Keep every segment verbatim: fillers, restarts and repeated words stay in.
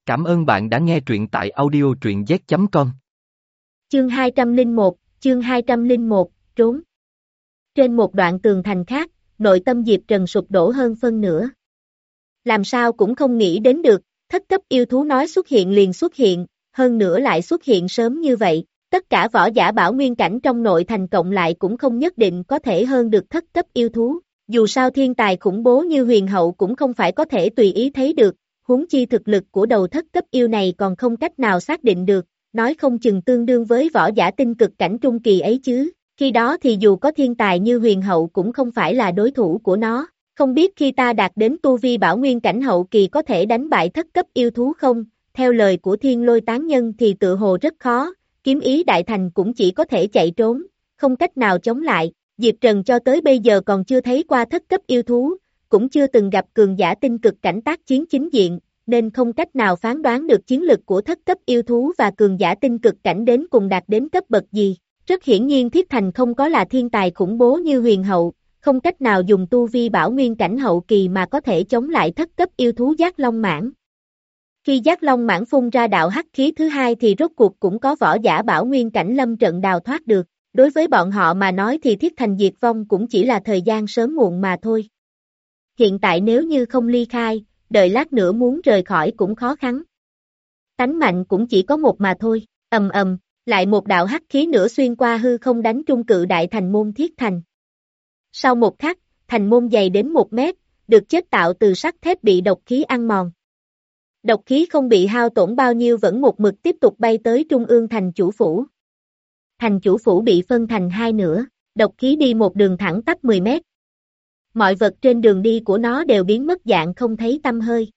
Cảm ơn bạn đã nghe truyện tại audio truyện z chấm com. Chương hai trăm lẻ một, chương hai trăm lẻ một, trốn. Trên một đoạn tường thành khác, nội tâm Diệp Trần sụp đổ hơn phân nửa. Làm sao cũng không nghĩ đến được, thất cấp yêu thú nói xuất hiện liền xuất hiện, hơn nữa lại xuất hiện sớm như vậy. Tất cả võ giả bảo nguyên cảnh trong nội thành cộng lại cũng không nhất định có thể hơn được thất cấp yêu thú. Dù sao thiên tài khủng bố như huyền hậu cũng không phải có thể tùy ý thấy được, huống chi thực lực của đầu thất cấp yêu này còn không cách nào xác định được, nói không chừng tương đương với võ giả tinh cực cảnh trung kỳ ấy chứ. Khi đó thì dù có thiên tài như huyền hậu cũng không phải là đối thủ của nó. Không biết khi ta đạt đến tu vi bảo nguyên cảnh hậu kỳ có thể đánh bại thất cấp yêu thú không? Theo lời của thiên lôi tán nhân thì tự hồ rất khó, kiếm ý đại thành cũng chỉ có thể chạy trốn, không cách nào chống lại. Diệp Trần cho tới bây giờ còn chưa thấy qua thất cấp yêu thú, cũng chưa từng gặp cường giả tinh cực cảnh tác chiến chính diện, nên không cách nào phán đoán được chiến lực của thất cấp yêu thú và cường giả tinh cực cảnh đến cùng đạt đến cấp bậc gì. Rất hiển nhiên Thiết Thành không có là thiên tài khủng bố như huyền hậu, không cách nào dùng tu vi bảo nguyên cảnh hậu kỳ mà có thể chống lại thất cấp yêu thú Giác Long Mãng. Khi Giác Long Mãng phun ra đạo hắc khí thứ hai thì rốt cuộc cũng có võ giả bảo nguyên cảnh lâm trận đào thoát được. Đối với bọn họ mà nói thì Thiết Thành diệt vong cũng chỉ là thời gian sớm muộn mà thôi. Hiện tại nếu như không ly khai, đợi lát nữa muốn rời khỏi cũng khó khăn. Tánh mạnh cũng chỉ có một mà thôi, ầm ầm, lại một đạo hắc khí nữa xuyên qua hư không đánh trung cự đại thành môn Thiết Thành. Sau một khắc, thành môn dày đến một mét, được chế tạo từ sắt thép bị độc khí ăn mòn. Độc khí không bị hao tổn bao nhiêu vẫn một mực tiếp tục bay tới trung ương thành chủ phủ. Thành chủ phủ bị phân thành hai nửa, độc khí đi một đường thẳng tắp mười mét. Mọi vật trên đường đi của nó đều biến mất dạng không thấy tăm hơi.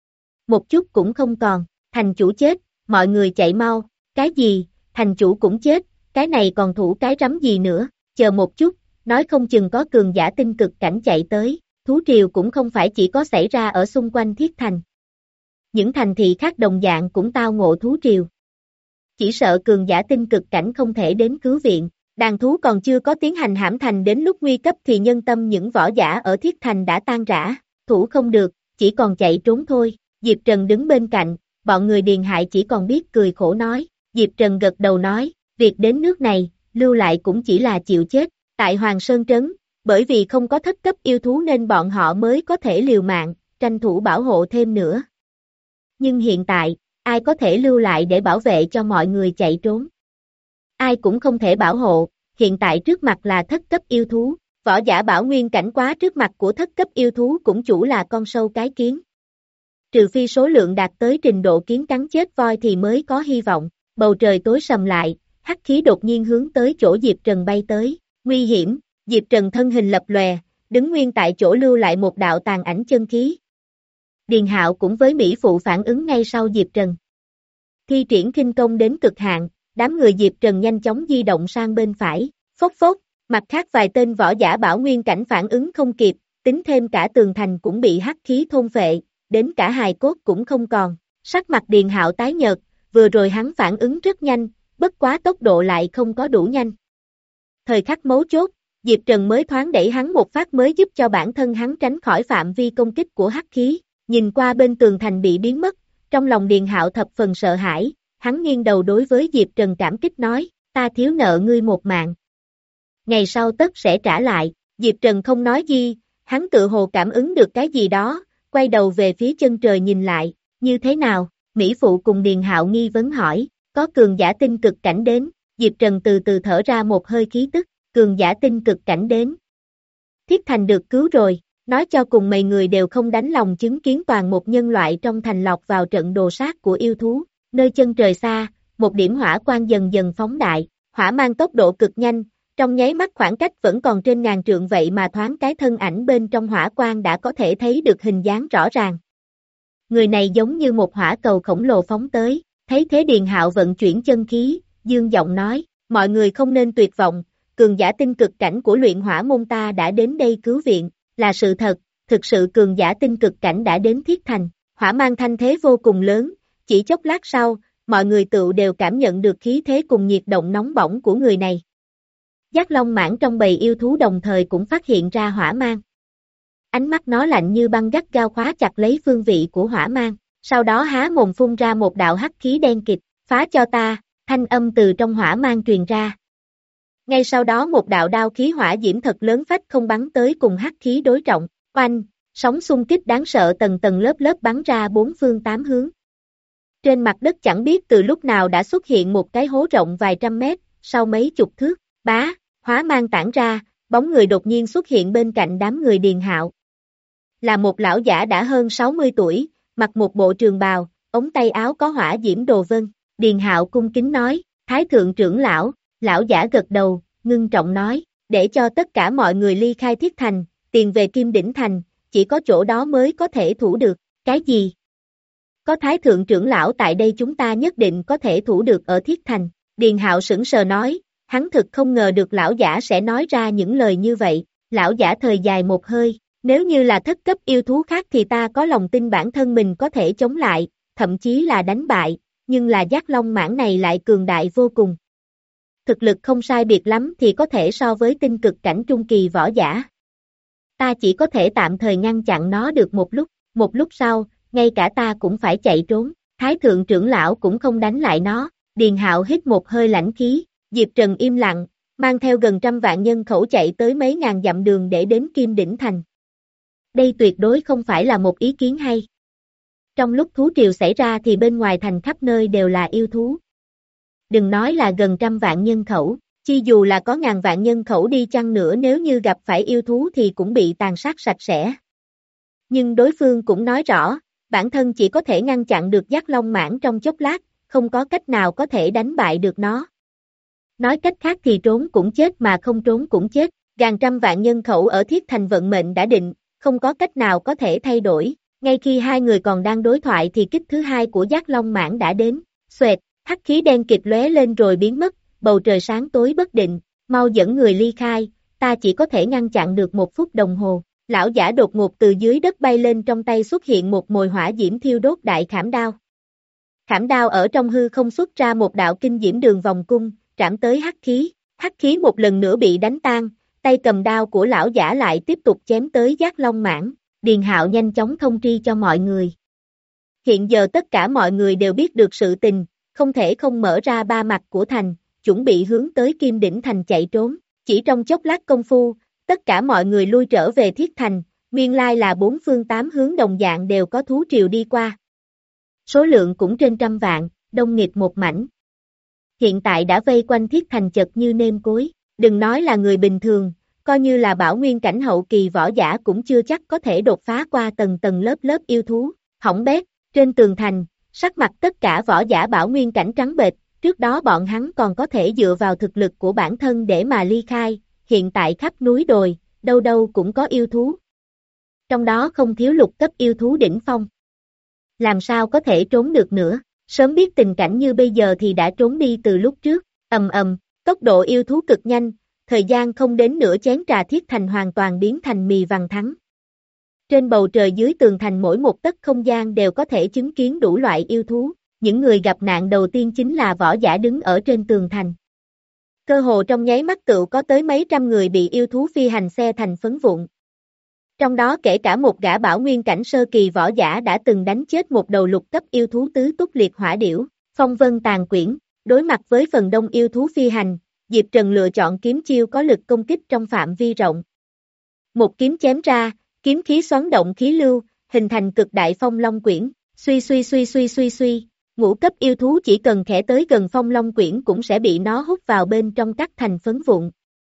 Một chút cũng không còn, thành chủ chết, mọi người chạy mau, cái gì, thành chủ cũng chết, cái này còn thủ cái rắm gì nữa, chờ một chút, nói không chừng có cường giả tinh cực cảnh chạy tới, thú triều cũng không phải chỉ có xảy ra ở xung quanh Thiết Thành. Những thành thị khác đồng dạng cũng tao ngộ thú triều. Chỉ sợ cường giả tinh cực cảnh không thể đến cứu viện, đàn thú còn chưa có tiến hành hãm thành đến lúc nguy cấp thì nhân tâm những võ giả ở Thiết Thành đã tan rã, thủ không được, chỉ còn chạy trốn thôi. Diệp Trần đứng bên cạnh, bọn người Điền Hại chỉ còn biết cười khổ nói, Diệp Trần gật đầu nói, việc đến nước này, lưu lại cũng chỉ là chịu chết, tại Hoàng Sơn Trấn, bởi vì không có thất cấp yêu thú nên bọn họ mới có thể liều mạng, tranh thủ bảo hộ thêm nữa. Nhưng hiện tại, ai có thể lưu lại để bảo vệ cho mọi người chạy trốn? Ai cũng không thể bảo hộ, hiện tại trước mặt là thất cấp yêu thú, võ giả bảo nguyên cảnh quá trước mặt của thất cấp yêu thú cũng chủ là con sâu cái kiến. Trừ phi số lượng đạt tới trình độ kiến cắn chết voi thì mới có hy vọng, bầu trời tối sầm lại, hắc khí đột nhiên hướng tới chỗ Diệp Trần bay tới, nguy hiểm, Diệp Trần thân hình lập lòe, đứng nguyên tại chỗ lưu lại một đạo tàn ảnh chân khí. Điền Hạo cũng với Mỹ Phụ phản ứng ngay sau Diệp Trần. Thi triển khinh công đến cực hạn, đám người Diệp Trần nhanh chóng di động sang bên phải, phốc phốc, mặt khác vài tên võ giả bảo nguyên cảnh phản ứng không kịp, tính thêm cả tường thành cũng bị hắc khí thôn phệ, đến cả hài cốt cũng không còn, sắc mặt Điền Hạo tái nhợt, vừa rồi hắn phản ứng rất nhanh, bất quá tốc độ lại không có đủ nhanh. Thời khắc mấu chốt, Diệp Trần mới thoáng đẩy hắn một phát mới giúp cho bản thân hắn tránh khỏi phạm vi công kích của hắc khí, nhìn qua bên tường thành bị biến mất, trong lòng Điền Hạo thập phần sợ hãi, hắn nghiêng đầu đối với Diệp Trần cảm kích nói, ta thiếu nợ ngươi một mạng. Ngày sau tất sẽ trả lại, Diệp Trần không nói gì, hắn tự hồ cảm ứng được cái gì đó, quay đầu về phía chân trời nhìn lại, như thế nào, Mỹ Phụ cùng Điền Hạo nghi vấn hỏi, có cường giả tinh cực cảnh đến, Diệp Trần từ từ thở ra một hơi khí tức, cường giả tinh cực cảnh đến. Thiết Thành được cứu rồi. Nói cho cùng mấy người đều không đánh lòng chứng kiến toàn một nhân loại trong thành lọt vào trận đồ sát của yêu thú, nơi chân trời xa, một điểm hỏa quang dần dần phóng đại, hỏa mang tốc độ cực nhanh, trong nháy mắt khoảng cách vẫn còn trên ngàn trượng vậy mà thoáng cái thân ảnh bên trong hỏa quang đã có thể thấy được hình dáng rõ ràng. Người này giống như một hỏa cầu khổng lồ phóng tới, thấy thế Điền Hạo vận chuyển chân khí, dương giọng nói, mọi người không nên tuyệt vọng, cường giả tinh cực cảnh của luyện hỏa môn ta đã đến đây cứu viện. Là sự thật, thực sự cường giả tinh cực cảnh đã đến Thiết Thành, hỏa mang thanh thế vô cùng lớn, chỉ chốc lát sau, mọi người tự đều cảm nhận được khí thế cùng nhiệt động nóng bỏng của người này. Giác Long Mãng trong bầy yêu thú đồng thời cũng phát hiện ra hỏa mang. Ánh mắt nó lạnh như băng gắt gao khóa chặt lấy phương vị của hỏa mang, Sau đó há mồm phun ra một đạo hắc khí đen kịt, phá cho ta, thanh âm từ trong hỏa mang truyền ra. Ngay sau đó một đạo đao khí hỏa diễm thật lớn phách không bắn tới cùng hắc khí đối trọng, oanh, sóng xung kích đáng sợ tầng tầng lớp lớp bắn ra bốn phương tám hướng. Trên mặt đất chẳng biết từ lúc nào đã xuất hiện một cái hố rộng vài trăm mét, sau mấy chục thước, bá, hóa mang tản ra, bóng người đột nhiên xuất hiện bên cạnh đám người Điền Hạo. Là một lão giả đã hơn sáu mươi tuổi, mặc một bộ trường bào, ống tay áo có hỏa diễm đồ vân. Điền Hạo cung kính nói, Thái thượng trưởng lão, lão giả gật đầu, ngưng trọng nói, để cho tất cả mọi người ly khai Thiết Thành, tiền về Kim Đỉnh Thành, chỉ có chỗ đó mới có thể thủ được. Cái gì? Có Thái thượng trưởng lão tại đây chúng ta nhất định có thể thủ được ở Thiết Thành. Điền Hạo sững sờ nói, hắn thực không ngờ được lão giả sẽ nói ra những lời như vậy. Lão giả thời dài một hơi, nếu như là thất cấp yêu thú khác thì ta có lòng tin bản thân mình có thể chống lại, thậm chí là đánh bại, nhưng là Giác Long mãng này lại cường đại vô cùng. Thực lực không sai biệt lắm thì có thể so với tinh cực cảnh trung kỳ võ giả. Ta chỉ có thể tạm thời ngăn chặn nó được một lúc, một lúc sau, ngay cả ta cũng phải chạy trốn. Thái thượng trưởng lão cũng không đánh lại nó. Điền Hạo hít một hơi lãnh khí, Diệp Trần im lặng, mang theo gần trăm vạn nhân khẩu chạy tới mấy ngàn dặm đường để đến Kim Đỉnh Thành. Đây tuyệt đối không phải là một ý kiến hay. Trong lúc thú triều xảy ra thì bên ngoài thành khắp nơi đều là yêu thú. Đừng nói là gần trăm vạn nhân khẩu, chi dù là có ngàn vạn nhân khẩu đi chăng nữa nếu như gặp phải yêu thú thì cũng bị tàn sát sạch sẽ. Nhưng đối phương cũng nói rõ, bản thân chỉ có thể ngăn chặn được Giác Long mãng trong chốc lát, không có cách nào có thể đánh bại được nó. Nói cách khác thì trốn cũng chết mà không trốn cũng chết, gần trăm vạn nhân khẩu ở Thiết Thành vận mệnh đã định, không có cách nào có thể thay đổi. Ngay khi hai người còn đang đối thoại thì kích thứ hai của Giác Long mãng đã đến, xoẹt, hắc khí đen kịt lóe lên rồi biến mất, bầu trời sáng tối bất định, mau dẫn người ly khai, ta chỉ có thể ngăn chặn được một phút đồng hồ. Lão giả đột ngột từ dưới đất bay lên, trong tay xuất hiện một mồi hỏa diễm thiêu đốt đại khảm đao. Khảm đao ở trong hư không xuất ra một đạo kinh diễm đường vòng cung, trảm tới hắc khí, hắc khí một lần nữa bị đánh tan, tay cầm đao của lão giả lại tiếp tục chém tới Giác Long mãng. Điền Hạo nhanh chóng thông tri cho mọi người. Hiện giờ tất cả mọi người đều biết được sự tình, không thể không mở ra ba mặt của thành, chuẩn bị hướng tới Kim Đỉnh Thành chạy trốn. Chỉ trong chốc lát công phu, tất cả mọi người lui trở về Thiết Thành, nguyên lai là bốn phương tám hướng đồng dạng đều có thú triều đi qua. Số lượng cũng trên trăm vạn, đông nghịt một mảnh. Hiện tại đã vây quanh Thiết Thành chật như nêm cối, đừng nói là người bình thường, coi như là bảo nguyên cảnh hậu kỳ võ giả cũng chưa chắc có thể đột phá qua tầng tầng lớp lớp yêu thú. Hỏng bét, trên tường thành, sắc mặt tất cả võ giả bảo nguyên cảnh trắng bệch, trước đó bọn hắn còn có thể dựa vào thực lực của bản thân để mà ly khai, hiện tại khắp núi đồi, đâu đâu cũng có yêu thú. Trong đó không thiếu lục cấp yêu thú đỉnh phong. Làm sao có thể trốn được nữa, sớm biết tình cảnh như bây giờ thì đã trốn đi từ lúc trước. Ầm ầm, tốc độ yêu thú cực nhanh, thời gian không đến nửa chén trà Thiết Thành hoàn toàn biến thành mì vằn thắng. Trên bầu trời dưới tường thành mỗi một tấc không gian đều có thể chứng kiến đủ loại yêu thú, những người gặp nạn đầu tiên chính là võ giả đứng ở trên tường thành. Cơ hồ trong nháy mắt tựu có tới mấy trăm người bị yêu thú phi hành xe thành phấn vụn. Trong đó kể cả một gã bảo nguyên cảnh sơ kỳ võ giả đã từng đánh chết một đầu lục cấp yêu thú tứ túc liệt hỏa điểu, phong vân tàn quyển. Đối mặt với phần đông yêu thú phi hành, Diệp Trần lựa chọn kiếm chiêu có lực công kích trong phạm vi rộng. Một kiếm chém ra, kiếm khí xoắn động khí lưu, hình thành cực đại phong long quyển, suy suy suy suy suy suy, ngũ cấp yêu thú chỉ cần khẽ tới gần phong long quyển cũng sẽ bị nó hút vào bên trong cắt thành phấn vụn.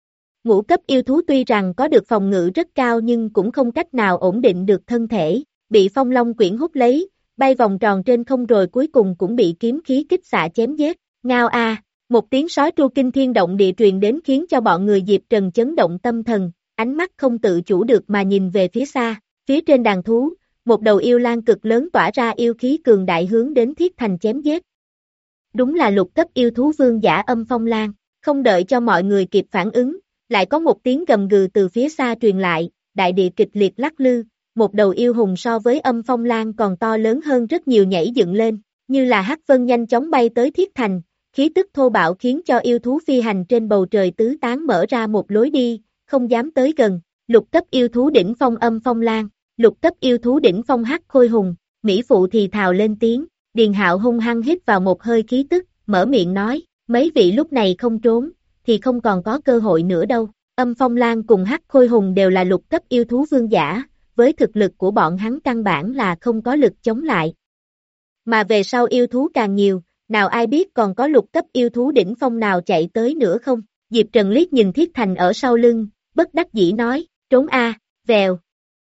Ngũ cấp yêu thú tuy rằng có được phòng ngự rất cao nhưng cũng không cách nào ổn định được thân thể, bị phong long quyển hút lấy, bay vòng tròn trên không rồi cuối cùng cũng bị kiếm khí kích xạ chém giết. Ngao a, à, một tiếng sói tru kinh thiên động địa truyền đến khiến cho bọn người Diệp Trần chấn động tâm thần, ánh mắt không tự chủ được mà nhìn về phía xa, phía trên đàn thú, một đầu yêu lang cực lớn tỏa ra yêu khí cường đại hướng đến Thiết Thành chém giết. Đúng là lục cấp yêu thú vương giả Âm Phong Lang, không đợi cho mọi người kịp phản ứng, lại có một tiếng gầm gừ từ phía xa truyền lại, đại địa kịch liệt lắc lư, một đầu yêu hùng so với Âm Phong Lang còn to lớn hơn rất nhiều nhảy dựng lên, như là hắc vân nhanh chóng bay tới Thiết Thành, khí tức thô bạo khiến cho yêu thú phi hành trên bầu trời tứ tán mở ra một lối đi, không dám tới gần. Lục cấp yêu thú đỉnh phong Âm Phong Lang, lục cấp yêu thú đỉnh phong hắc khôi hùng, Mỹ Phụ thì thào lên tiếng, Điền Hạo hung hăng hít vào một hơi khí tức, mở miệng nói, mấy vị lúc này không trốn, thì không còn có cơ hội nữa đâu. Âm Phong Lan cùng Hắc Khôi Hùng đều là lục cấp yêu thú vương giả, với thực lực của bọn hắn căn bản là không có lực chống lại. Mà về sau yêu thú càng nhiều, nào ai biết còn có lục cấp yêu thú đỉnh phong nào chạy tới nữa không? Diệp Trần liếc nhìn Thiết Thành ở sau lưng, bất đắc dĩ nói, trốn a, vèo,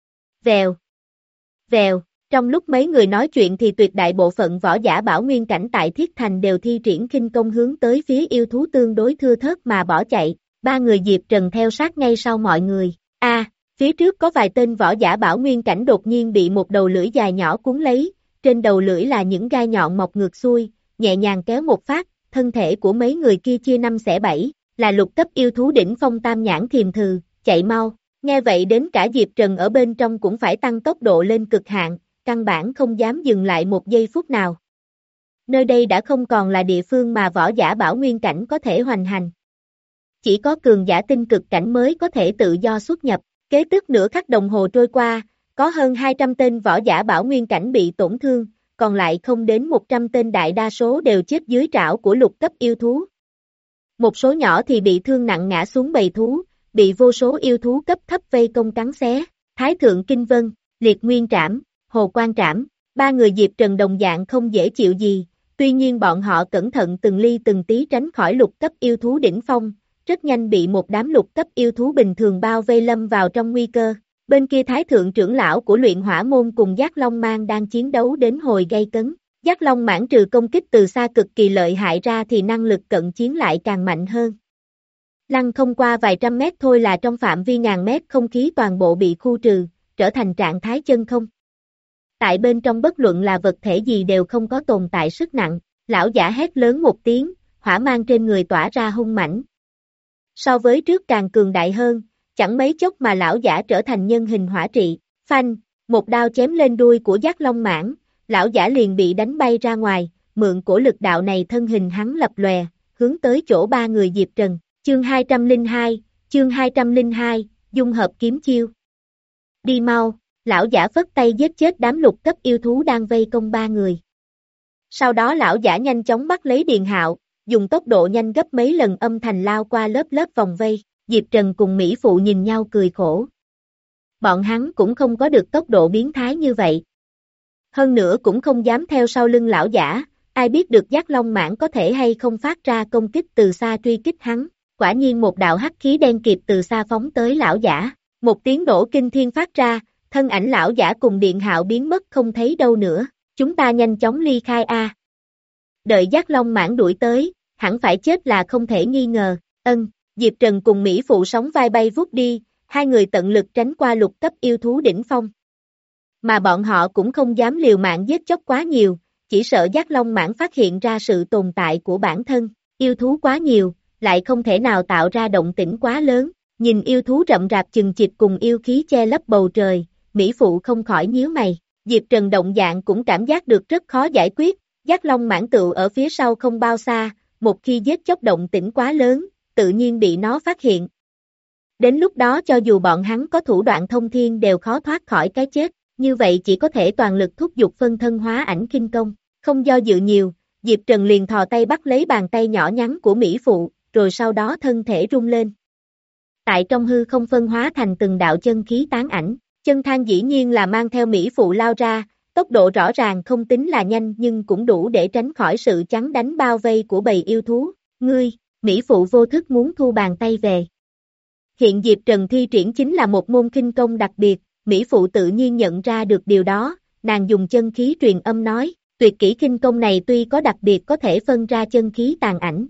vèo, vèo. Trong lúc mấy người nói chuyện thì tuyệt đại bộ phận võ giả bảo nguyên cảnh tại Thiết Thành đều thi triển khinh công hướng tới phía yêu thú tương đối thưa thớt mà bỏ chạy. Ba người Diệp Trần theo sát ngay sau mọi người. A, à, phía trước có vài tên võ giả bảo nguyên cảnh đột nhiên bị một đầu lưỡi dài nhỏ cuốn lấy, trên đầu lưỡi là những gai nhọn mọc ngược xuôi, nhẹ nhàng kéo một phát, thân thể của mấy người kia chia năm xẻ bảy, là lục cấp yêu thú đỉnh phong tam nhãn thiềm thừ, chạy mau. Nghe vậy đến cả Diệp Trần ở bên trong cũng phải tăng tốc độ lên cực hạn, căn bản không dám dừng lại một giây phút nào. Nơi đây đã không còn là địa phương mà võ giả bảo nguyên cảnh có thể hoành hành. Chỉ có cường giả tinh cực cảnh mới có thể tự do xuất nhập. Kế tức nửa khắc đồng hồ trôi qua, có hơn hai trăm tên võ giả bảo nguyên cảnh bị tổn thương, còn lại không đến một trăm tên đại đa số đều chết dưới trảo của lục cấp yêu thú. Một số nhỏ thì bị thương nặng ngã xuống bầy thú, bị vô số yêu thú cấp thấp vây công cắn xé. Thái Thượng Kinh Vân, Liệt Nguyên Trảm, Hồ Quan Trảm, ba người Diệp Trần đồng dạng không dễ chịu gì, tuy nhiên bọn họ cẩn thận từng ly từng tí tránh khỏi lục cấp yêu thú đỉnh phong, rất nhanh bị một đám lục cấp yêu thú bình thường bao vây lâm vào trong nguy cơ. Bên kia Thái Thượng trưởng lão của luyện hỏa môn cùng Giác Long Mang đang chiến đấu đến hồi gay cấn. Giác Long Mãng trừ công kích từ xa cực kỳ lợi hại ra thì năng lực cận chiến lại càng mạnh hơn. Lăng không qua vài trăm mét thôi là trong phạm vi ngàn mét không khí toàn bộ bị khu trừ, trở thành trạng thái chân không. Tại bên trong bất luận là vật thể gì đều không có tồn tại sức nặng, lão giả hét lớn một tiếng, hỏa mang trên người tỏa ra hung mãnh. So với trước càng cường đại hơn, chẳng mấy chốc mà lão giả trở thành nhân hình hỏa trị, phanh, một đao chém lên đuôi của Giác Long Mãng, lão giả liền bị đánh bay ra ngoài, mượn cổ lực đạo này thân hình hắn lập lòe, hướng tới chỗ ba người Diệp Trần, chương hai trăm lẻ hai, chương hai trăm lẻ hai, dung hợp kiếm chiêu. Đi mau, lão giả phất tay giết chết đám lục cấp yêu thú đang vây công ba người. Sau đó lão giả nhanh chóng bắt lấy Điền Hạo, dùng tốc độ nhanh gấp mấy lần âm thanh lao qua lớp lớp vòng vây, Diệp Trần cùng Mỹ Phụ nhìn nhau cười khổ. Bọn hắn cũng không có được tốc độ biến thái như vậy. Hơn nữa cũng không dám theo sau lưng lão giả, ai biết được Giác Long Mãng có thể hay không phát ra công kích từ xa truy kích hắn, quả nhiên một đạo hắc khí đen kịt từ xa phóng tới lão giả, một tiếng nổ kinh thiên phát ra, thân ảnh lão giả cùng Điện Hạo biến mất không thấy đâu nữa, chúng ta nhanh chóng ly khai a. Đợi Giác Long Mãng đuổi tới, hẳn phải chết là không thể nghi ngờ, ân, Diệp Trần cùng Mỹ Phụ sóng vai bay vút đi, hai người tận lực tránh qua lục cấp yêu thú đỉnh phong. Mà bọn họ cũng không dám liều mạng giết chóc quá nhiều, chỉ sợ Giác Long Mãng phát hiện ra sự tồn tại của bản thân, yêu thú quá nhiều, lại không thể nào tạo ra động tĩnh quá lớn, nhìn yêu thú rậm rạp chừng chịt cùng yêu khí che lấp bầu trời, Mỹ Phụ không khỏi nhíu mày, Diệp Trần động dạng cũng cảm giác được rất khó giải quyết, Giác Long Mãng tựu ở phía sau không bao xa, một khi giết chóc động tĩnh quá lớn, tự nhiên bị nó phát hiện. Đến lúc đó cho dù bọn hắn có thủ đoạn thông thiên đều khó thoát khỏi cái chết, như vậy chỉ có thể toàn lực thúc giục phân thân hóa ảnh kinh công, không do dự nhiều, Diệp Trần liền thò tay bắt lấy bàn tay nhỏ nhắn của Mỹ Phụ, rồi sau đó thân thể rung lên. Tại trong hư không phân hóa thành từng đạo chân khí tán ảnh, chân thang dĩ nhiên là mang theo Mỹ Phụ lao ra, tốc độ rõ ràng không tính là nhanh nhưng cũng đủ để tránh khỏi sự chắn đánh bao vây của bầy yêu thú, ngươi, Mỹ Phụ vô thức muốn thu bàn tay về. Hiện Diệp Trần thi triển chính là một môn kinh công đặc biệt, Mỹ Phụ tự nhiên nhận ra được điều đó, nàng dùng chân khí truyền âm nói, tuyệt kỹ kinh công này tuy có đặc biệt có thể phân ra chân khí tàn ảnh,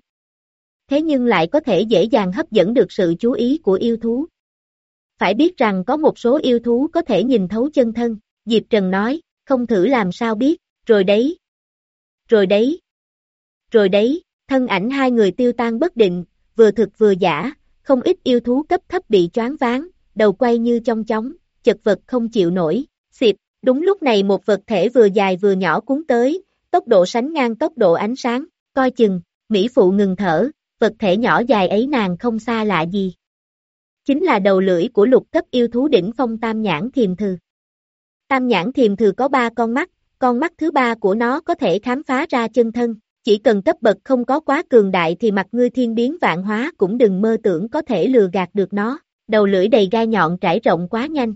thế nhưng lại có thể dễ dàng hấp dẫn được sự chú ý của yêu thú. Phải biết rằng có một số yêu thú có thể nhìn thấu chân thân, Diệp Trần nói, không thử làm sao biết, rồi đấy, rồi đấy, rồi đấy, thân ảnh hai người tiêu tan bất định, vừa thực vừa giả, không ít yêu thú cấp thấp bị choáng váng, đầu quay như chong chóng, chật vật không chịu nổi, xịt, đúng lúc này một vật thể vừa dài vừa nhỏ cuốn tới, tốc độ sánh ngang tốc độ ánh sáng, coi chừng, Mỹ Phụ ngừng thở, vật thể nhỏ dài ấy nàng không xa lạ gì. Chính là đầu lưỡi của lục cấp yêu thú đỉnh phong tam nhãn thiềm thừ. Tam nhãn thiềm thừ có ba con mắt, con mắt thứ ba của nó có thể khám phá ra chân thân, chỉ cần cấp bậc không có quá cường đại thì mặt ngươi thiên biến vạn hóa cũng đừng mơ tưởng có thể lừa gạt được nó, đầu lưỡi đầy gai nhọn trải rộng quá nhanh.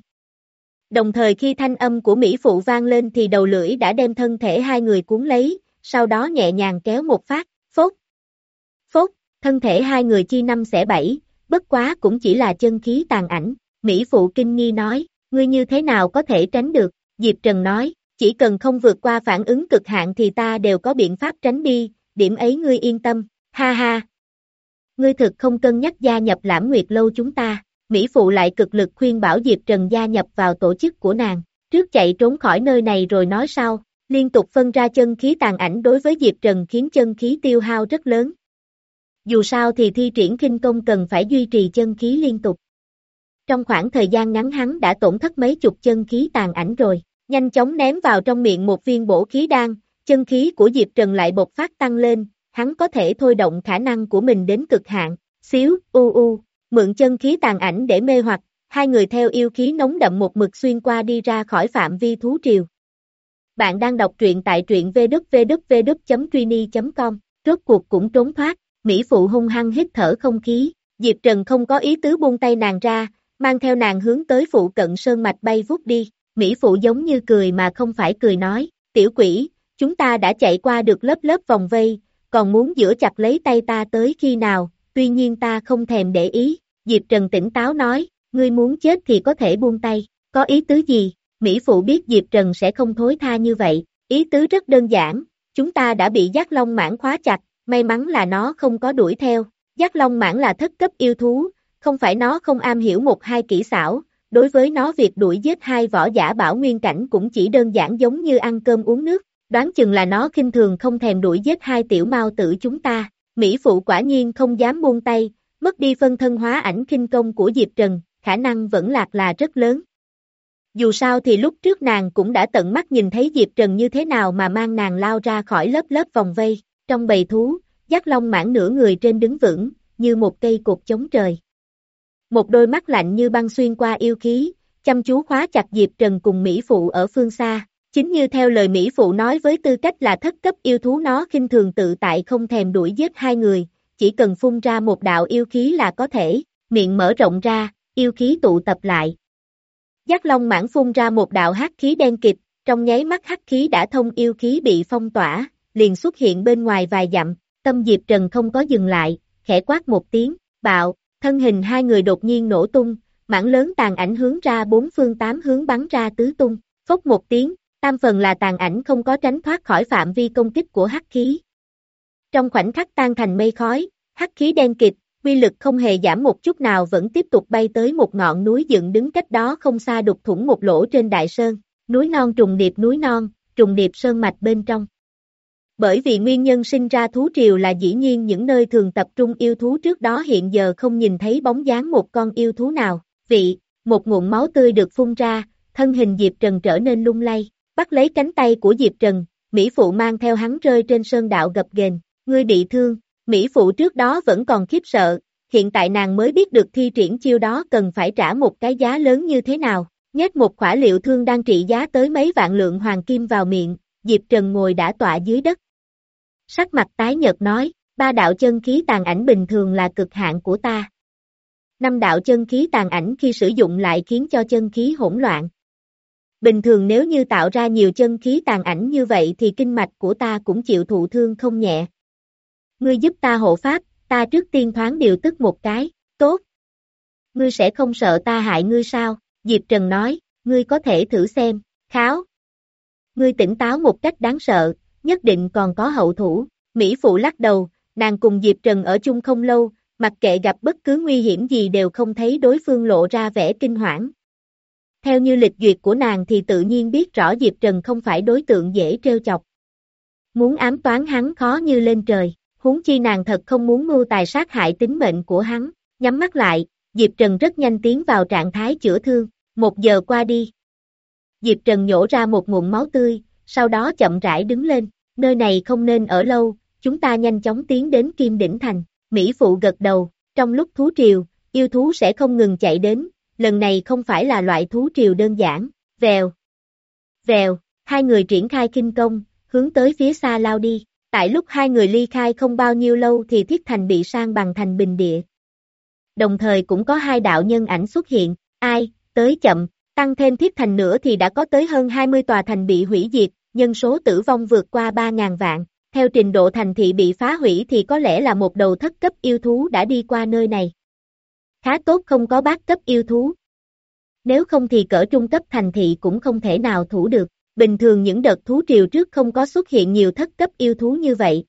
Đồng thời khi thanh âm của Mỹ Phụ vang lên thì đầu lưỡi đã đem thân thể hai người cuốn lấy, sau đó nhẹ nhàng kéo một phát, phốt, phốt, thân thể hai người chia năm xẻ bảy, bất quá cũng chỉ là chân khí tàn ảnh, Mỹ Phụ kinh nghi nói, ngươi như thế nào có thể tránh được, Diệp Trần nói, chỉ cần không vượt qua phản ứng cực hạn thì ta đều có biện pháp tránh đi, điểm ấy ngươi yên tâm, ha ha. Ngươi thực không cân nhắc gia nhập Lãm Nguyệt Lâu chúng ta, Mỹ Phụ lại cực lực khuyên bảo Diệp Trần gia nhập vào tổ chức của nàng, trước chạy trốn khỏi nơi này rồi nói sau, liên tục phân ra chân khí tàn ảnh đối với Diệp Trần khiến chân khí tiêu hao rất lớn. Dù sao thì thi triển khinh công cần phải duy trì chân khí liên tục. Trong khoảng thời gian ngắn hắn đã tổn thất mấy chục chân khí tàn ảnh rồi, nhanh chóng ném vào trong miệng một viên bổ khí đan, chân khí của Diệp Trần lại bộc phát tăng lên, hắn có thể thôi động khả năng của mình đến cực hạn, xíu, u u, mượn chân khí tàn ảnh để mê hoặc, hai người theo yêu khí nóng đậm một mực xuyên qua đi ra khỏi phạm vi thú triều. Bạn đang đọc truyện tại truyện vê kép vê kép vê kép chấm tweenie chấm com, rốt cuộc cũng trốn thoát, Mỹ Phụ hung hăng hít thở không khí, Diệp Trần không có ý tứ buông tay nàng ra, mang theo nàng hướng tới phụ cận sơn mạch bay vút đi, Mỹ Phụ giống như cười mà không phải cười nói, tiểu quỷ, chúng ta đã chạy qua được lớp lớp vòng vây, còn muốn giữ chặt lấy tay ta tới khi nào, tuy nhiên ta không thèm để ý, Diệp Trần tỉnh táo nói, ngươi muốn chết thì có thể buông tay, có ý tứ gì, Mỹ Phụ biết Diệp Trần sẽ không thối tha như vậy, ý tứ rất đơn giản, chúng ta đã bị Giác Long Mãng khóa chặt, may mắn là nó không có đuổi theo, Giác Long Mãng là thất cấp yêu thú, không phải nó không am hiểu một hai kỹ xảo, đối với nó việc đuổi giết hai võ giả bảo nguyên cảnh cũng chỉ đơn giản giống như ăn cơm uống nước, đoán chừng là nó khinh thường không thèm đuổi giết hai tiểu mao tử chúng ta, Mỹ Phụ quả nhiên không dám buông tay, mất đi phân thân hóa ảnh khinh công của Diệp Trần, khả năng vẫn lạc là rất lớn. Dù sao thì lúc trước nàng cũng đã tận mắt nhìn thấy Diệp Trần như thế nào mà mang nàng lao ra khỏi lớp lớp vòng vây, trong bầy thú, Giác Long Mãng nửa người trên đứng vững, như một cây cột chống trời. Một đôi mắt lạnh như băng xuyên qua yêu khí, chăm chú khóa chặt Diệp Trần cùng Mỹ Phụ ở phương xa, chính như theo lời Mỹ Phụ nói với tư cách là thất cấp yêu thú nó khinh thường tự tại không thèm đuổi giết hai người, chỉ cần phun ra một đạo yêu khí là có thể, miệng mở rộng ra, yêu khí tụ tập lại. Giác Long Mãng phun ra một đạo hắc khí đen kịt, trong nháy mắt hắc khí đã thông yêu khí bị phong tỏa, liền xuất hiện bên ngoài vài dặm, tâm Diệp Trần không có dừng lại, khẽ quát một tiếng, bạo, thân hình hai người đột nhiên nổ tung, mảng lớn tàn ảnh hướng ra bốn phương tám hướng bắn ra tứ tung, phốc một tiếng, tam phần là tàn ảnh không có tránh thoát khỏi phạm vi công kích của hắc khí. Trong khoảnh khắc tan thành mây khói, hắc khí đen kịt, uy lực không hề giảm một chút nào vẫn tiếp tục bay tới một ngọn núi dựng đứng cách đó không xa đục thủng một lỗ trên đại sơn, núi non trùng điệp núi non, trùng điệp sơn mạch bên trong. Bởi vì nguyên nhân sinh ra thú triều là dĩ nhiên những nơi thường tập trung yêu thú trước đó hiện giờ không nhìn thấy bóng dáng một con yêu thú nào, vị, một nguồn máu tươi được phun ra, thân hình Diệp Trần trở nên lung lay, bắt lấy cánh tay của Diệp Trần, Mỹ Phụ mang theo hắn rơi trên sơn đạo gập ghềnh, ngươi bị thương, Mỹ Phụ trước đó vẫn còn khiếp sợ, hiện tại nàng mới biết được thi triển chiêu đó cần phải trả một cái giá lớn như thế nào, nhét một khỏa liệu thương đang trị giá tới mấy vạn lượng hoàng kim vào miệng, Diệp Trần ngồi đã tọa dưới đất. Sắc mặt tái nhợt nói, ba đạo chân khí tàn ảnh bình thường là cực hạn của ta. Năm đạo chân khí tàn ảnh khi sử dụng lại khiến cho chân khí hỗn loạn. Bình thường nếu như tạo ra nhiều chân khí tàn ảnh như vậy thì kinh mạch của ta cũng chịu thụ thương không nhẹ. Ngươi giúp ta hộ pháp, ta trước tiên thoáng điều tức một cái, tốt. Ngươi sẽ không sợ ta hại ngươi sao? Diệp Trần nói, ngươi có thể thử xem, kháo. Ngươi tỉnh táo một cách đáng sợ, nhất định còn có hậu thủ. Mỹ Phụ lắc đầu, nàng cùng Diệp Trần ở chung không lâu, mặc kệ gặp bất cứ nguy hiểm gì đều không thấy đối phương lộ ra vẻ kinh hoảng. Theo như lịch duyệt của nàng thì tự nhiên biết rõ Diệp Trần không phải đối tượng dễ trêu chọc. Muốn ám toán hắn khó như lên trời, huống chi nàng thật không muốn mưu tài sát hại tính mệnh của hắn, nhắm mắt lại, Diệp Trần rất nhanh tiến vào trạng thái chữa thương, một giờ qua đi. Diệp Trần nhổ ra một nguồn máu tươi, sau đó chậm rãi đứng lên, nơi này không nên ở lâu, chúng ta nhanh chóng tiến đến Kim Đỉnh Thành, Mỹ Phụ gật đầu, trong lúc thú triều, yêu thú sẽ không ngừng chạy đến, lần này không phải là loại thú triều đơn giản, vèo, vèo, Hai người triển khai khinh công, hướng tới phía xa lao đi. Tại lúc hai người ly khai không bao nhiêu lâu thì thiết thành bị san bằng thành bình địa. Đồng thời cũng có hai đạo nhân ảnh xuất hiện, ai, tới chậm, tăng thêm thiết thành nữa thì đã có tới hơn hai mươi tòa thành bị hủy diệt, nhân số tử vong vượt qua ba ngàn vạn. Theo trình độ thành thị bị phá hủy thì có lẽ là một đầu thất cấp yêu thú đã đi qua nơi này. Khá tốt không có bát cấp yêu thú. Nếu không thì cỡ trung cấp thành thị cũng không thể nào thủ được. Bình thường những đợt thú triều trước không có xuất hiện nhiều thất cấp yêu thú như vậy.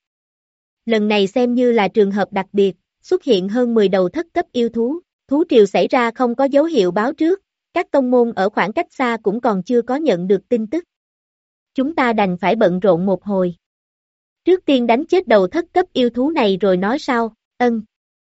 Lần này xem như là trường hợp đặc biệt, xuất hiện hơn mười đầu thất cấp yêu thú. Thú triều xảy ra không có dấu hiệu báo trước, các tông môn ở khoảng cách xa cũng còn chưa có nhận được tin tức. Chúng ta đành phải bận rộn một hồi. Trước tiên đánh chết đầu thất cấp yêu thú này rồi nói sau, ân.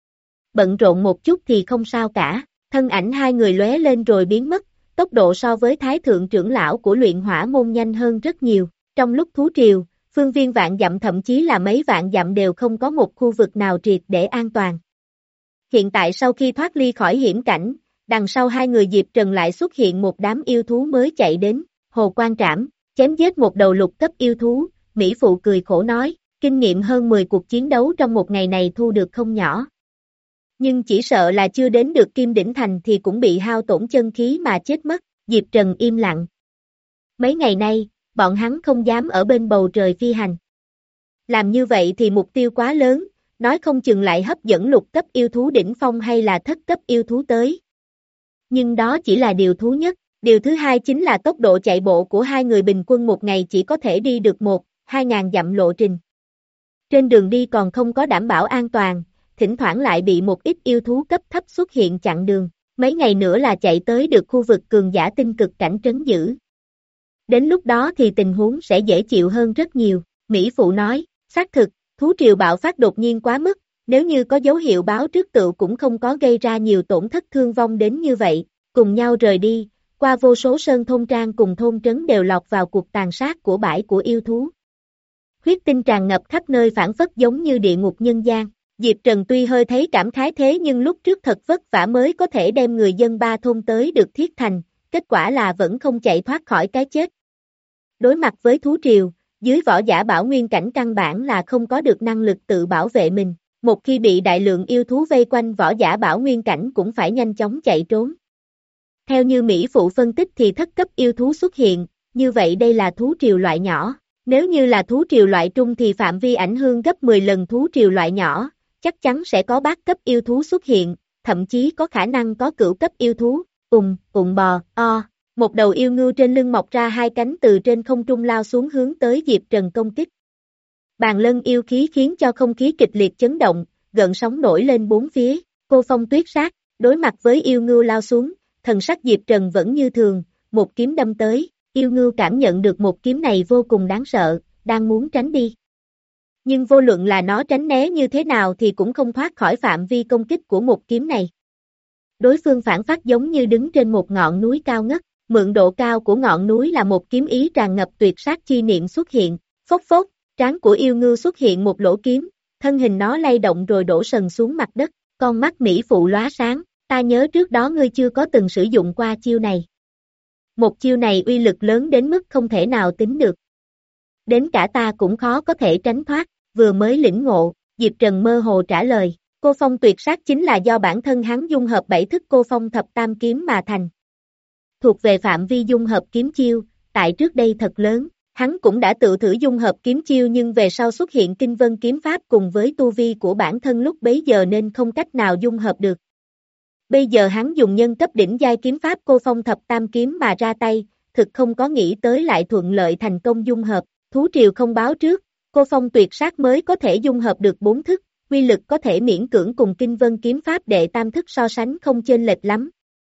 Bận rộn một chút thì không sao cả, thân ảnh hai người lóe lên rồi biến mất, tốc độ so với thái thượng trưởng lão của luyện hỏa môn nhanh hơn rất nhiều. Trong lúc thú triều, phương viên vạn dặm thậm chí là mấy vạn dặm đều không có một khu vực nào triệt để an toàn. Hiện tại sau khi thoát ly khỏi hiểm cảnh, đằng sau hai người Diệp Trần lại xuất hiện một đám yêu thú mới chạy đến, Hồ Quan Trảm, chém giết một đầu lục cấp yêu thú, Mỹ Phụ cười khổ nói, kinh nghiệm hơn mười cuộc chiến đấu trong một ngày này thu được không nhỏ. Nhưng chỉ sợ là chưa đến được Kim Đỉnh Thành thì cũng bị hao tổn chân khí mà chết mất, Diệp Trần im lặng. Mấy ngày nay, bọn hắn không dám ở bên bầu trời phi hành. Làm như vậy thì mục tiêu quá lớn, nói không chừng lại hấp dẫn lục cấp yêu thú đỉnh phong hay là thất cấp yêu thú tới. Nhưng đó chỉ là điều thú nhất, điều thứ hai chính là tốc độ chạy bộ của hai người bình quân một ngày chỉ có thể đi được một, hai ngàn dặm lộ trình. Trên đường đi còn không có đảm bảo an toàn, thỉnh thoảng lại bị một ít yêu thú cấp thấp xuất hiện chặn đường, mấy ngày nữa là chạy tới được khu vực cường giả tinh cực cảnh trấn giữ. Đến lúc đó thì tình huống sẽ dễ chịu hơn rất nhiều, Mỹ Phụ nói, xác thực, thú triều bạo phát đột nhiên quá mức, nếu như có dấu hiệu báo trước tựu cũng không có gây ra nhiều tổn thất thương vong đến như vậy, cùng nhau rời đi, qua vô số sơn thôn trang cùng thôn trấn đều lọt vào cuộc tàn sát của bãi của yêu thú. Huyết tinh tràn ngập khắp nơi phản phất giống như địa ngục nhân gian. Diệp Trần tuy hơi thấy cảm khái thế nhưng lúc trước thật vất vả mới có thể đem người dân ba thôn tới được Thiết Thành, kết quả là vẫn không chạy thoát khỏi cái chết. Đối mặt với thú triều, dưới võ giả bảo nguyên cảnh căn bản là không có được năng lực tự bảo vệ mình, một khi bị đại lượng yêu thú vây quanh võ giả bảo nguyên cảnh cũng phải nhanh chóng chạy trốn. Theo như Mỹ Phụ phân tích thì thất cấp yêu thú xuất hiện, như vậy đây là thú triều loại nhỏ, nếu như là thú triều loại trung thì phạm vi ảnh hưởng gấp mười lần thú triều loại nhỏ. Chắc chắn sẽ có bát cấp yêu thú xuất hiện, thậm chí có khả năng có cửu cấp yêu thú, ùng, ùng bò, o, một đầu yêu ngưu trên lưng mọc ra hai cánh từ trên không trung lao xuống hướng tới Diệp Trần công kích. Bàn lân yêu khí khiến cho không khí kịch liệt chấn động, gợn sóng nổi lên bốn phía, cô phong tuyết sát, đối mặt với yêu ngưu lao xuống, thần sắc Diệp Trần vẫn như thường, một kiếm đâm tới, yêu ngưu cảm nhận được một kiếm này vô cùng đáng sợ, đang muốn tránh đi. Nhưng vô luận là nó tránh né như thế nào thì cũng không thoát khỏi phạm vi công kích của một kiếm này. Đối phương phản phát giống như đứng trên một ngọn núi cao ngất, mượn độ cao của ngọn núi là một kiếm ý tràn ngập tuyệt sát chi niệm xuất hiện, phốc phốc, trán của yêu ngư xuất hiện một lỗ kiếm, thân hình nó lay động rồi đổ sần xuống mặt đất, con mắt Mỹ Phụ lóa sáng, ta nhớ trước đó ngươi chưa có từng sử dụng qua chiêu này. Một chiêu này uy lực lớn đến mức không thể nào tính được. Đến cả ta cũng khó có thể tránh thoát, vừa mới lĩnh ngộ, Diệp Trần mơ hồ trả lời, cô phong tuyệt sát chính là do bản thân hắn dung hợp bảy thức cô phong thập tam kiếm mà thành. Thuộc về phạm vi dung hợp kiếm chiêu, tại trước đây thật lớn, hắn cũng đã tự thử dung hợp kiếm chiêu nhưng về sau xuất hiện kinh vân kiếm pháp cùng với tu vi của bản thân lúc bấy giờ nên không cách nào dung hợp được. Bây giờ hắn dùng nhân cấp đỉnh giai kiếm pháp cô phong thập tam kiếm mà ra tay, thực không có nghĩ tới lại thuận lợi thành công dung hợp, thú triều không báo trước, cô phong tuyệt sát mới có thể dung hợp được bốn thức, uy lực có thể miễn cưỡng cùng kinh vân kiếm pháp đệ tam thức so sánh không chênh lệch lắm.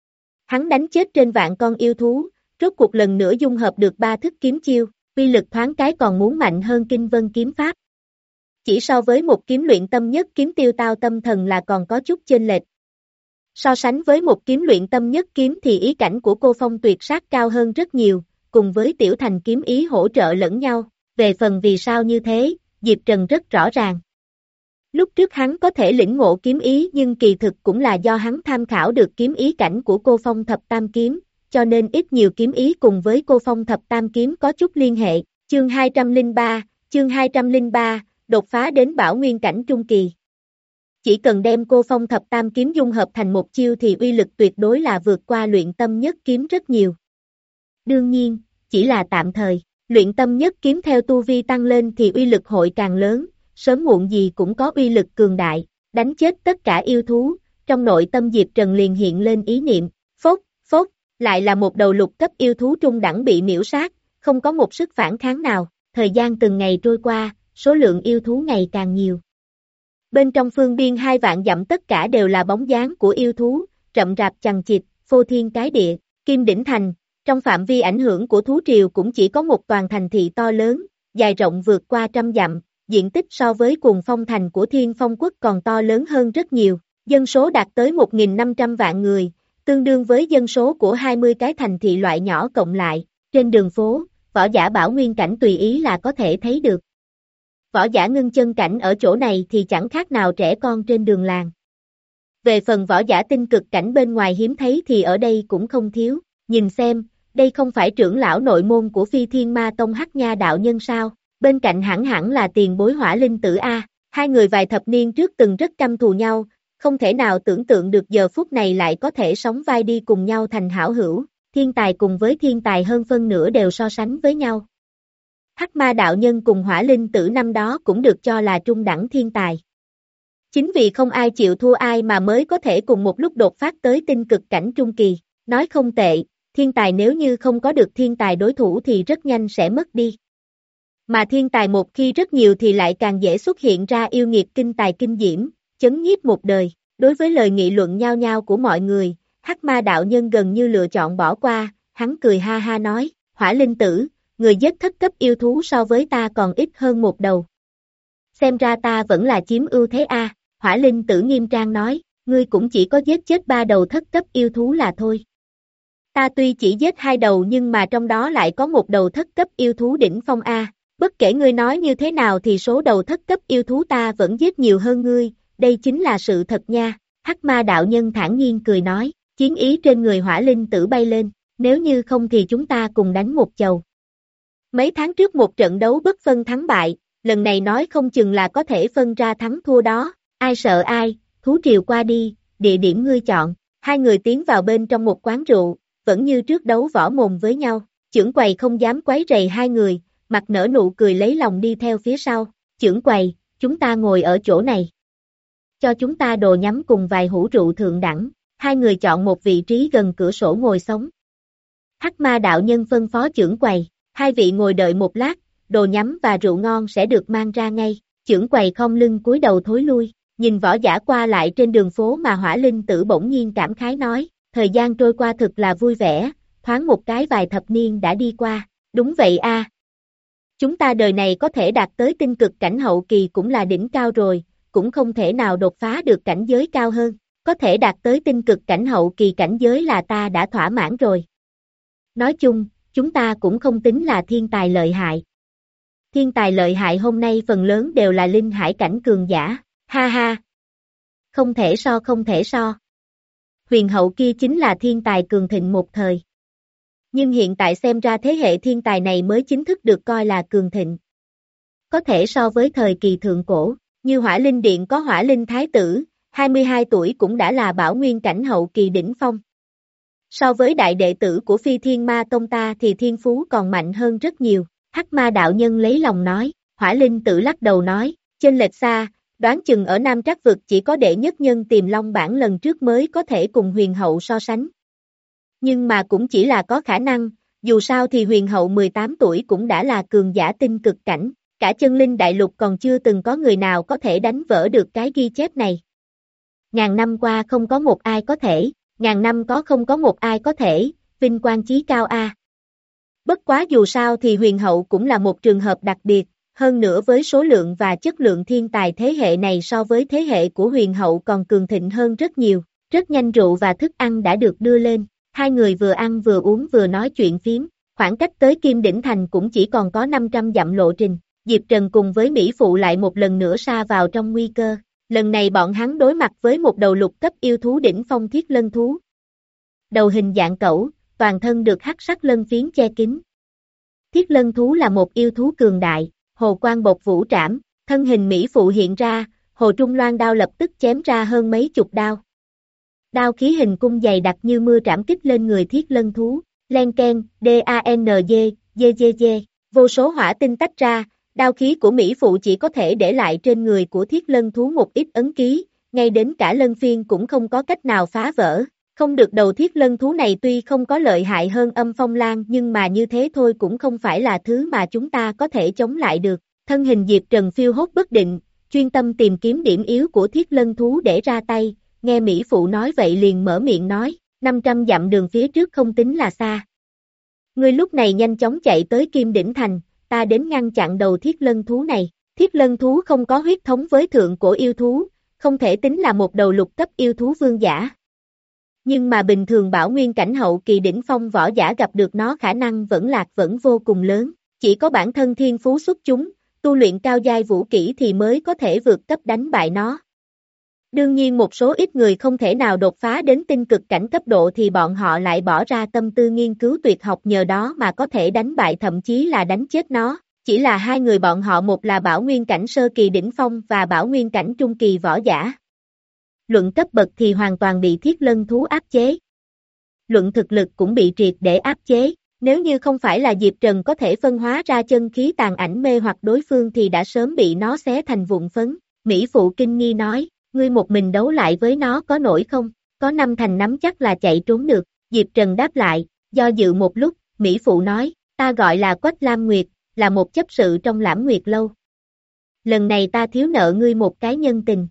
Hắn đánh chết trên vạn con yêu thú, rốt cuộc lần nữa dung hợp được ba thức kiếm chiêu, uy lực thoáng cái còn muốn mạnh hơn kinh vân kiếm pháp. Chỉ so với một kiếm luyện tâm nhất kiếm tiêu tao tâm thần là còn có chút chênh lệch. So sánh với một kiếm luyện tâm nhất kiếm thì ý cảnh của cô phong tuyệt sát cao hơn rất nhiều, cùng với tiểu thành kiếm ý hỗ trợ lẫn nhau, về phần vì sao như thế, Diệp Trần rất rõ ràng. Lúc trước hắn có thể lĩnh ngộ kiếm ý nhưng kỳ thực cũng là do hắn tham khảo được kiếm ý cảnh của cô phong thập tam kiếm, cho nên ít nhiều kiếm ý cùng với cô phong thập tam kiếm có chút liên hệ. Chương hai trăm lẻ ba, chương hai trăm lẻ ba, đột phá đến bảo nguyên cảnh trung kỳ. Chỉ cần đem cô phong thập tam kiếm dung hợp thành một chiêu thì uy lực tuyệt đối là vượt qua luyện tâm nhất kiếm rất nhiều. Đương nhiên, chỉ là tạm thời, luyện tâm nhất kiếm theo tu vi tăng lên thì uy lực hội càng lớn, sớm muộn gì cũng có uy lực cường đại, đánh chết tất cả yêu thú, trong nội tâm Diệp Trần liền hiện lên ý niệm, phốt, phốt, lại là một đầu lục cấp yêu thú trung đẳng bị miễu sát, không có một sức phản kháng nào, thời gian từng ngày trôi qua, số lượng yêu thú ngày càng nhiều. Bên trong phương biên hai vạn dặm tất cả đều là bóng dáng của yêu thú, rậm rạp chằng chịt, phô thiên cái địa, Kim Đỉnh Thành, trong phạm vi ảnh hưởng của thú triều cũng chỉ có một toàn thành thị to lớn, dài rộng vượt qua trăm dặm, diện tích so với Cuồng Phong Thành của Thiên Phong Quốc còn to lớn hơn rất nhiều, dân số đạt tới một nghìn năm trăm vạn người, tương đương với dân số của hai mươi cái thành thị loại nhỏ cộng lại, trên đường phố, võ giả bảo nguyên cảnh tùy ý là có thể thấy được. Võ giả ngưng chân cảnh ở chỗ này thì chẳng khác nào trẻ con trên đường làng. Về phần võ giả tinh cực cảnh bên ngoài hiếm thấy thì ở đây cũng không thiếu, nhìn xem, đây không phải trưởng lão nội môn của Phi Thiên Ma Tông Hắc Nha đạo nhân sao, bên cạnh hẳn hẳn là tiền bối Hỏa Linh Tử A, hai người vài thập niên trước từng rất căm thù nhau, không thể nào tưởng tượng được giờ phút này lại có thể sóng vai đi cùng nhau thành hảo hữu, thiên tài cùng với thiên tài hơn phân nửa đều so sánh với nhau. Hắc Ma đạo nhân cùng Hỏa Linh Tử năm đó cũng được cho là trung đẳng thiên tài. Chính vì không ai chịu thua ai mà mới có thể cùng một lúc đột phát tới tinh cực cảnh trung kỳ, nói không tệ, thiên tài nếu như không có được thiên tài đối thủ thì rất nhanh sẽ mất đi. Mà thiên tài một khi rất nhiều thì lại càng dễ xuất hiện ra yêu nghiệt kinh tài kinh diễm, chấn nhiếp một đời. Đối với lời nghị luận nhao nhao của mọi người, Hắc Ma đạo nhân gần như lựa chọn bỏ qua, hắn cười ha ha nói, Hỏa Linh Tử, người giết thất cấp yêu thú so với ta còn ít hơn một đầu. Xem ra ta vẫn là chiếm ưu thế a. À. Hỏa Linh Tử nghiêm trang nói, ngươi cũng chỉ có giết chết ba đầu thất cấp yêu thú là thôi. Ta tuy chỉ giết hai đầu nhưng mà trong đó lại có một đầu thất cấp yêu thú đỉnh phong a. À. Bất kể ngươi nói như thế nào thì số đầu thất cấp yêu thú ta vẫn giết nhiều hơn ngươi, đây chính là sự thật nha. Hắc Ma đạo nhân thản nhiên cười nói, chiến ý trên người Hỏa Linh Tử bay lên, nếu như không thì chúng ta cùng đánh một chầu. Mấy tháng trước một trận đấu bất phân thắng bại, lần này nói không chừng là có thể phân ra thắng thua đó, ai sợ ai, thú triều qua đi, địa điểm ngươi chọn, hai người tiến vào bên trong một quán rượu, vẫn như trước đấu võ mồm với nhau, chưởng quầy không dám quấy rầy hai người, mặt nở nụ cười lấy lòng đi theo phía sau, chưởng quầy, chúng ta ngồi ở chỗ này. Cho chúng ta đồ nhắm cùng vài hũ rượu thượng đẳng, hai người chọn một vị trí gần cửa sổ ngồi sống. Hắc Ma đạo nhân phân phó chưởng quầy, hai vị ngồi đợi một lát, đồ nhắm và rượu ngon sẽ được mang ra ngay, chưởng quầy khom lưng cúi đầu thối lui, nhìn võ giả qua lại trên đường phố mà Hỏa Linh Tử bỗng nhiên cảm khái nói, thời gian trôi qua thực là vui vẻ, thoáng một cái vài thập niên đã đi qua, đúng vậy a. À. Chúng ta đời này có thể đạt tới tinh cực cảnh hậu kỳ cũng là đỉnh cao rồi, cũng không thể nào đột phá được cảnh giới cao hơn, có thể đạt tới tinh cực cảnh hậu kỳ cảnh giới là ta đã thỏa mãn rồi. Nói chung, chúng ta cũng không tính là thiên tài lợi hại. Thiên tài lợi hại hôm nay phần lớn đều là linh hải cảnh cường giả, ha ha. Không thể so không thể so. Huyền hậu kia chính là thiên tài cường thịnh một thời. Nhưng hiện tại xem ra thế hệ thiên tài này mới chính thức được coi là cường thịnh. Có thể so với thời kỳ thượng cổ, như Hỏa Linh Điện có Hỏa Linh Thái Tử, hai mươi hai tuổi cũng đã là bảo nguyên cảnh hậu kỳ đỉnh phong. So với đại đệ tử của Phi Thiên Ma Tông ta thì thiên phú còn mạnh hơn rất nhiều, Hắc Ma đạo nhân lấy lòng nói, Hỏa Linh Tử lắc đầu nói, chênh lệch xa, đoán chừng ở Nam Trắc Vực chỉ có đệ nhất nhân Tiềm Long Bản lần trước mới có thể cùng huyền hậu so sánh. Nhưng mà cũng chỉ là có khả năng, dù sao thì huyền hậu mười tám tuổi cũng đã là cường giả tinh cực cảnh, cả chân linh đại lục còn chưa từng có người nào có thể đánh vỡ được cái ghi chép này. Ngàn năm qua không có một ai có thể, ngàn năm có không có một ai có thể, vinh quang chí cao a. À. Bất quá dù sao thì huyền hậu cũng là một trường hợp đặc biệt, hơn nữa với số lượng và chất lượng thiên tài thế hệ này so với thế hệ của huyền hậu còn cường thịnh hơn rất nhiều, rất nhanh rượu và thức ăn đã được đưa lên, hai người vừa ăn vừa uống vừa nói chuyện phiếm, khoảng cách tới Kim Đỉnh Thành cũng chỉ còn có năm trăm dặm lộ trình, Diệp Trần cùng với Mỹ Phụ lại một lần nữa sa vào trong nguy cơ, lần này bọn hắn đối mặt với một đầu lục cấp yêu thú đỉnh phong thiết lân thú. Đầu hình dạng cẩu, toàn thân được hắc sắc lân phiến che kín. Thiết lân thú là một yêu thú cường đại, hồ quang bộc vũ trảm, thân hình mỹ phụ hiện ra, hồ trung loan đao lập tức chém ra hơn mấy chục đao. Đao khí hình cung dày đặc như mưa trảm kích lên người thiết lân thú, len ken, D-A-N-G, G-G-G, vô số hỏa tinh tách ra, đao khí của mỹ phụ chỉ có thể để lại trên người của thiết lân thú một ít ấn ký, ngay đến cả lân phiên cũng không có cách nào phá vỡ. Không được, đầu thiết lân thú này tuy không có lợi hại hơn âm phong lan nhưng mà như thế thôi cũng không phải là thứ mà chúng ta có thể chống lại được. Thân hình Diệp Trần phiêu hốt bất định, chuyên tâm tìm kiếm điểm yếu của thiết lân thú để ra tay, nghe mỹ phụ nói vậy liền mở miệng nói, năm trăm dặm đường phía trước không tính là xa. Ngươi lúc này nhanh chóng chạy tới Kim Đỉnh Thành, ta đến ngăn chặn đầu thiết lân thú này. Thiết lân thú không có huyết thống với thượng cổ yêu thú, không thể tính là một đầu lục cấp yêu thú vương giả. Nhưng mà bình thường bảo nguyên cảnh hậu kỳ đỉnh phong võ giả gặp được nó khả năng vẫn lạc vẫn vô cùng lớn, chỉ có bản thân thiên phú xuất chúng, tu luyện cao giai vũ kỹ thì mới có thể vượt cấp đánh bại nó. Đương nhiên một số ít người không thể nào đột phá đến tinh cực cảnh cấp độ thì bọn họ lại bỏ ra tâm tư nghiên cứu tuyệt học nhờ đó mà có thể đánh bại thậm chí là đánh chết nó. Chỉ là hai người bọn họ, một là bảo nguyên cảnh sơ kỳ đỉnh phong và bảo nguyên cảnh trung kỳ võ giả. Luận cấp bậc thì hoàn toàn bị thiết lân thú áp chế. Luận thực lực cũng bị triệt để áp chế. Nếu như không phải là Diệp Trần có thể phân hóa ra chân khí tàn ảnh mê hoặc đối phương thì đã sớm bị nó xé thành vụn phấn. Mỹ phụ kinh nghi nói, ngươi một mình đấu lại với nó có nổi không? Có năm thành nắm chắc là chạy trốn được. Diệp Trần đáp lại, do dự một lúc, Mỹ phụ nói, ta gọi là Quách Lam Nguyệt, là một chấp sự trong Lãm Nguyệt lâu. Lần này ta thiếu nợ ngươi một cái nhân tình.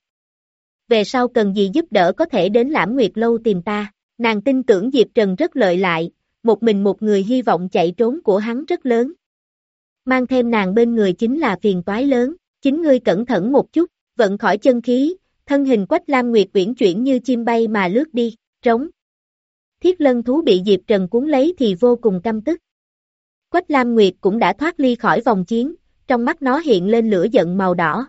Về sau cần gì giúp đỡ có thể đến Lãm Nguyệt lâu tìm ta. Nàng tin tưởng Diệp Trần rất lợi hại, một mình một người hy vọng chạy trốn của hắn rất lớn. Mang thêm nàng bên người chính là phiền toái lớn, chính ngươi cẩn thận một chút, vận khỏi chân khí, thân hình Quách Lam Nguyệt uyển chuyển như chim bay mà lướt đi, trống. Thiết lân thú bị Diệp Trần cuốn lấy thì vô cùng căm tức. Quách Lam Nguyệt cũng đã thoát ly khỏi vòng chiến, trong mắt nó hiện lên lửa giận màu đỏ.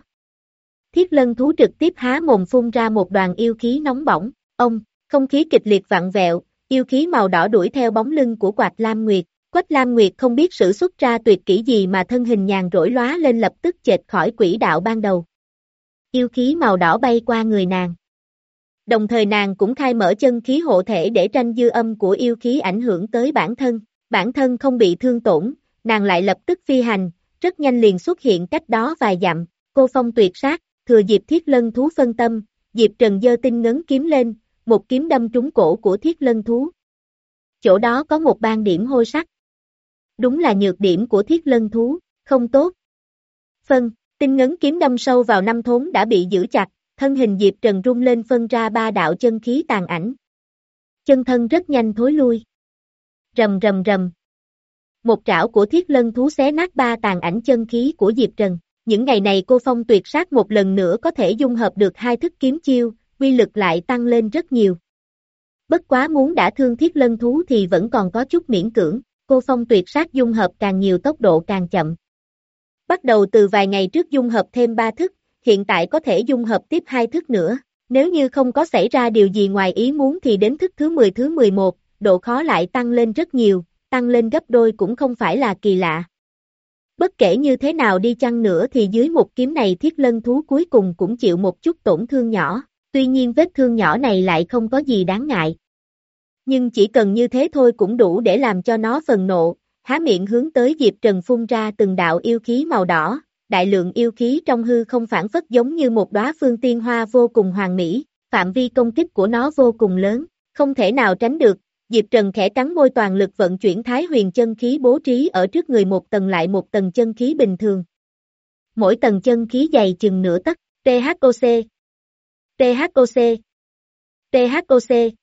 Thiết lân thú trực tiếp há mồm phun ra một đoàn yêu khí nóng bỏng, ông, không khí kịch liệt vặn vẹo, yêu khí màu đỏ đuổi theo bóng lưng của Quách Lam Nguyệt. Quách Lam Nguyệt không biết sử xuất ra tuyệt kỹ gì mà thân hình nhàn rỗi lóa lên lập tức chệch khỏi quỹ đạo ban đầu. Yêu khí màu đỏ bay qua người nàng. Đồng thời nàng cũng khai mở chân khí hộ thể để tranh dư âm của yêu khí ảnh hưởng tới bản thân. Bản thân không bị thương tổn, nàng lại lập tức phi hành, rất nhanh liền xuất hiện cách đó vài dặm. Cô phong tuyệt sát, thừa dịp thiết lân thú phân tâm, Diệp Trần giơ tinh ngấn kiếm lên, một kiếm đâm trúng cổ của thiết lân thú. Chỗ đó có một ban điểm hôi sắc. Đúng là nhược điểm của thiết lân thú, không tốt. Phân, tinh ngấn kiếm đâm sâu vào năm thốn đã bị giữ chặt, thân hình Diệp Trần rung lên phân ra ba đạo chân khí tàn ảnh. Chân thân rất nhanh thối lui. Rầm rầm rầm. Một trảo của thiết lân thú xé nát ba tàn ảnh chân khí của Diệp Trần. Những ngày này cô phong tuyệt sát một lần nữa có thể dung hợp được hai thức kiếm chiêu, uy lực lại tăng lên rất nhiều. Bất quá muốn đã thương thiết lân thú thì vẫn còn có chút miễn cưỡng, cô phong tuyệt sát dung hợp càng nhiều tốc độ càng chậm. Bắt đầu từ vài ngày trước dung hợp thêm ba thức, hiện tại có thể dung hợp tiếp hai thức nữa. Nếu như không có xảy ra điều gì ngoài ý muốn thì đến thức thứ mười thứ mười một, độ khó lại tăng lên rất nhiều, tăng lên gấp đôi cũng không phải là kỳ lạ. Bất kể như thế nào đi chăng nữa thì dưới một kiếm này thiết lân thú cuối cùng cũng chịu một chút tổn thương nhỏ, tuy nhiên vết thương nhỏ này lại không có gì đáng ngại. Nhưng chỉ cần như thế thôi cũng đủ để làm cho nó phần nộ, há miệng hướng tới Diệp Trần phun ra từng đạo yêu khí màu đỏ, đại lượng yêu khí trong hư không phản phất giống như một đóa phương tiên hoa vô cùng hoàn mỹ, phạm vi công kích của nó vô cùng lớn, không thể nào tránh được. Diệp Trần khẽ cắn môi toàn lực vận chuyển Thái Huyền chân khí bố trí ở trước người một tầng lại một tầng chân khí bình thường. Mỗi tầng chân khí dày chừng nửa tấc, tê hát ô xê, tê hát ô xê, tê hát ô xê,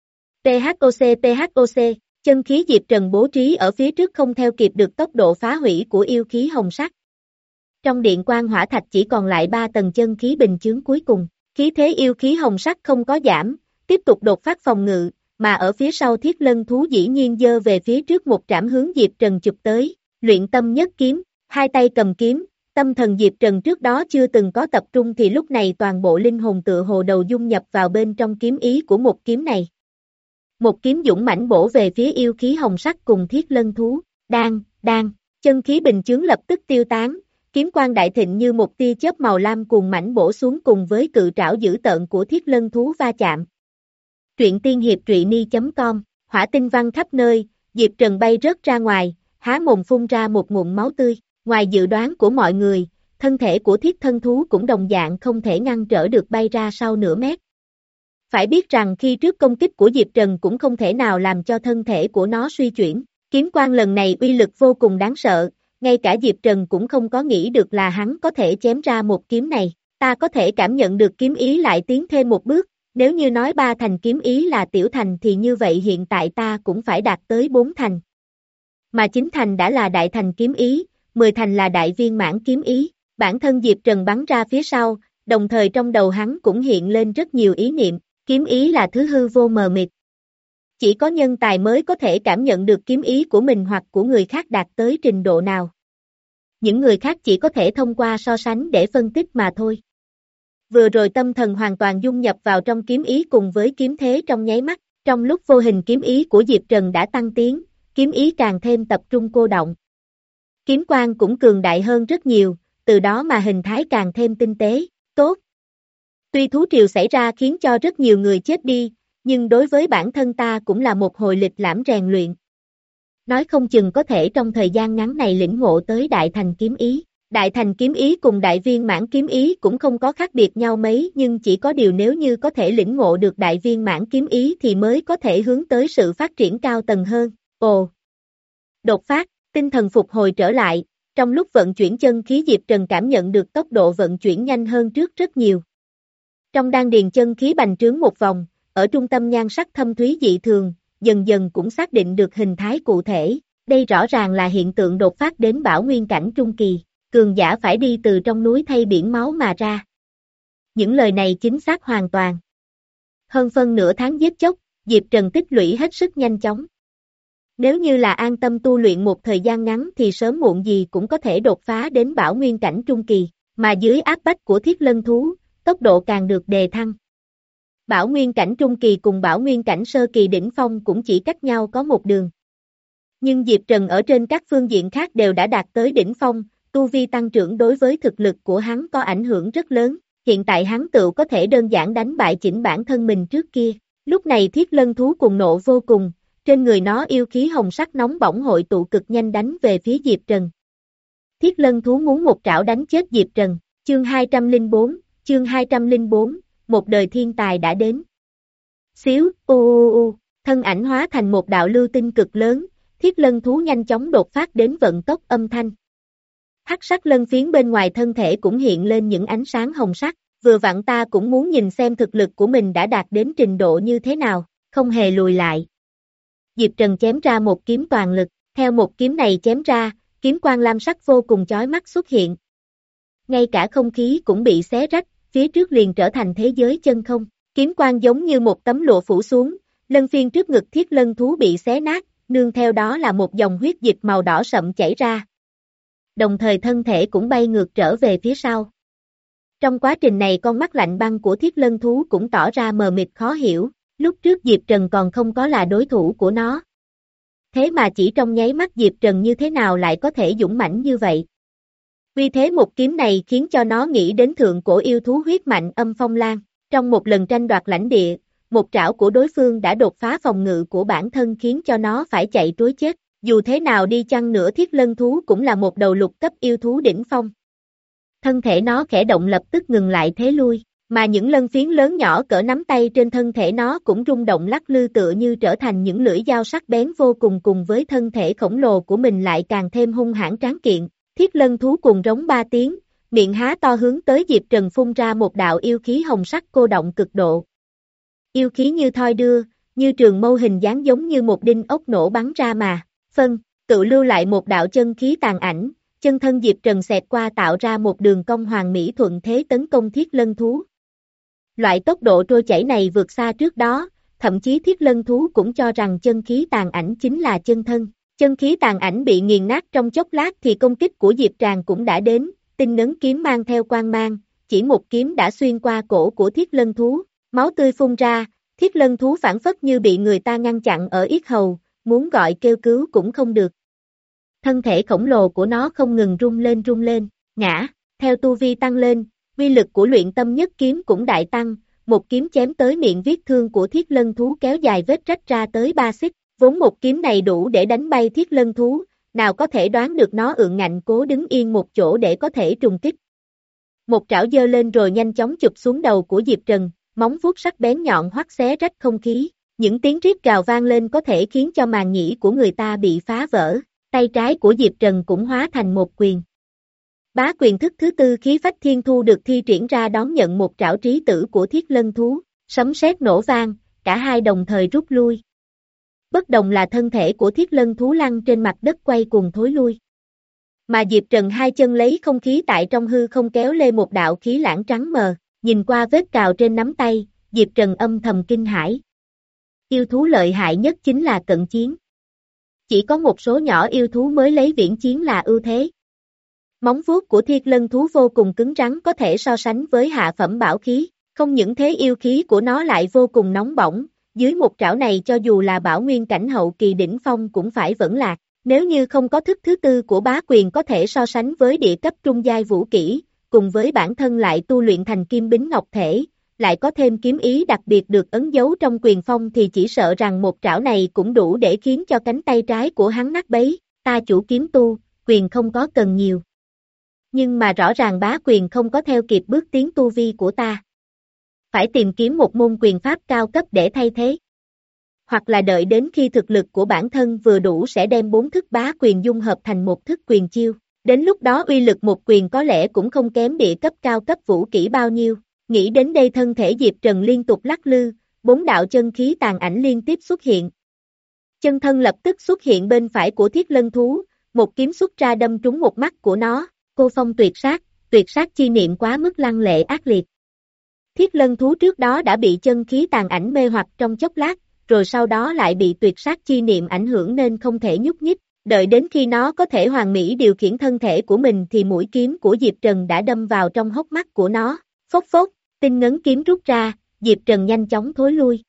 tê hát ô xê, tê hát ô xê, chân khí Diệp Trần bố trí ở phía trước không theo kịp được tốc độ phá hủy của yêu khí hồng sắc. Trong điện quang hỏa thạch chỉ còn lại ba tầng chân khí bình chướng cuối cùng, khí thế yêu khí hồng sắc không có giảm, tiếp tục đột phát phòng ngự. Mà ở phía sau thiết lân thú dĩ nhiên giơ về phía trước một trảm hướng Diệp Trần chụp tới, luyện tâm nhất kiếm, hai tay cầm kiếm, tâm thần Diệp Trần trước đó chưa từng có tập trung thì lúc này toàn bộ linh hồn tựa hồ đầu dung nhập vào bên trong kiếm ý của một kiếm này. Một kiếm dũng mãnh bổ về phía yêu khí hồng sắc cùng thiết lân thú, đang, đang, chân khí bình chướng lập tức tiêu tán, kiếm quang đại thịnh như một tia chớp màu lam cuồng mãnh bổ xuống cùng với cự trảo dữ tợn của thiết lân thú va chạm. Truyện tiên hiệp truyện ni chấm com, hỏa tinh văng khắp nơi, Diệp Trần bay rớt ra ngoài, há mồm phun ra một ngụm máu tươi, ngoài dự đoán của mọi người, thân thể của thiết thân thú cũng đồng dạng không thể ngăn trở được bay ra sau nửa mét. Phải biết rằng khi trước công kích của Diệp Trần cũng không thể nào làm cho thân thể của nó suy chuyển, kiếm quang lần này uy lực vô cùng đáng sợ, ngay cả Diệp Trần cũng không có nghĩ được là hắn có thể chém ra một kiếm này, ta có thể cảm nhận được kiếm ý lại tiến thêm một bước, nếu như nói ba thành kiếm ý là tiểu thành thì như vậy hiện tại ta cũng phải đạt tới bốn thành. Mà chín thành đã là đại thành kiếm ý, mười thành là đại viên mãn kiếm ý, bản thân Diệp Trần bắn ra phía sau, đồng thời trong đầu hắn cũng hiện lên rất nhiều ý niệm, kiếm ý là thứ hư vô mờ mịt. Chỉ có nhân tài mới có thể cảm nhận được kiếm ý của mình hoặc của người khác đạt tới trình độ nào. Những người khác chỉ có thể thông qua so sánh để phân tích mà thôi. Vừa rồi tâm thần hoàn toàn dung nhập vào trong kiếm ý cùng với kiếm thế trong nháy mắt, trong lúc vô hình kiếm ý của Diệp Trần đã tăng tiến, kiếm ý càng thêm tập trung cô động. Kiếm quang cũng cường đại hơn rất nhiều, từ đó mà hình thái càng thêm tinh tế, tốt. Tuy thú triều xảy ra khiến cho rất nhiều người chết đi, nhưng đối với bản thân ta cũng là một hồi lịch lãm rèn luyện. Nói không chừng có thể trong thời gian ngắn này lĩnh ngộ tới đại thành kiếm ý. Đại thành kiếm ý cùng đại viên mãn kiếm ý cũng không có khác biệt nhau mấy, nhưng chỉ có điều nếu như có thể lĩnh ngộ được đại viên mãn kiếm ý thì mới có thể hướng tới sự phát triển cao tầng hơn. Ồ! Đột phát, tinh thần phục hồi trở lại, trong lúc vận chuyển chân khí Diệp Trần cảm nhận được tốc độ vận chuyển nhanh hơn trước rất nhiều. Trong đan điền chân khí bành trướng một vòng, ở trung tâm nhan sắc thâm thúy dị thường, dần dần cũng xác định được hình thái cụ thể, đây rõ ràng là hiện tượng đột phát đến Bảo Nguyên cảnh trung kỳ. Cường giả phải đi từ trong núi thay biển máu mà ra. Những lời này chính xác hoàn toàn. Hơn phân nửa tháng giết chóc, Diệp Trần tích lũy hết sức nhanh chóng. Nếu như là an tâm tu luyện một thời gian ngắn thì sớm muộn gì cũng có thể đột phá đến Bảo Nguyên cảnh trung kỳ, mà dưới áp bách của thiết lân thú, tốc độ càng được đề thăng. Bảo Nguyên cảnh trung kỳ cùng Bảo Nguyên cảnh sơ kỳ đỉnh phong cũng chỉ cách nhau có một đường. Nhưng Diệp Trần ở trên các phương diện khác đều đã đạt tới đỉnh phong, tu vi tăng trưởng đối với thực lực của hắn có ảnh hưởng rất lớn, hiện tại hắn tự có thể đơn giản đánh bại chỉnh bản thân mình trước kia. Lúc này thiết lân thú cùng nộ vô cùng, trên người nó yêu khí hồng sắc nóng bỏng hội tụ cực nhanh đánh về phía Diệp Trần. Thiết lân thú muốn một trảo đánh chết Diệp Trần, chương hai trăm lẻ bốn, chương hai trăm lẻ bốn, một đời thiên tài đã đến. Xíu, u u u, thân ảnh hóa thành một đạo lưu tinh cực lớn, thiết lân thú nhanh chóng đột phát đến vận tốc âm thanh. Hắc sắc lân phiến bên ngoài thân thể cũng hiện lên những ánh sáng hồng sắc, vừa vặn ta cũng muốn nhìn xem thực lực của mình đã đạt đến trình độ như thế nào, không hề lùi lại. Diệp Trần chém ra một kiếm toàn lực, theo một kiếm này chém ra, kiếm quang lam sắc vô cùng chói mắt xuất hiện. Ngay cả không khí cũng bị xé rách, phía trước liền trở thành thế giới chân không, kiếm quang giống như một tấm lụa phủ xuống, lân phiến trước ngực thiết lân thú bị xé nát, nương theo đó là một dòng huyết dịch màu đỏ sậm chảy ra. Đồng thời thân thể cũng bay ngược trở về phía sau. Trong quá trình này con mắt lạnh băng của thiết lân thú cũng tỏ ra mờ mịt khó hiểu, lúc trước Diệp Trần còn không có là đối thủ của nó. Thế mà chỉ trong nháy mắt Diệp Trần như thế nào lại có thể dũng mãnh như vậy. Vì thế một kiếm này khiến cho nó nghĩ đến thượng cổ yêu thú huyết mạnh Âm Phong Lan, trong một lần tranh đoạt lãnh địa, một trảo của đối phương đã đột phá phòng ngự của bản thân khiến cho nó phải chạy trối chết. Dù thế nào đi chăng nữa thiết lân thú cũng là một đầu lục cấp yêu thú đỉnh phong. Thân thể nó khẽ động lập tức ngừng lại thế lui, mà những lân phiến lớn nhỏ cỡ nắm tay trên thân thể nó cũng rung động lắc lư tựa như trở thành những lưỡi dao sắc bén vô cùng, cùng với thân thể khổng lồ của mình lại càng thêm hung hãn tráng kiện. Thiết lân thú cuồng rống ba tiếng, miệng há to hướng tới Diệp Trần phun ra một đạo yêu khí hồng sắc cô động cực độ. Yêu khí như thoi đưa, như trường mâu hình dáng giống như một đinh ốc nổ bắn ra mà. Phân, tự lưu lại một đạo chân khí tàn ảnh, chân thân Diệp Trần xẹt qua tạo ra một đường cong hoàn mỹ thuận thế tấn công thiết lân thú. Loại tốc độ trôi chảy này vượt xa trước đó, thậm chí thiết lân thú cũng cho rằng chân khí tàn ảnh chính là chân thân. Chân khí tàn ảnh bị nghiền nát trong chốc lát thì công kích của Diệp Tràng cũng đã đến, tinh nấn kiếm mang theo quang mang, chỉ một kiếm đã xuyên qua cổ của thiết lân thú, máu tươi phun ra, Thiết lân thú phản phất như bị người ta ngăn chặn ở yết hầu, muốn gọi kêu cứu cũng không được. Thân thể khổng lồ của nó không ngừng rung lên rung lên, ngã, theo tu vi tăng lên, uy lực của luyện tâm nhất kiếm cũng đại tăng, một kiếm chém tới miệng vết thương của thiết lân thú kéo dài vết rách ra tới ba xích, vốn một kiếm này đủ để đánh bay thiết lân thú, nào có thể đoán được nó ượng ngạnh cố đứng yên một chỗ để có thể trùng kích. Một trảo giơ lên rồi nhanh chóng chụp xuống đầu của Diệp Trần, móng vuốt sắc bén nhọn hoắt xé rách không khí, những tiếng rít gào vang lên có thể khiến cho màng nhĩ của người ta bị phá vỡ, tay trái của Diệp Trần cũng hóa thành một quyền. Bá quyền thức thứ tư khí phách thiên thu được thi triển ra đón nhận một trảo trí tử của thiết lân thú, sấm sét nổ vang, cả hai đồng thời rút lui. Bất đồng là thân thể của thiết lân thú lăn trên mặt đất quay cuồng thối lui. Mà Diệp Trần hai chân lấy không khí tại trong hư không kéo lê một đạo khí lãng trắng mờ, nhìn qua vết cào trên nắm tay, Diệp Trần âm thầm kinh hãi. Yêu thú lợi hại nhất chính là cận chiến. Chỉ có một số nhỏ yêu thú mới lấy viễn chiến là ưu thế. Móng vuốt của thiết lân thú vô cùng cứng rắn có thể so sánh với hạ phẩm bảo khí, không những thế yêu khí của nó lại vô cùng nóng bỏng, dưới một trảo này cho dù là bảo nguyên cảnh hậu kỳ đỉnh phong cũng phải vẫn lạc, nếu như không có thức thứ tư của bá quyền có thể so sánh với địa cấp trung giai vũ kỹ, cùng với bản thân lại tu luyện thành kim bính ngọc thể, lại có thêm kiếm ý đặc biệt được ấn dấu trong quyền phong thì chỉ sợ rằng một trảo này cũng đủ để khiến cho cánh tay trái của hắn nát bấy, ta chủ kiếm tu, quyền không có cần nhiều. Nhưng mà rõ ràng bá quyền không có theo kịp bước tiến tu vi của ta. Phải tìm kiếm một môn quyền pháp cao cấp để thay thế. Hoặc là đợi đến khi thực lực của bản thân vừa đủ sẽ đem bốn thức bá quyền dung hợp thành một thức quyền chiêu. Đến lúc đó uy lực một quyền có lẽ cũng không kém địa cấp cao cấp vũ kỹ bao nhiêu. Nghĩ đến đây thân thể Diệp Trần liên tục lắc lư, bốn đạo chân khí tàn ảnh liên tiếp xuất hiện. Chân thân lập tức xuất hiện bên phải của thiết lân thú, một kiếm xuất ra đâm trúng một mắt của nó. Cô phong tuyệt sát, tuyệt sát chi niệm quá mức lăng lệ ác liệt. Thiết lân thú trước đó đã bị chân khí tàn ảnh mê hoặc trong chốc lát, rồi sau đó lại bị tuyệt sát chi niệm ảnh hưởng nên không thể nhúc nhích, đợi đến khi nó có thể hoàn mỹ điều khiển thân thể của mình thì mũi kiếm của Diệp Trần đã đâm vào trong hốc mắt của nó, phốc phốc, tinh ngấn kiếm rút ra, Diệp Trần nhanh chóng thối lui.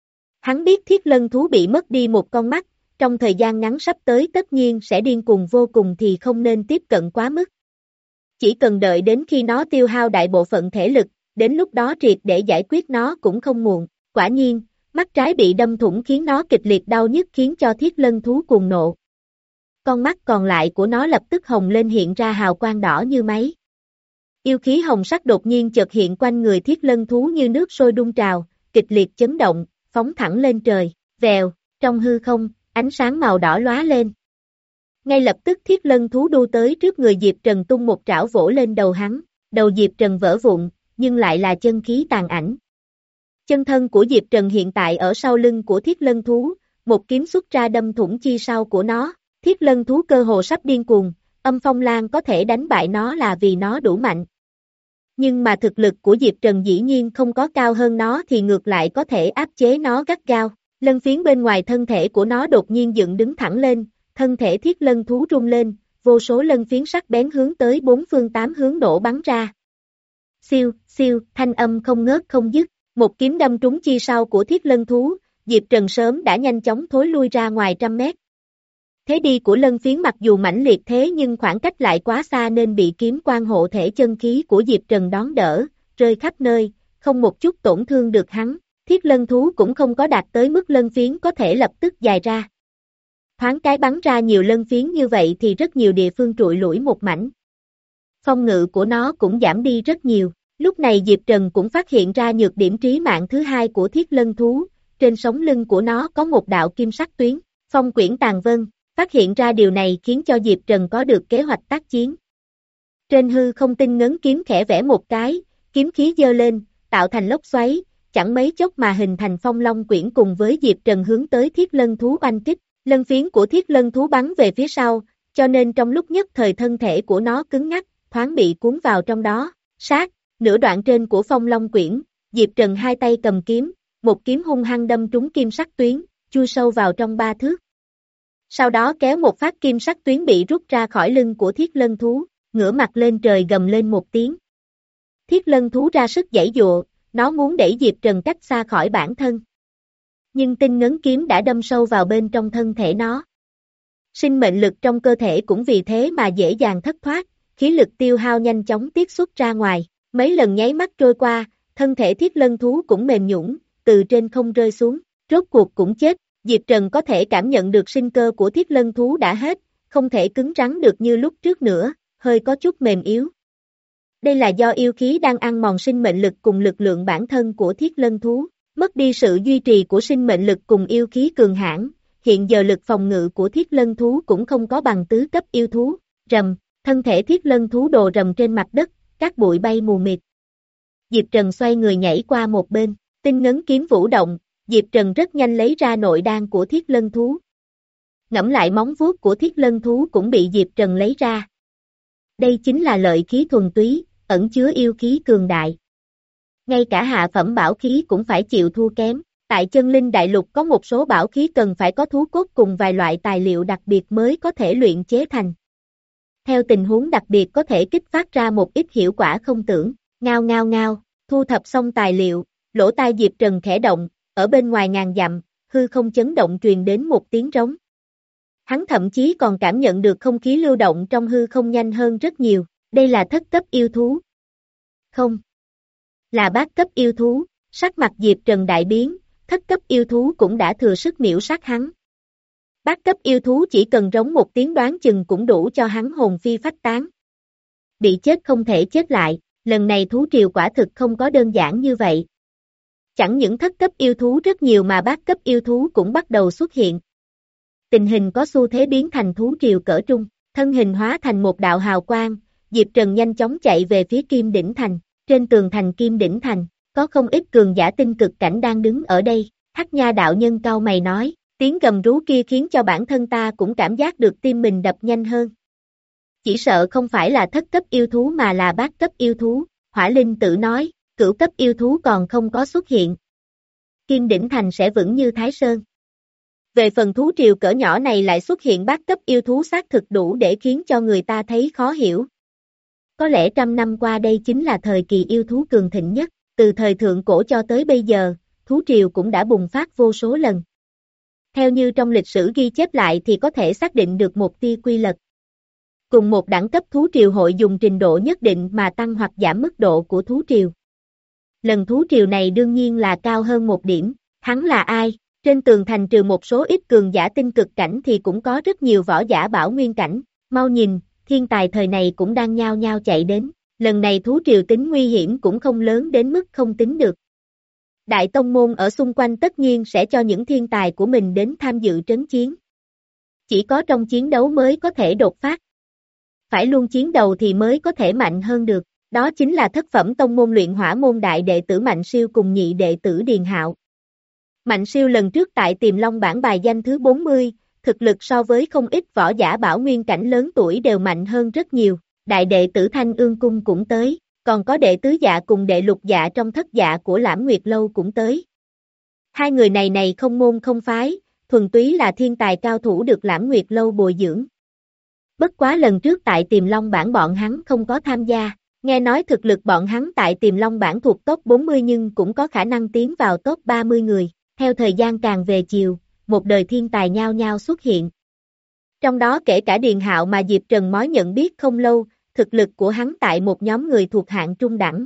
Hắn biết thiết lân thú bị mất đi một con mắt, trong thời gian ngắn sắp tới tất nhiên sẽ điên cuồng vô cùng thì không nên tiếp cận quá mức. Chỉ cần đợi đến khi nó tiêu hao đại bộ phận thể lực, đến lúc đó triệt để giải quyết nó cũng không muộn. Quả nhiên, mắt trái bị đâm thủng khiến nó kịch liệt đau nhức khiến cho thiết lân thú cuồng nộ. Con mắt còn lại của nó lập tức hồng lên hiện ra hào quang đỏ như máy. Yêu khí hồng sắc đột nhiên chợt hiện quanh người thiết lân thú như nước sôi đun trào, kịch liệt chấn động, phóng thẳng lên trời, vèo, trong hư không, ánh sáng màu đỏ lóa lên. Ngay lập tức thiết lân thú đu tới trước người Diệp Trần tung một trảo vỗ lên đầu hắn, đầu Diệp Trần vỡ vụn, nhưng lại là chân khí tàn ảnh. Chân thân của Diệp Trần hiện tại ở sau lưng của thiết lân thú, một kiếm xuất ra đâm thủng chi sau của nó, thiết lân thú cơ hồ sắp điên cuồng, âm phong lan có thể đánh bại nó là vì nó đủ mạnh. Nhưng mà thực lực của Diệp Trần dĩ nhiên không có cao hơn nó thì ngược lại có thể áp chế nó gắt gao, lân phiến bên ngoài thân thể của nó đột nhiên dựng đứng thẳng lên, thân thể thiết lân thú rung lên, vô số lân phiến sắc bén hướng tới bốn phương tám hướng nổ bắn ra. Siêu, siêu, thanh âm không ngớt không dứt, một kiếm đâm trúng chi sau của thiết lân thú, Diệp Trần sớm đã nhanh chóng thối lui ra ngoài trăm mét. Thế đi của lân phiến mặc dù mãnh liệt thế nhưng khoảng cách lại quá xa nên bị kiếm quang hộ thể chân khí của Diệp Trần đón đỡ, rơi khắp nơi, không một chút tổn thương được hắn, thiết lân thú cũng không có đạt tới mức lân phiến có thể lập tức dài ra. Thoáng cái bắn ra nhiều lân phiến như vậy thì rất nhiều địa phương trụi lủi một mảnh. Phong ngự của nó cũng giảm đi rất nhiều, lúc này Diệp Trần cũng phát hiện ra nhược điểm trí mạng thứ hai của thiết lân thú, trên sống lưng của nó có một đạo kim sắc tuyến, phong quyển tàn vân, phát hiện ra điều này khiến cho Diệp Trần có được kế hoạch tác chiến. Trên hư không tinh ngấn kiếm khẽ vẽ một cái, kiếm khí dơ lên, tạo thành lốc xoáy, chẳng mấy chốc mà hình thành phong long quyển cùng với Diệp Trần hướng tới thiết lân thú oanh kích. Lân phiến của thiết lân thú bắn về phía sau, cho nên trong lúc nhất thời thân thể của nó cứng ngắc, thoáng bị cuốn vào trong đó, sát, nửa đoạn trên của phong long quyển, Diệp Trần hai tay cầm kiếm, một kiếm hung hăng đâm trúng kim sắc tuyến, chui sâu vào trong ba thước. Sau đó kéo một phát kim sắc tuyến bị rút ra khỏi lưng của thiết lân thú, ngửa mặt lên trời gầm lên một tiếng. Thiết lân thú ra sức giãy giụa, nó muốn đẩy Diệp Trần cách xa khỏi bản thân, nhưng tinh ngấn kiếm đã đâm sâu vào bên trong thân thể nó. Sinh mệnh lực trong cơ thể cũng vì thế mà dễ dàng thất thoát, khí lực tiêu hao nhanh chóng tiết xuất ra ngoài, mấy lần nháy mắt trôi qua, thân thể thiết lân thú cũng mềm nhũn, từ trên không rơi xuống, rốt cuộc cũng chết. Diệp Trần có thể cảm nhận được sinh cơ của thiết lân thú đã hết, không thể cứng rắn được như lúc trước nữa, hơi có chút mềm yếu. Đây là do yêu khí đang ăn mòn sinh mệnh lực cùng lực lượng bản thân của thiết lân thú, mất đi sự duy trì của sinh mệnh lực cùng yêu khí cường hãn, hiện giờ lực phòng ngự của thiết lân thú cũng không có bằng tứ cấp yêu thú, rầm, thân thể thiết lân thú đồ rầm trên mặt đất, các bụi bay mù mịt. Diệp Trần xoay người nhảy qua một bên, tinh ngấn kiếm vũ động, Diệp Trần rất nhanh lấy ra nội đan của thiết lân thú. Ngẫm lại móng vuốt của thiết lân thú cũng bị Diệp Trần lấy ra. Đây chính là lợi khí thuần túy, ẩn chứa yêu khí cường đại. Ngay cả hạ phẩm bảo khí cũng phải chịu thua kém. Tại chân linh đại lục có một số bảo khí cần phải có thú cốt cùng vài loại tài liệu đặc biệt mới có thể luyện chế thành. Theo tình huống đặc biệt có thể kích phát ra một ít hiệu quả không tưởng. Ngao ngao ngao, thu thập xong tài liệu, lỗ tai Diệp Trần khẽ động, ở bên ngoài ngàn dặm, hư không chấn động truyền đến một tiếng rống. Hắn thậm chí còn cảm nhận được không khí lưu động trong hư không nhanh hơn rất nhiều, đây là thất cấp yêu thú. Không, là bát cấp yêu thú, sắc mặt Diệp Trần đại biến, thất cấp yêu thú cũng đã thừa sức miễu sát hắn. Bát cấp yêu thú chỉ cần rống một tiếng đoán chừng cũng đủ cho hắn hồn phi phách tán. Bị chết không thể chết lại, lần này thú triều quả thực không có đơn giản như vậy. Chẳng những thất cấp yêu thú rất nhiều mà bát cấp yêu thú cũng bắt đầu xuất hiện. Tình hình có xu thế biến thành thú triều cỡ trung, thân hình hóa thành một đạo hào quang, Diệp Trần nhanh chóng chạy về phía Kim Đỉnh Thành, trên tường thành Kim Đỉnh Thành, có không ít cường giả tinh cực cảnh đang đứng ở đây, Hắc Nha đạo nhân cau mày nói, tiếng gầm rú kia khiến cho bản thân ta cũng cảm giác được tim mình đập nhanh hơn. Chỉ sợ không phải là thất cấp yêu thú mà là bát cấp yêu thú, Hỏa Linh Tử nói, cửu cấp yêu thú còn không có xuất hiện. Kim Đỉnh Thành sẽ vững như Thái Sơn. Về phần thú triều cỡ nhỏ này lại xuất hiện bát cấp yêu thú xác thực đủ để khiến cho người ta thấy khó hiểu. Có lẽ trăm năm qua đây chính là thời kỳ yêu thú cường thịnh nhất, từ thời thượng cổ cho tới bây giờ, thú triều cũng đã bùng phát vô số lần. Theo như trong lịch sử ghi chép lại thì có thể xác định được một tia quy luật. Cùng một đẳng cấp thú triều hội dùng trình độ nhất định mà tăng hoặc giảm mức độ của thú triều. Lần thú triều này đương nhiên là cao hơn một điểm, hắn là ai? Trên tường thành trừ một số ít cường giả tinh cực cảnh thì cũng có rất nhiều võ giả bảo nguyên cảnh, mau nhìn, thiên tài thời này cũng đang nhao nhao chạy đến, lần này thú triều tính nguy hiểm cũng không lớn đến mức không tính được. Đại tông môn ở xung quanh tất nhiên sẽ cho những thiên tài của mình đến tham dự trấn chiến. Chỉ có trong chiến đấu mới có thể đột phát. Phải luôn chiến đầu thì mới có thể mạnh hơn được, đó chính là thất phẩm tông môn luyện hỏa môn đại đệ tử Mạnh Siêu cùng nhị đệ tử Điền Hạo. Mạnh Siêu lần trước tại Tiềm Long bảng bài danh thứ bốn mươi, thực lực so với không ít võ giả bảo nguyên cảnh lớn tuổi đều mạnh hơn rất nhiều, đại đệ tử Thanh Ương Cung cũng tới, còn có đệ tứ dạ cùng đệ lục dạ trong thất dạ của Lãm Nguyệt Lâu cũng tới. Hai người này này không môn không phái, thuần túy là thiên tài cao thủ được Lãm Nguyệt Lâu bồi dưỡng. Bất quá lần trước tại Tiềm Long bảng bọn hắn không có tham gia, nghe nói thực lực bọn hắn tại Tiềm Long bảng thuộc top bốn mươi nhưng cũng có khả năng tiến vào top ba mươi người, theo thời gian càng về chiều, một đời thiên tài nhao nhao xuất hiện. Trong đó kể cả Điền Hạo mà Diệp Trần mới nhận biết không lâu, thực lực của hắn tại một nhóm người thuộc hạng trung đẳng.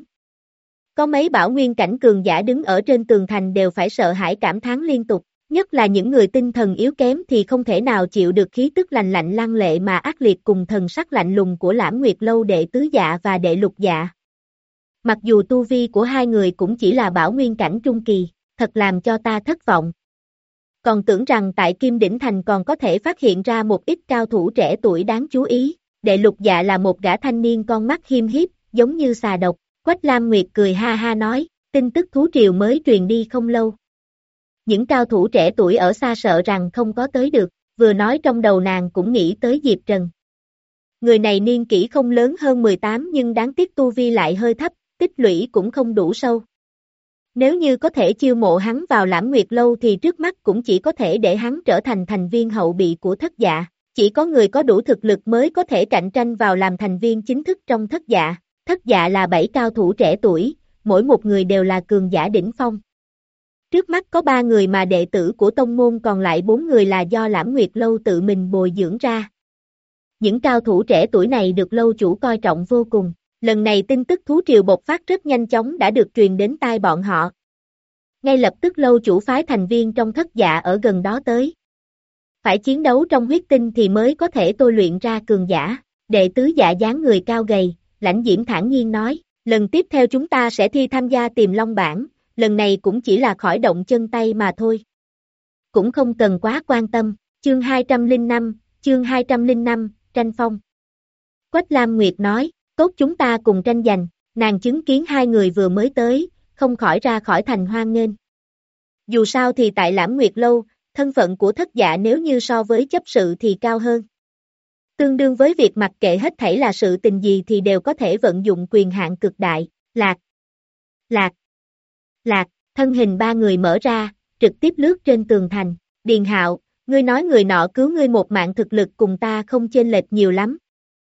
Có mấy bảo nguyên cảnh cường giả đứng ở trên tường thành đều phải sợ hãi cảm thán liên tục, nhất là những người tinh thần yếu kém thì không thể nào chịu được khí tức lành lạnh lăng lệ mà ác liệt cùng thần sắc lạnh lùng của Lãm Nguyệt Lâu đệ tứ dạ và đệ lục dạ. Mặc dù tu vi của hai người cũng chỉ là bảo nguyên cảnh trung kỳ, thật làm cho ta thất vọng. Còn tưởng rằng tại Kim Đỉnh Thành còn có thể phát hiện ra một ít cao thủ trẻ tuổi đáng chú ý, đệ lục dạ là một gã thanh niên con mắt hiêm hiếp, giống như xà độc, Quách Lam Nguyệt cười ha ha nói, tin tức thú triều mới truyền đi không lâu. Những cao thủ trẻ tuổi ở xa sợ rằng không có tới được, vừa nói trong đầu nàng cũng nghĩ tới Diệp Trần. Người này niên kỷ không lớn hơn mười tám nhưng đáng tiếc tu vi lại hơi thấp, tích lũy cũng không đủ sâu. Nếu như có thể chiêu mộ hắn vào Lãm Nguyệt Lâu thì trước mắt cũng chỉ có thể để hắn trở thành thành viên hậu bị của thất dạ. Chỉ có người có đủ thực lực mới có thể cạnh tranh vào làm thành viên chính thức trong thất dạ. Thất dạ là bảy cao thủ trẻ tuổi, mỗi một người đều là cường giả đỉnh phong. Trước mắt có ba người mà đệ tử của tông môn còn lại bốn người là do Lãm Nguyệt Lâu tự mình bồi dưỡng ra. Những cao thủ trẻ tuổi này được lâu chủ coi trọng vô cùng. Lần này tin tức thú triều bộc phát rất nhanh chóng đã được truyền đến tai bọn họ. Ngay lập tức lâu chủ phái thành viên trong thất dạ ở gần đó tới. Phải chiến đấu trong huyết tinh thì mới có thể tôi luyện ra cường giả. Đệ tứ dạ dáng người cao gầy, Lãnh Diễm thản nhiên nói, lần tiếp theo chúng ta sẽ thi tham gia tìm long bảng, lần này cũng chỉ là khởi động chân tay mà thôi. Cũng không cần quá quan tâm, chương hai trăm lẻ năm, chương hai trăm lẻ năm, tranh phong. Quách Lam Nguyệt nói, tốt chúng ta cùng tranh giành, nàng chứng kiến hai người vừa mới tới, không khỏi ra khỏi thành hoan nghênh. Dù sao thì tại Lãm Nguyệt Lâu, thân phận của thất dạ nếu như so với chấp sự thì cao hơn. Tương đương với việc mặc kệ hết thảy là sự tình gì thì đều có thể vận dụng quyền hạn cực đại, lạc, lạc, lạc, thân hình ba người mở ra, trực tiếp lướt trên tường thành, Điền Hạo, ngươi nói người nọ cứu ngươi một mạng thực lực cùng ta không chênh lệch nhiều lắm.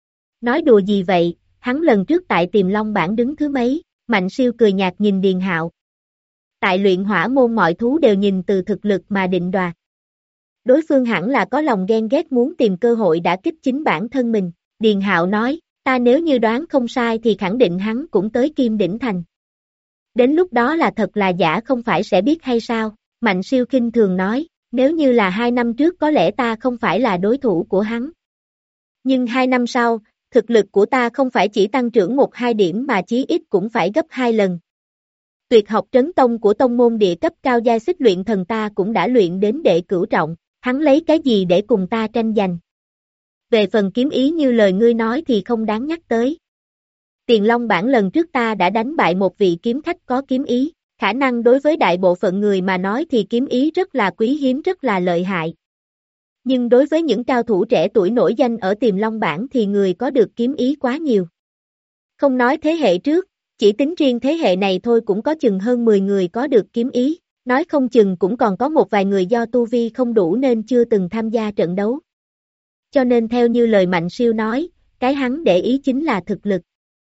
Nói đùa gì vậy, hắn lần trước tại Tiềm Long bảng đứng thứ mấy, Mạnh Siêu cười nhạt nhìn Điền Hạo. Tại luyện hỏa môn mọi thú đều nhìn từ thực lực mà định đoạt. Đối phương hẳn là có lòng ghen ghét muốn tìm cơ hội đả kích chính bản thân mình, Điền Hạo nói, ta nếu như đoán không sai thì khẳng định hắn cũng tới Kim Đỉnh Thành. Đến lúc đó là thật là giả không phải sẽ biết hay sao, Mạnh Siêu khinh thường nói, nếu như là hai năm trước có lẽ ta không phải là đối thủ của hắn. Nhưng hai năm sau, thực lực của ta không phải chỉ tăng trưởng một hai điểm mà chí ít cũng phải gấp hai lần. Tuyệt học trấn tông của tông môn địa cấp cao giai xích luyện thần ta cũng đã luyện đến đệ cửu trọng, hắn lấy cái gì để cùng ta tranh giành. Về phần kiếm ý như lời ngươi nói thì không đáng nhắc tới. Tiền Long bảng lần trước ta đã đánh bại một vị kiếm khách có kiếm ý, khả năng đối với đại bộ phận người mà nói thì kiếm ý rất là quý hiếm rất là lợi hại. Nhưng đối với những cao thủ trẻ tuổi nổi danh ở Tiềm Long bảng thì người có được kiếm ý quá nhiều. Không nói thế hệ trước, chỉ tính riêng thế hệ này thôi cũng có chừng hơn mười người có được kiếm ý, nói không chừng cũng còn có một vài người do tu vi không đủ nên chưa từng tham gia trận đấu. Cho nên theo như lời Mạnh Siêu nói, cái hắn để ý chính là thực lực.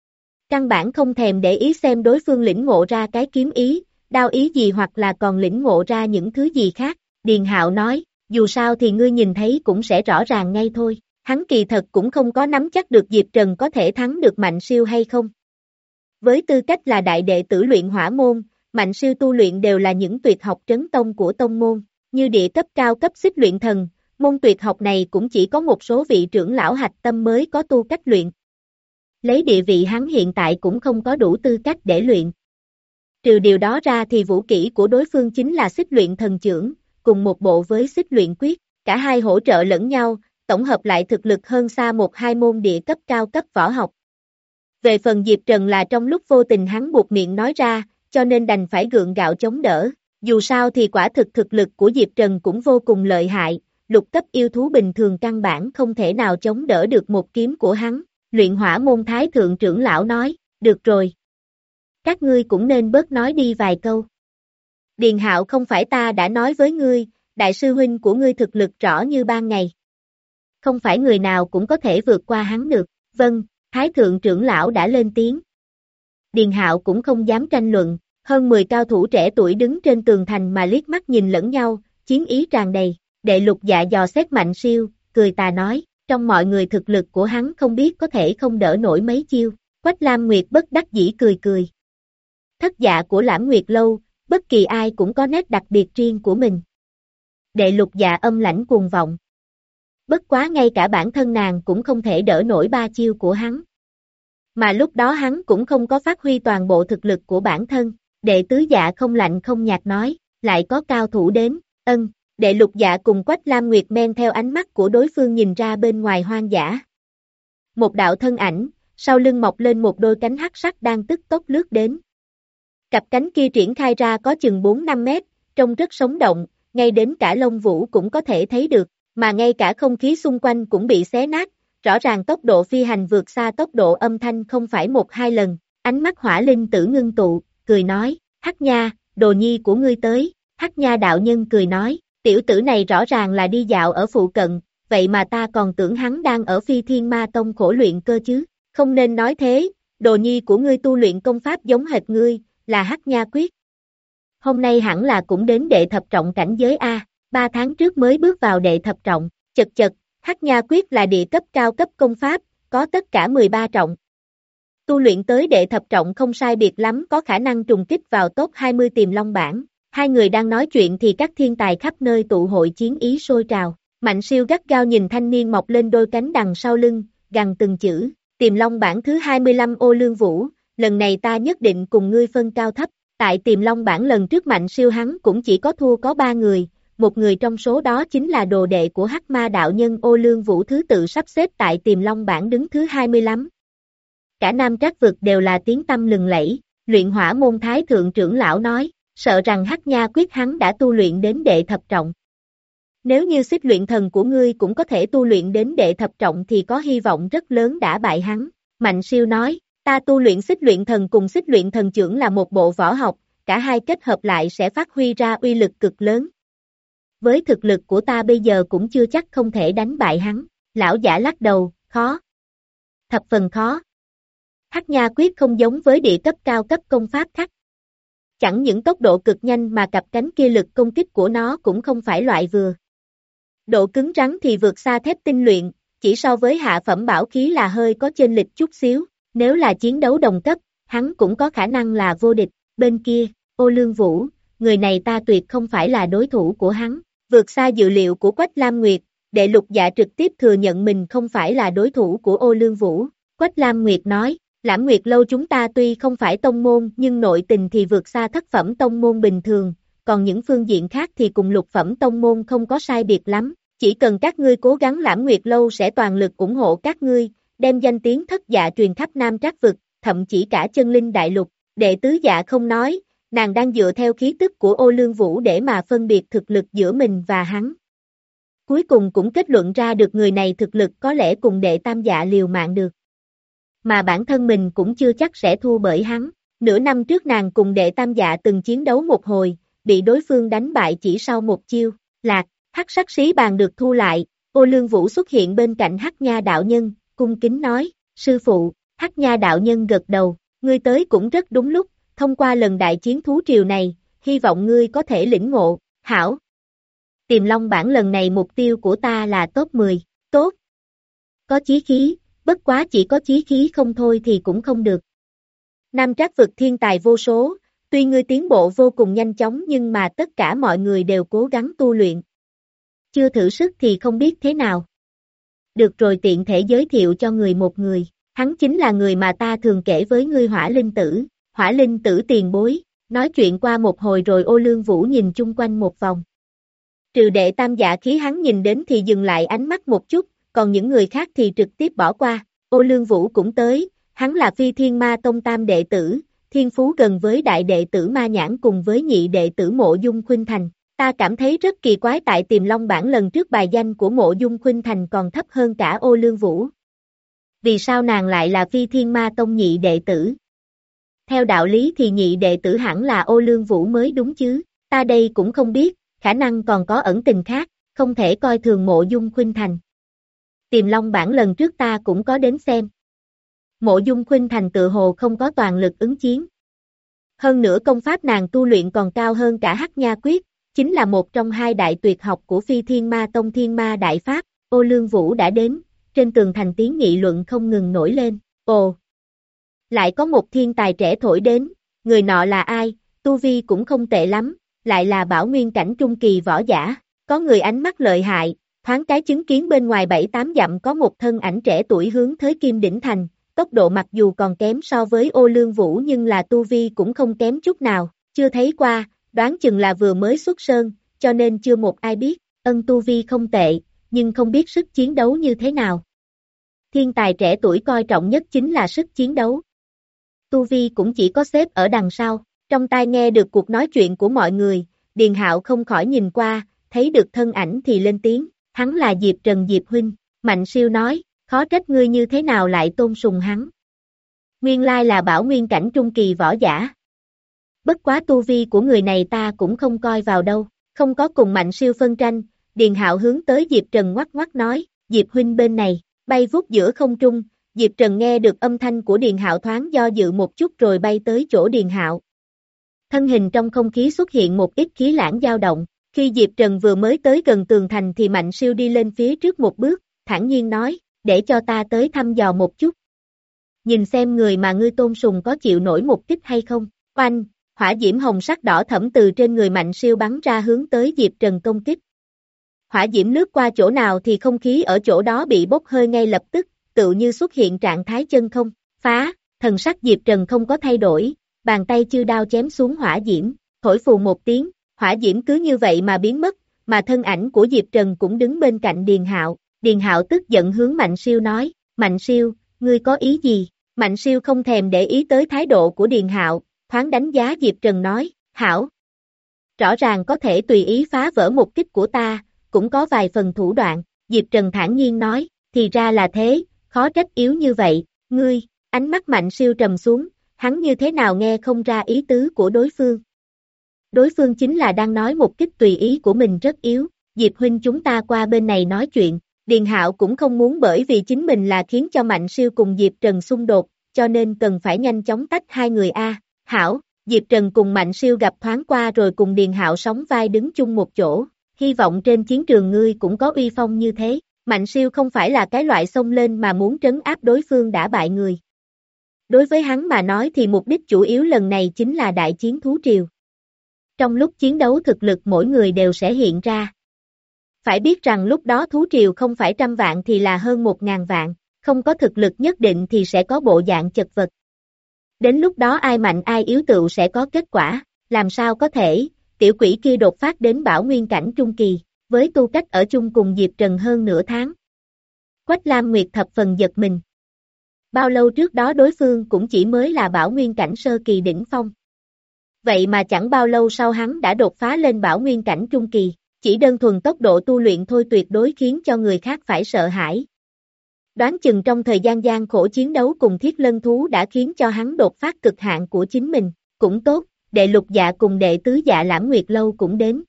Căn bản không thèm để ý xem đối phương lĩnh ngộ ra cái kiếm ý, đao ý gì hoặc là còn lĩnh ngộ ra những thứ gì khác, Điền Hạo nói, dù sao thì ngươi nhìn thấy cũng sẽ rõ ràng ngay thôi, hắn kỳ thật cũng không có nắm chắc được Diệp Trần có thể thắng được Mạnh Siêu hay không. Với tư cách là đại đệ tử luyện hỏa môn, Mạnh Siêu tu luyện đều là những tuyệt học trấn tông của tông môn, như địa cấp cao cấp xích luyện thần, môn tuyệt học này cũng chỉ có một số vị trưởng lão hạch tâm mới có tu cách luyện. Lấy địa vị hắn hiện tại cũng không có đủ tư cách để luyện. Trừ điều đó ra thì vũ kỹ của đối phương chính là xích luyện thần chưởng, cùng một bộ với xích luyện quyết, cả hai hỗ trợ lẫn nhau, tổng hợp lại thực lực hơn xa một hai môn địa cấp cao cấp võ học. Về phần Diệp Trần là trong lúc vô tình hắn buộc miệng nói ra, cho nên đành phải gượng gạo chống đỡ, dù sao thì quả thực thực lực của Diệp Trần cũng vô cùng lợi hại, lục cấp yêu thú bình thường căn bản không thể nào chống đỡ được một kiếm của hắn, luyện hỏa môn thái thượng trưởng lão nói, được rồi. Các ngươi cũng nên bớt nói đi vài câu. Điền Hạo không phải ta đã nói với ngươi, đại sư huynh của ngươi thực lực rõ như ban ngày. Không phải người nào cũng có thể vượt qua hắn được, vâng, thái thượng trưởng lão đã lên tiếng. Điền Hạo cũng không dám tranh luận, hơn mười cao thủ trẻ tuổi đứng trên tường thành mà liếc mắt nhìn lẫn nhau, chiến ý tràn đầy, đệ lục dạ dò xét Mạnh Siêu, cười tà nói, trong mọi người thực lực của hắn không biết có thể không đỡ nổi mấy chiêu, Quách Lam Nguyệt bất đắc dĩ cười cười. Thất dạ của Lãm Nguyệt Lâu, bất kỳ ai cũng có nét đặc biệt riêng của mình. Đệ lục dạ âm lãnh cuồng vọng. Bất quá ngay cả bản thân nàng cũng không thể đỡ nổi ba chiêu của hắn. Mà lúc đó hắn cũng không có phát huy toàn bộ thực lực của bản thân, đệ tứ dạ không lạnh không nhạt nói, lại có cao thủ đến, ân, đệ lục dạ cùng Quách Lam Nguyệt men theo ánh mắt của đối phương nhìn ra bên ngoài hoang dã. Một đạo thân ảnh, sau lưng mọc lên một đôi cánh hắc sắc đang tức tốc lướt đến. Cặp cánh kia triển khai ra có chừng bốn năm mét, trông rất sống động, ngay đến cả lông vũ cũng có thể thấy được, mà ngay cả không khí xung quanh cũng bị xé nát, rõ ràng tốc độ phi hành vượt xa tốc độ âm thanh không phải một hai lần, ánh mắt hỏa linh tử ngưng tụ, cười nói, Hắc Nha, đồ nhi của ngươi tới, Hắc Nha đạo nhân cười nói, tiểu tử này rõ ràng là đi dạo ở phụ cận, vậy mà ta còn tưởng hắn đang ở Phi Thiên Ma Tông khổ luyện cơ chứ, không nên nói thế, đồ nhi của ngươi tu luyện công pháp giống hệt ngươi, là Hắc Nha quyết. hôm nay hẳn là cũng đến đệ thập trọng cảnh giới A, ba tháng trước mới bước vào đệ thập trọng, chật chật, Hắc Nha Quyết là địa cấp cao cấp công pháp, có tất cả mười ba trọng. Tu luyện tới đệ thập trọng không sai biệt lắm có khả năng trùng kích vào top hai mươi Tiềm Long bảng. Hai người đang nói chuyện thì các thiên tài khắp nơi tụ hội chiến ý sôi trào. Mạnh Siêu gắt gao nhìn thanh niên mọc lên đôi cánh đằng sau lưng, gằn từng chữ, Tiềm Long bảng thứ hai mươi lăm Ô Lương Vũ, lần này ta nhất định cùng ngươi phân cao thấp. Tại Tiềm Long bảng lần trước Mạnh Siêu hắn cũng chỉ có thua có ba người, một người trong số đó chính là đồ đệ của Hắc Ma đạo nhân Ô Lương Vũ thứ tự sắp xếp tại Tiềm Long bảng đứng thứ hai mươi lăm. Cả Nam Trác vực đều là tiếng tăm lừng lẫy, Luyện Hỏa môn thái thượng trưởng lão nói, sợ rằng Hắc Nha Quyết hắn đã tu luyện đến đệ thập trọng. Nếu như Xích Luyện Thần của ngươi cũng có thể tu luyện đến đệ thập trọng thì có hy vọng rất lớn đã bại hắn. Mạnh Siêu nói, ta tu luyện Xích Luyện Thần cùng Xích Luyện Thần trưởng là một bộ võ học, cả hai kết hợp lại sẽ phát huy ra uy lực cực lớn. Với thực lực của ta bây giờ cũng chưa chắc không thể đánh bại hắn. Lão giả lắc đầu, khó. Thập phần khó. Hắc Nha Quyết không giống với địa cấp cao cấp công pháp khác. Chẳng những tốc độ cực nhanh mà cặp cánh kia lực công kích của nó cũng không phải loại vừa. Độ cứng rắn thì vượt xa thép tinh luyện, chỉ so với hạ phẩm bảo khí là hơi có chênh lệch chút xíu. Nếu là chiến đấu đồng cấp, hắn cũng có khả năng là vô địch. Bên kia, Ô Lương Vũ, người này ta tuyệt không phải là đối thủ của hắn. Vượt xa dự liệu của Quách Lam Nguyệt, Đệ Lục Dạ trực tiếp thừa nhận mình không phải là đối thủ của Ô Lương Vũ. Quách Lam Nguyệt nói, Lãm Nguyệt lâu chúng ta tuy không phải tông môn nhưng nội tình thì vượt xa thất phẩm tông môn bình thường, còn những phương diện khác thì cùng lục phẩm tông môn không có sai biệt lắm. Chỉ cần các ngươi cố gắng Lãm Nguyệt lâu sẽ toàn lực ủng hộ các ngươi, đem danh tiếng Thất Dạ truyền khắp Nam Trác vực, thậm chí cả chân linh đại lục. Đệ Tứ Dạ không nói, nàng đang dựa theo khí tức của Ô Lương Vũ để mà phân biệt thực lực giữa mình và hắn. Cuối cùng cũng kết luận ra được người này thực lực có lẽ cùng Đệ Tam Dạ liều mạng được. Mà bản thân mình cũng chưa chắc sẽ thua bởi hắn. Nửa năm trước nàng cùng Đệ Tam Dạ từng chiến đấu một hồi, bị đối phương đánh bại chỉ sau một chiêu. Lạc, hắc sắc xí bàn được thu lại, Ô Lương Vũ xuất hiện bên cạnh Hắc Nha đạo nhân, cung kính nói, sư phụ. Hắc Nha đạo nhân gật đầu, ngươi tới cũng rất đúng lúc, thông qua lần đại chiến thú triều này, hy vọng ngươi có thể lĩnh ngộ, hảo. Tiềm Long bảng lần này mục tiêu của ta là top mười, tốt. Có chí khí, bất quá chỉ có chí khí không thôi thì cũng không được. Nam Trác vực thiên tài vô số, tuy ngươi tiến bộ vô cùng nhanh chóng nhưng mà tất cả mọi người đều cố gắng tu luyện. Chưa thử sức thì không biết thế nào. Được rồi, tiện thể giới thiệu cho người một người, hắn chính là người mà ta thường kể với ngươi, Hỏa Linh Tử. Hỏa Linh Tử tiền bối, nói chuyện qua một hồi rồi Ô Lương Vũ nhìn chung quanh một vòng. Trừ Đệ Tam Dạ khí hắn nhìn đến thì dừng lại ánh mắt một chút, còn những người khác thì trực tiếp bỏ qua. Ô Lương Vũ cũng tới, hắn là Phi Thiên Ma Tông tam đệ tử, thiên phú gần với đại đệ tử Ma Nhãn cùng với nhị đệ tử Mộ Dung Khuynh Thành. Ta cảm thấy rất kỳ quái tại Tiềm Long bảng lần trước bài danh của Mộ Dung Khuynh Thành còn thấp hơn cả Ô Lương Vũ. Vì sao nàng lại là Phi Thiên Ma Tông nhị đệ tử? Theo đạo lý thì nhị đệ tử hẳn là Ô Lương Vũ mới đúng chứ, ta đây cũng không biết, khả năng còn có ẩn tình khác, không thể coi thường Mộ Dung Khuynh Thành. Tiềm Long bảng lần trước ta cũng có đến xem. Mộ Dung Khuynh Thành tự hồ không có toàn lực ứng chiến. Hơn nữa công pháp nàng tu luyện còn cao hơn cả Hắc Nha Quyết, chính là một trong hai đại tuyệt học của Phi Thiên Ma Tông Thiên Ma Đại Pháp. Ô Lương Vũ đã đến, trên tường thành tiếng nghị luận không ngừng nổi lên. Ồ! Lại có một thiên tài trẻ thổi đến, người nọ là ai, tu vi cũng không tệ lắm, lại là Bảo Nguyên cảnh trung kỳ võ giả. Có người ánh mắt lợi hại, thoáng cái chứng kiến bên ngoài bảy tám dặm có một thân ảnh trẻ tuổi hướng tới Kim Đỉnh Thành, tốc độ mặc dù còn kém so với Ô Lương Vũ nhưng là tu vi cũng không kém chút nào, chưa thấy qua, đoán chừng là vừa mới xuất sơn, cho nên chưa một ai biết, ân tu vi không tệ, nhưng không biết sức chiến đấu như thế nào. Thiên tài trẻ tuổi coi trọng nhất chính là sức chiến đấu. Tu vi cũng chỉ có xếp ở đằng sau, trong tai nghe được cuộc nói chuyện của mọi người, Điền Hạo không khỏi nhìn qua, thấy được thân ảnh thì lên tiếng, hắn là Diệp Trần Diệp huynh. Mạnh Siêu nói, khó trách ngươi như thế nào lại tôn sùng hắn. Nguyên lai là Bảo Nguyên cảnh trung kỳ võ giả. Bất quá tu vi của người này ta cũng không coi vào đâu, không có cùng Mạnh Siêu phân tranh. Điền Hạo hướng tới Diệp Trần ngoắc ngoắc nói, Diệp huynh bên này, bay vút giữa không trung. Diệp Trần nghe được âm thanh của Điền Hạo thoáng do dự một chút rồi bay tới chỗ Điền Hạo. Thân hình trong không khí xuất hiện một ít khí lãng dao động. Khi Diệp Trần vừa mới tới gần tường thành thì Mạnh Siêu đi lên phía trước một bước, thản nhiên nói, để cho ta tới thăm dò một chút. Nhìn xem người mà ngươi tôn sùng có chịu nổi một kích hay không. Oanh, hỏa diễm hồng sắc đỏ thẫm từ trên người Mạnh Siêu bắn ra hướng tới Diệp Trần công kích. Hỏa diễm lướt qua chỗ nào thì không khí ở chỗ đó bị bốc hơi ngay lập tức, tựu như xuất hiện trạng thái chân không, phá, thần sắc Diệp Trần không có thay đổi, bàn tay chư đao chém xuống hỏa diễm, thổi phù một tiếng, hỏa diễm cứ như vậy mà biến mất, mà thân ảnh của Diệp Trần cũng đứng bên cạnh Điền Hạo. Điền Hạo tức giận hướng Mạnh Siêu nói, Mạnh Siêu, ngươi có ý gì? Mạnh Siêu không thèm để ý tới thái độ của Điền Hạo, thoáng đánh giá Diệp Trần nói, hảo. Rõ ràng có thể tùy ý phá vỡ một kích của ta, cũng có vài phần thủ đoạn, Diệp Trần thản nhiên nói, thì ra là thế, khó trách yếu như vậy, ngươi, ánh mắt Mạnh Siêu trầm xuống, hắn như thế nào nghe không ra ý tứ của đối phương. Đối phương chính là đang nói một kích tùy ý của mình rất yếu, Diệp huynh chúng ta qua bên này nói chuyện. Điền Hạo cũng không muốn bởi vì chính mình là khiến cho Mạnh Siêu cùng Diệp Trần xung đột, cho nên cần phải nhanh chóng tách hai người a. Hảo, Diệp Trần cùng Mạnh Siêu gặp thoáng qua rồi cùng Điền Hạo sóng vai đứng chung một chỗ, hy vọng trên chiến trường ngươi cũng có uy phong như thế. Mạnh Siêu không phải là cái loại xông lên mà muốn trấn áp đối phương đã bại người. Đối với hắn mà nói thì mục đích chủ yếu lần này chính là đại chiến thú triều. Trong lúc chiến đấu thực lực mỗi người đều sẽ hiện ra. Phải biết rằng lúc đó thú triều không phải trăm vạn thì là hơn một ngàn vạn, không có thực lực nhất định thì sẽ có bộ dạng chật vật. Đến lúc đó ai mạnh ai yếu tựu sẽ có kết quả, làm sao có thể, tiểu quỷ kia đột phát đến bảo nguyên cảnh trung kỳ, với tu cách ở chung cùng Diệp Trần hơn nửa tháng. Quách Lam Nguyệt thập phần giật mình. Bao lâu trước đó đối phương cũng chỉ mới là bảo nguyên cảnh sơ kỳ đỉnh phong. Vậy mà chẳng bao lâu sau hắn đã đột phá lên bảo nguyên cảnh trung kỳ. Chỉ đơn thuần tốc độ tu luyện thôi tuyệt đối khiến cho người khác phải sợ hãi. Đoán chừng trong thời gian gian khổ chiến đấu cùng thiết lân thú đã khiến cho hắn đột phát cực hạn của chính mình, cũng tốt, đệ lục dạ cùng đệ tứ dạ lãm nguyệt lâu cũng đến.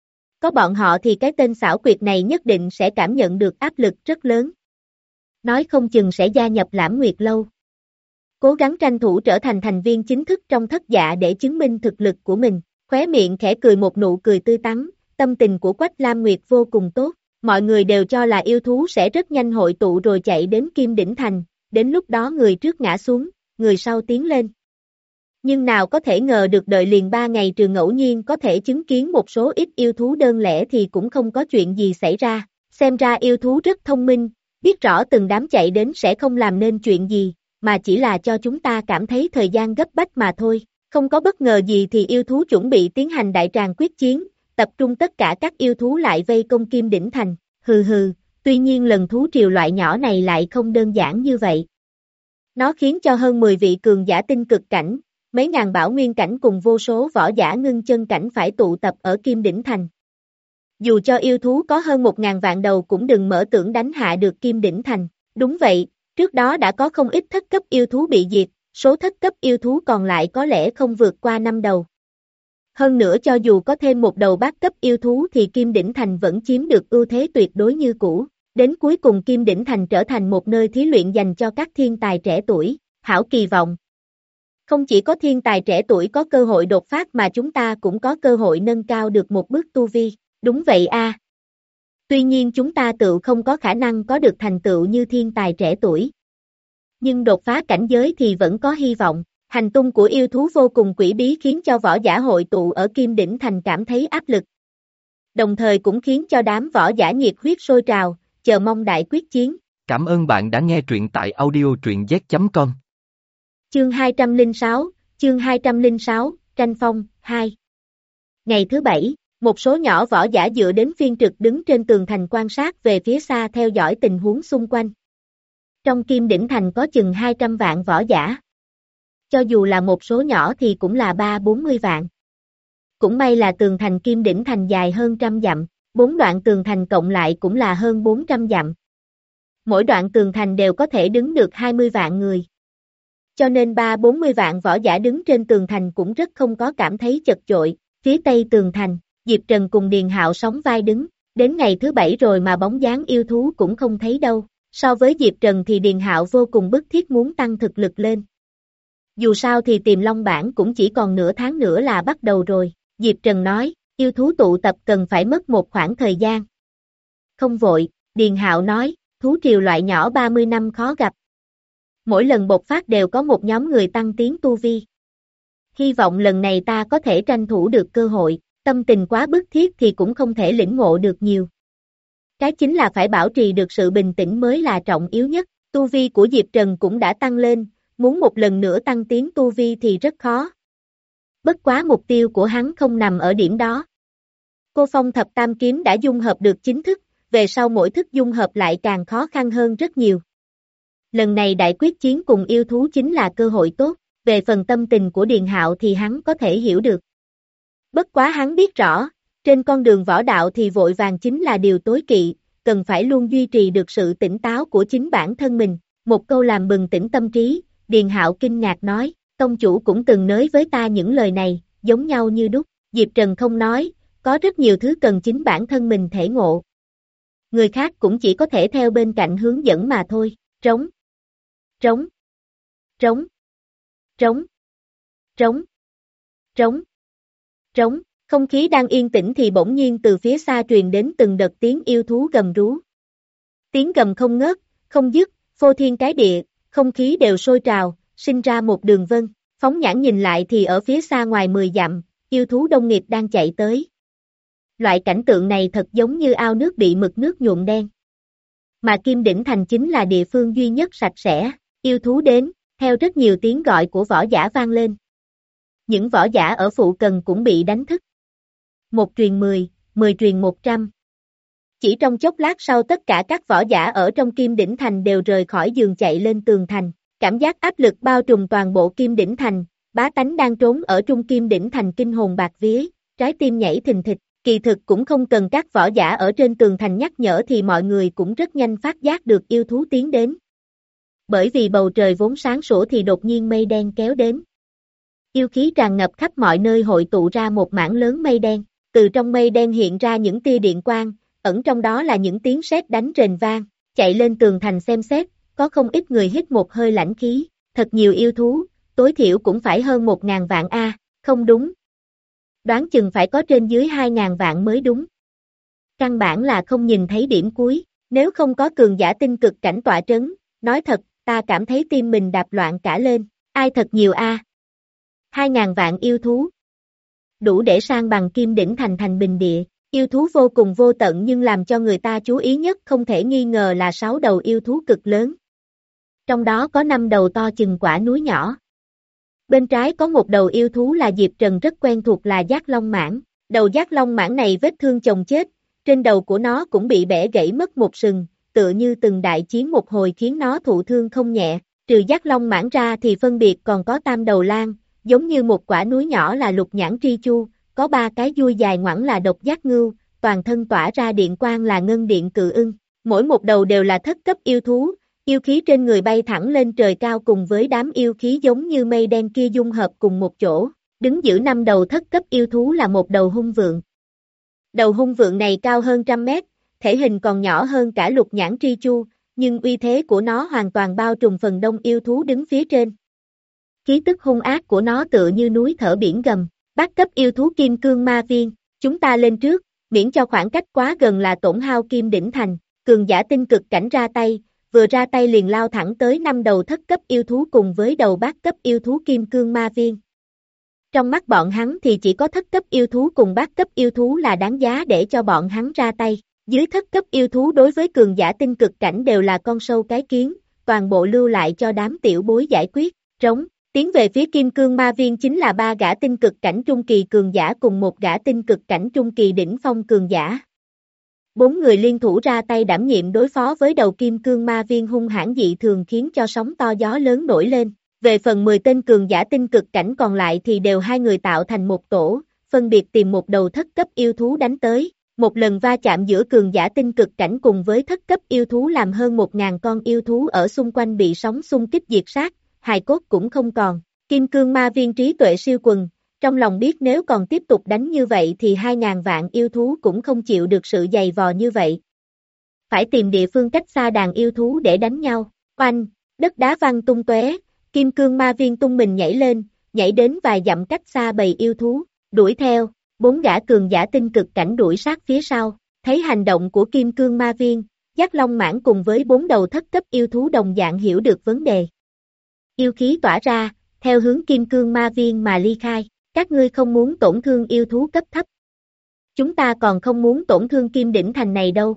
Có bọn họ thì cái tên xảo quyệt này nhất định sẽ cảm nhận được áp lực rất lớn. Nói không chừng sẽ gia nhập lãm nguyệt lâu. Cố gắng tranh thủ trở thành thành viên chính thức trong thất dạ để chứng minh thực lực của mình, khóe miệng khẽ cười một nụ cười tươi tắn. Tâm tình của Quách Lam Nguyệt vô cùng tốt, mọi người đều cho là yêu thú sẽ rất nhanh hội tụ rồi chạy đến Kim Đỉnh Thành, đến lúc đó người trước ngã xuống, người sau tiến lên. Nhưng nào có thể ngờ được đợi liền ba ngày trừ ngẫu nhiên có thể chứng kiến một số ít yêu thú đơn lẻ thì cũng không có chuyện gì xảy ra, xem ra yêu thú rất thông minh, biết rõ từng đám chạy đến sẽ không làm nên chuyện gì, mà chỉ là cho chúng ta cảm thấy thời gian gấp bách mà thôi, không có bất ngờ gì thì yêu thú chuẩn bị tiến hành đại tràng quyết chiến. Tập trung tất cả các yêu thú lại vây công Kim Đỉnh Thành, hừ hừ, tuy nhiên lần thú triều loại nhỏ này lại không đơn giản như vậy. Nó khiến cho hơn mười vị cường giả tinh cực cảnh, mấy ngàn bảo nguyên cảnh cùng vô số võ giả ngưng chân cảnh phải tụ tập ở Kim Đỉnh Thành. Dù cho yêu thú có hơn một ngàn vạn đầu cũng đừng mở tưởng đánh hạ được Kim Đỉnh Thành, đúng vậy, trước đó đã có không ít thất cấp yêu thú bị diệt, số thất cấp yêu thú còn lại có lẽ không vượt qua năm đầu. Hơn nữa cho dù có thêm một đầu bát cấp yêu thú thì Kim Đỉnh Thành vẫn chiếm được ưu thế tuyệt đối như cũ. Đến cuối cùng Kim Đỉnh Thành trở thành một nơi thí luyện dành cho các thiên tài trẻ tuổi, hảo kỳ vọng. Không chỉ có thiên tài trẻ tuổi có cơ hội đột phát mà chúng ta cũng có cơ hội nâng cao được một bước tu vi, đúng vậy a. Tuy nhiên chúng ta tự không có khả năng có được thành tựu như thiên tài trẻ tuổi. Nhưng đột phá cảnh giới thì vẫn có hy vọng. Hành tung của yêu thú vô cùng quỷ bí khiến cho võ giả hội tụ ở Kim Đỉnh Thành cảm thấy áp lực. Đồng thời cũng khiến cho đám võ giả nhiệt huyết sôi trào, chờ mong đại quyết chiến. Cảm ơn bạn đã nghe truyện tại audio truyện z chấm com. Chương hai trăm lẻ sáu, chương hai trăm lẻ sáu, tranh phong, hai. Ngày thứ bảy, một số nhỏ võ giả dựa đến phiên trực đứng trên tường thành quan sát về phía xa theo dõi tình huống xung quanh. Trong Kim Đỉnh Thành có chừng hai trăm vạn võ giả. Cho dù là một số nhỏ thì cũng là ba bốn mươi vạn. Cũng may là tường thành Kim Đỉnh Thành dài hơn trăm dặm, bốn đoạn tường thành cộng lại cũng là hơn bốn trăm dặm. Mỗi đoạn tường thành đều có thể đứng được hai mươi vạn người. Cho nên ba bốn mươi vạn võ giả đứng trên tường thành cũng rất không có cảm thấy chật chội. Phía tây tường thành, Diệp Trần cùng Điền Hạo sóng vai đứng, đến ngày thứ bảy rồi mà bóng dáng yêu thú cũng không thấy đâu. So với Diệp Trần thì Điền Hạo vô cùng bức thiết muốn tăng thực lực lên. Dù sao thì tìm Long Bản cũng chỉ còn nửa tháng nữa là bắt đầu rồi, Diệp Trần nói, yêu thú tụ tập cần phải mất một khoảng thời gian. Không vội, Điền Hạo nói, thú triều loại nhỏ ba mươi năm khó gặp. Mỗi lần bộc phát đều có một nhóm người tăng tiến tu vi. Hy vọng lần này ta có thể tranh thủ được cơ hội, tâm tình quá bức thiết thì cũng không thể lĩnh ngộ được nhiều. Cái chính là phải bảo trì được sự bình tĩnh mới là trọng yếu nhất, tu vi của Diệp Trần cũng đã tăng lên, muốn một lần nữa tăng tiến tu vi thì rất khó. Bất quá mục tiêu của hắn không nằm ở điểm đó. Cô Phong Thập Tam Kiếm đã dung hợp được chính thức, về sau mỗi thức dung hợp lại càng khó khăn hơn rất nhiều. Lần này đại quyết chiến cùng yêu thú chính là cơ hội tốt, về phần tâm tình của Điền Hạo thì hắn có thể hiểu được. Bất quá hắn biết rõ, trên con đường võ đạo thì vội vàng chính là điều tối kỵ, cần phải luôn duy trì được sự tỉnh táo của chính bản thân mình. Một câu làm bừng tỉnh tâm trí, Điền Hạo kinh ngạc nói, tông chủ cũng từng nói với ta những lời này, giống nhau như đúc. Diệp Trần không nói, có rất nhiều thứ cần chính bản thân mình thể ngộ. Người khác cũng chỉ có thể theo bên cạnh hướng dẫn mà thôi. Trống, trống, trống, trống, trống, trống, trống. Không khí đang yên tĩnh thì bỗng nhiên từ phía xa truyền đến từng đợt tiếng yêu thú gầm rú. Tiếng gầm không ngớt, không dứt, phô thiên cái địa, không khí đều sôi trào, sinh ra một đường vân. Phóng nhãn nhìn lại thì ở phía xa ngoài mười dặm, yêu thú đông nghịt đang chạy tới. Loại cảnh tượng này thật giống như ao nước bị mực nước nhuộm đen. Mà Kim Đỉnh Thành chính là địa phương duy nhất sạch sẽ, yêu thú đến, theo rất nhiều tiếng gọi của võ giả vang lên. Những võ giả ở phụ cận cũng bị đánh thức. Một truyền mười, mười truyền một trăm. Chỉ trong chốc lát sau tất cả các võ giả ở trong Kim Đỉnh Thành đều rời khỏi giường chạy lên tường thành. Cảm giác áp lực bao trùm toàn bộ Kim Đỉnh Thành, bá tánh đang trốn ở trung Kim Đỉnh Thành kinh hồn bạc vía, trái tim nhảy thình thịch. Kỳ thực cũng không cần các võ giả ở trên tường thành nhắc nhở thì mọi người cũng rất nhanh phát giác được yêu thú tiến đến. Bởi vì bầu trời vốn sáng sủa thì đột nhiên mây đen kéo đến. Yêu khí tràn ngập khắp mọi nơi hội tụ ra một mảng lớn mây đen, từ trong mây đen hiện ra những tia điện quang, ẩn trong đó là những tiếng sét đánh rền vang, chạy lên tường thành xem xét, có không ít người hít một hơi lãnh khí, thật nhiều yêu thú, tối thiểu cũng phải hơn một ngàn vạn a, không đúng. Đoán chừng phải có trên dưới hai ngàn vạn mới đúng. Căn bản là không nhìn thấy điểm cuối, nếu không có cường giả tinh cực cảnh tọa trấn, nói thật, ta cảm thấy tim mình đạp loạn cả lên, ai thật nhiều a. Hai ngàn vạn yêu thú. Đủ để sang bằng Kim Đỉnh Thành thành bình địa, yêu thú vô cùng vô tận nhưng làm cho người ta chú ý nhất không thể nghi ngờ là sáu đầu yêu thú cực lớn. Trong đó có năm đầu to chừng quả núi nhỏ. Bên trái có một đầu yêu thú là Diệp Trần rất quen thuộc là Giác Long Mãng. Đầu Giác Long Mãng này vết thương chồng chết, trên đầu của nó cũng bị bẻ gãy mất một sừng, tựa như từng đại chiến một hồi khiến nó thụ thương không nhẹ. Trừ Giác Long Mãng ra thì phân biệt còn có tam đầu lang, giống như một quả núi nhỏ là Lục Nhãn Tri Chu, có ba cái đuôi dài ngoẵng là Độc Giác Ngưu, toàn thân tỏa ra điện quang là Ngân Điện Cự Ưng. Mỗi một đầu đều là thất cấp yêu thú. Yêu khí trên người bay thẳng lên trời cao cùng với đám yêu khí giống như mây đen kia dung hợp cùng một chỗ, đứng giữa năm đầu thất cấp yêu thú là một đầu hung vượn. Đầu hung vượn này cao hơn trăm mét, thể hình còn nhỏ hơn cả Lục Nhãn Tri Chu, nhưng uy thế của nó hoàn toàn bao trùm phần đông yêu thú đứng phía trên. Khí tức hung ác của nó tựa như núi thở biển gầm, bát cấp yêu thú Kim Cương Ma Viên, chúng ta lên trước, miễn cho khoảng cách quá gần là tổn hao Kim Đỉnh Thành, cường giả tinh cực cảnh ra tay. Vừa ra tay liền lao thẳng tới năm đầu thất cấp yêu thú cùng với đầu bát cấp yêu thú Kim Cương Ma Viên. Trong mắt bọn hắn thì chỉ có thất cấp yêu thú cùng bát cấp yêu thú là đáng giá để cho bọn hắn ra tay. Dưới thất cấp yêu thú đối với cường giả tinh cực cảnh đều là con sâu cái kiến, toàn bộ lưu lại cho đám tiểu bối giải quyết. Trống, tiến về phía Kim Cương Ma Viên chính là ba gã tinh cực cảnh trung kỳ cường giả cùng một gã tinh cực cảnh trung kỳ đỉnh phong cường giả. Bốn người liên thủ ra tay đảm nhiệm đối phó với đầu Kim Cương Ma Viên hung hãn dị thường khiến cho sóng to gió lớn nổi lên. Về phần mười tên cường giả tinh cực cảnh còn lại thì đều hai người tạo thành một tổ, phân biệt tìm một đầu thất cấp yêu thú đánh tới. Một lần va chạm giữa cường giả tinh cực cảnh cùng với thất cấp yêu thú làm hơn một ngàn con yêu thú ở xung quanh bị sóng xung kích diệt sát, hài cốt cũng không còn. Kim Cương Ma Viên trí tuệ siêu quần. Trong lòng biết nếu còn tiếp tục đánh như vậy thì hai ngàn vạn yêu thú cũng không chịu được sự dày vò như vậy. Phải tìm địa phương cách xa đàn yêu thú để đánh nhau. Oanh, đất đá văng tung tóe, Kim cương ma viên tung mình nhảy lên, nhảy đến vài dặm cách xa bầy yêu thú, đuổi theo, bốn gã cường giả tinh cực cảnh đuổi sát phía sau, thấy hành động của kim cương ma viên, Giác Long Mãng cùng với bốn đầu thất cấp yêu thú đồng dạng hiểu được vấn đề. Yêu khí tỏa ra, theo hướng kim cương ma viên mà ly khai, các ngươi không muốn tổn thương yêu thú cấp thấp. Chúng ta còn không muốn tổn thương kim đỉnh thành này đâu.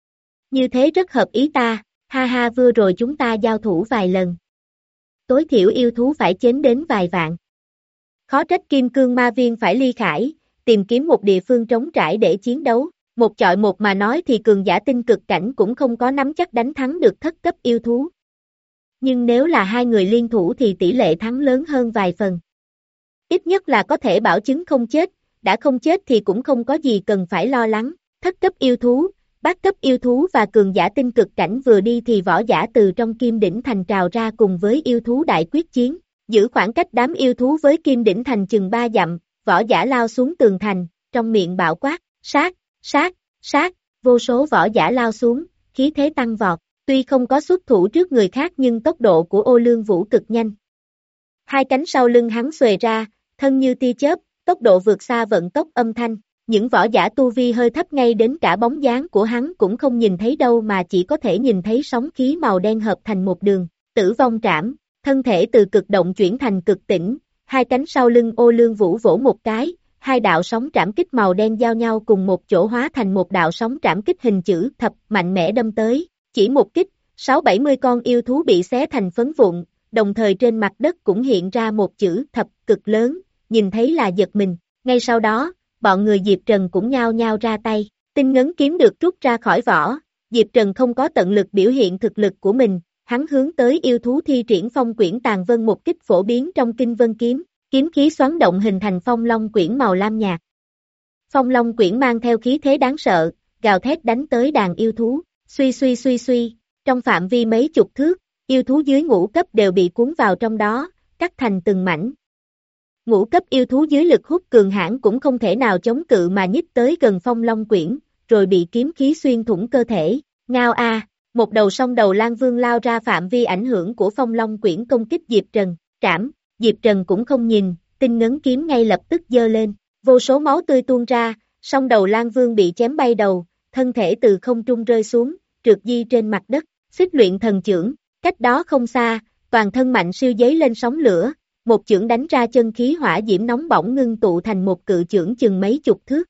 Như thế rất hợp ý ta, ha ha vừa rồi chúng ta giao thủ vài lần. Tối thiểu yêu thú phải chến đến vài vạn. Khó trách kim cương ma viên phải ly khải, tìm kiếm một địa phương trống trải để chiến đấu. Một chọi một mà nói thì cường giả tinh cực cảnh cũng không có nắm chắc đánh thắng được thất cấp yêu thú. Nhưng nếu là hai người liên thủ thì tỷ lệ thắng lớn hơn vài phần. Ít nhất là có thể bảo chứng không chết, đã không chết thì cũng không có gì cần phải lo lắng. Thất cấp yêu thú, bát cấp yêu thú và cường giả tinh cực cảnh vừa đi thì võ giả từ trong kim đỉnh thành trào ra cùng với yêu thú đại quyết chiến. Giữ khoảng cách đám yêu thú với kim đỉnh thành chừng ba dặm, võ giả lao xuống tường thành, trong miệng bạo quát, sát, sát, sát, vô số võ giả lao xuống, khí thế tăng vọt, tuy không có xuất thủ trước người khác nhưng tốc độ của Ô Lương Vũ cực nhanh. Hai cánh sau lưng hắn xuề ra, thân như tia chớp, tốc độ vượt xa vận tốc âm thanh, những võ giả tu vi hơi thấp ngay đến cả bóng dáng của hắn cũng không nhìn thấy đâu mà chỉ có thể nhìn thấy sóng khí màu đen hợp thành một đường, tử vong trảm, thân thể từ cực động chuyển thành cực tĩnh, hai cánh sau lưng Ô Lương Vũ vỗ một cái, hai đạo sóng trảm kích màu đen giao nhau cùng một chỗ hóa thành một đạo sóng trảm kích hình chữ thập mạnh mẽ đâm tới, chỉ một kích, sáu bảy mươi con yêu thú bị xé thành phấn vụn, đồng thời trên mặt đất cũng hiện ra một chữ thập cực lớn, nhìn thấy là giật mình, ngay sau đó, bọn người Diệp Trần cũng nhao nhao ra tay, tinh ngấn kiếm được rút ra khỏi vỏ, Diệp Trần không có tận lực biểu hiện thực lực của mình, hắn hướng tới yêu thú thi triển phong quyển tàn vân một kích phổ biến trong kinh vân kiếm. Kiếm khí xoắn động hình thành phong long quyển màu lam nhạt. Phong long quyển mang theo khí thế đáng sợ, gào thét đánh tới đàn yêu thú, suy suy suy suy, trong phạm vi mấy chục thước, yêu thú dưới ngũ cấp đều bị cuốn vào trong đó, cắt thành từng mảnh. Ngũ cấp yêu thú dưới lực hút cường hãn cũng không thể nào chống cự mà nhích tới gần phong long quyển, rồi bị kiếm khí xuyên thủng cơ thể, ngao a, một đầu song đầu lang vương lao ra phạm vi ảnh hưởng của phong long quyển công kích Diệp Trần, trảm. Diệp Trần cũng không nhìn, tinh ngấn kiếm ngay lập tức giơ lên, vô số máu tươi tuôn ra, song đầu Lang Vương bị chém bay đầu, thân thể từ không trung rơi xuống, trượt di trên mặt đất, xích luyện thần chưởng, cách đó không xa, toàn thân mạnh siêu giấy lên sóng lửa, một chưởng đánh ra chân khí hỏa diễm nóng bỏng ngưng tụ thành một cự chưởng chừng mấy chục thước.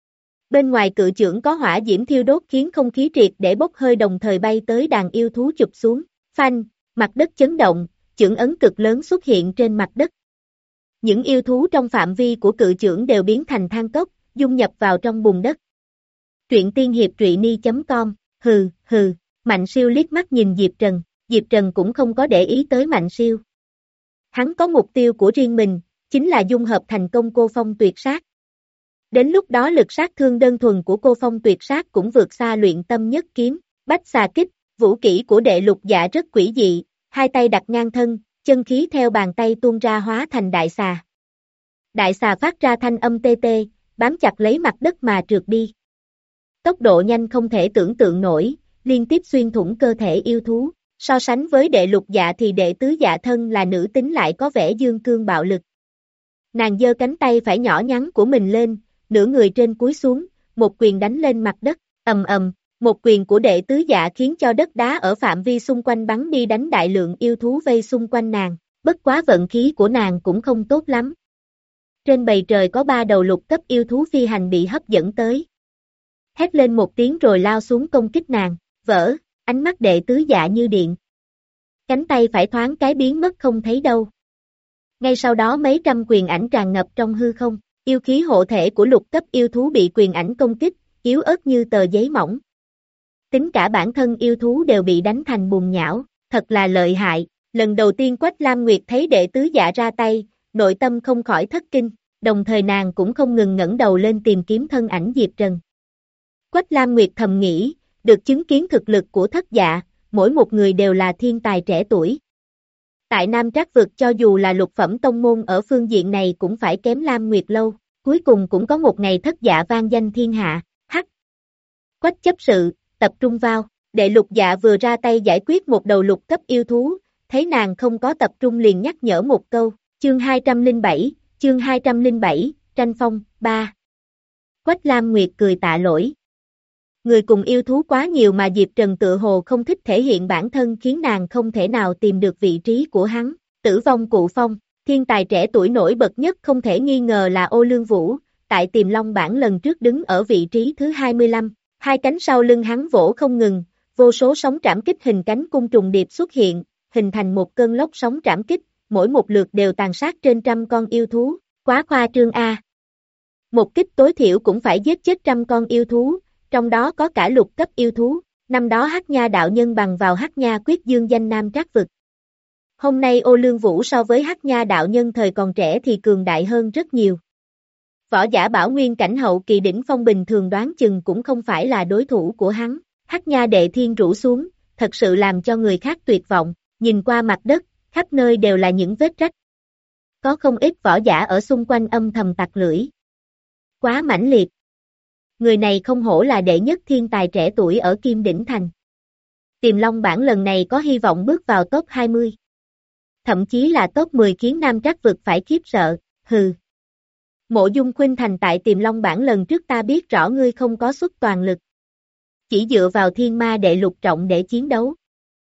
Bên ngoài cự chưởng có hỏa diễm thiêu đốt khiến không khí triệt để bốc hơi đồng thời bay tới đàn yêu thú chụp xuống, phanh, mặt đất chấn động. Chưởng ấn cực lớn xuất hiện trên mặt đất. Những yêu thú trong phạm vi của cự chưởng đều biến thành than cốc, dung nhập vào trong bùn đất. Truyện tiên hiệp truyện ni chấm com, hừ, hừ, Mạnh Siêu liếc mắt nhìn Diệp Trần, Diệp Trần cũng không có để ý tới Mạnh Siêu. Hắn có mục tiêu của riêng mình, chính là dung hợp thành công cô phong tuyệt sát. Đến lúc đó lực sát thương đơn thuần của cô phong tuyệt sát cũng vượt xa luyện tâm nhất kiếm, bách xà kích, vũ kỹ của đệ lục dạ rất quỷ dị. Hai tay đặt ngang thân, chân khí theo bàn tay tuôn ra hóa thành đại xà. Đại xà phát ra thanh âm tê tê, bám chặt lấy mặt đất mà trượt đi. Tốc độ nhanh không thể tưởng tượng nổi, liên tiếp xuyên thủng cơ thể yêu thú. So sánh với đệ lục dạ thì đệ tứ dạ thân là nữ tính lại có vẻ dương cương bạo lực. Nàng giơ cánh tay phải nhỏ nhắn của mình lên, nửa người trên cúi xuống, một quyền đánh lên mặt đất, ầm ầm. Một quyền của đệ tứ dạ khiến cho đất đá ở phạm vi xung quanh bắn đi đánh đại lượng yêu thú vây xung quanh nàng, bất quá vận khí của nàng cũng không tốt lắm. Trên bầu trời có ba đầu lục cấp yêu thú phi hành bị hấp dẫn tới. Hét lên một tiếng rồi lao xuống công kích nàng, vỡ, ánh mắt đệ tứ dạ như điện. Cánh tay phải thoáng cái biến mất không thấy đâu. Ngay sau đó mấy trăm quyền ảnh tràn ngập trong hư không, yêu khí hộ thể của lục cấp yêu thú bị quyền ảnh công kích, yếu ớt như tờ giấy mỏng. Tính cả bản thân yêu thú đều bị đánh thành bùn nhão, thật là lợi hại. Lần đầu tiên Quách Lam Nguyệt thấy đệ tứ dạ ra tay, nội tâm không khỏi thất kinh, đồng thời nàng cũng không ngừng ngẩng đầu lên tìm kiếm thân ảnh Diệp Trần. Quách Lam Nguyệt thầm nghĩ, được chứng kiến thực lực của thất dạ, mỗi một người đều là thiên tài trẻ tuổi. Tại Nam Trác vực cho dù là lục phẩm tông môn ở phương diện này cũng phải kém Lam Nguyệt lâu, cuối cùng cũng có một ngày thất dạ vang danh thiên hạ, hắc. Quách chấp sự, tập trung vào, đệ lục dạ vừa ra tay giải quyết một đầu lục cấp yêu thú, thấy nàng không có tập trung liền nhắc nhở một câu, chương hai trăm lẻ bảy, chương hai trăm lẻ bảy, tranh phong, ba. Quách Lam Nguyệt cười tạ lỗi. Người cùng yêu thú quá nhiều mà Diệp Trần tự hồ không thích thể hiện bản thân khiến nàng không thể nào tìm được vị trí của hắn. Tử vong cụ phong, thiên tài trẻ tuổi nổi bật nhất không thể nghi ngờ là Ô Lương Vũ, tại Tiềm Long bảng lần trước đứng ở vị trí thứ hai mươi lăm, hai cánh sau lưng hắn vỗ không ngừng, vô số sóng trảm kích hình cánh cung trùng điệp xuất hiện, hình thành một cơn lốc sóng trảm kích, mỗi một lượt đều tàn sát trên trăm con yêu thú, quá khoa trương a. Một kích tối thiểu cũng phải giết chết trăm con yêu thú, trong đó có cả lục cấp yêu thú, năm đó Hắc Nha đạo nhân bằng vào Hắc Nha quyết dương danh Nam Trác vực. Hôm nay Ô Lương Vũ so với Hắc Nha đạo nhân thời còn trẻ thì cường đại hơn rất nhiều. Võ giả bảo nguyên cảnh hậu kỳ đỉnh phong bình thường đoán chừng cũng không phải là đối thủ của hắn. Hắc Nha đệ thiên rũ xuống, thật sự làm cho người khác tuyệt vọng, nhìn qua mặt đất, khắp nơi đều là những vết rách. Có không ít võ giả ở xung quanh âm thầm tặc lưỡi. Quá mãnh liệt. Người này không hổ là đệ nhất thiên tài trẻ tuổi ở Kim Đỉnh Thành. Tiềm Long bảng lần này có hy vọng bước vào top hai mươi. Thậm chí là top mười khiến Nam Trác vực phải khiếp sợ, hừ. Mộ Dung Khuynh Thành tại Tiềm Long bảng lần trước ta biết rõ ngươi không có xuất toàn lực. Chỉ dựa vào thiên ma đệ lục trọng để chiến đấu.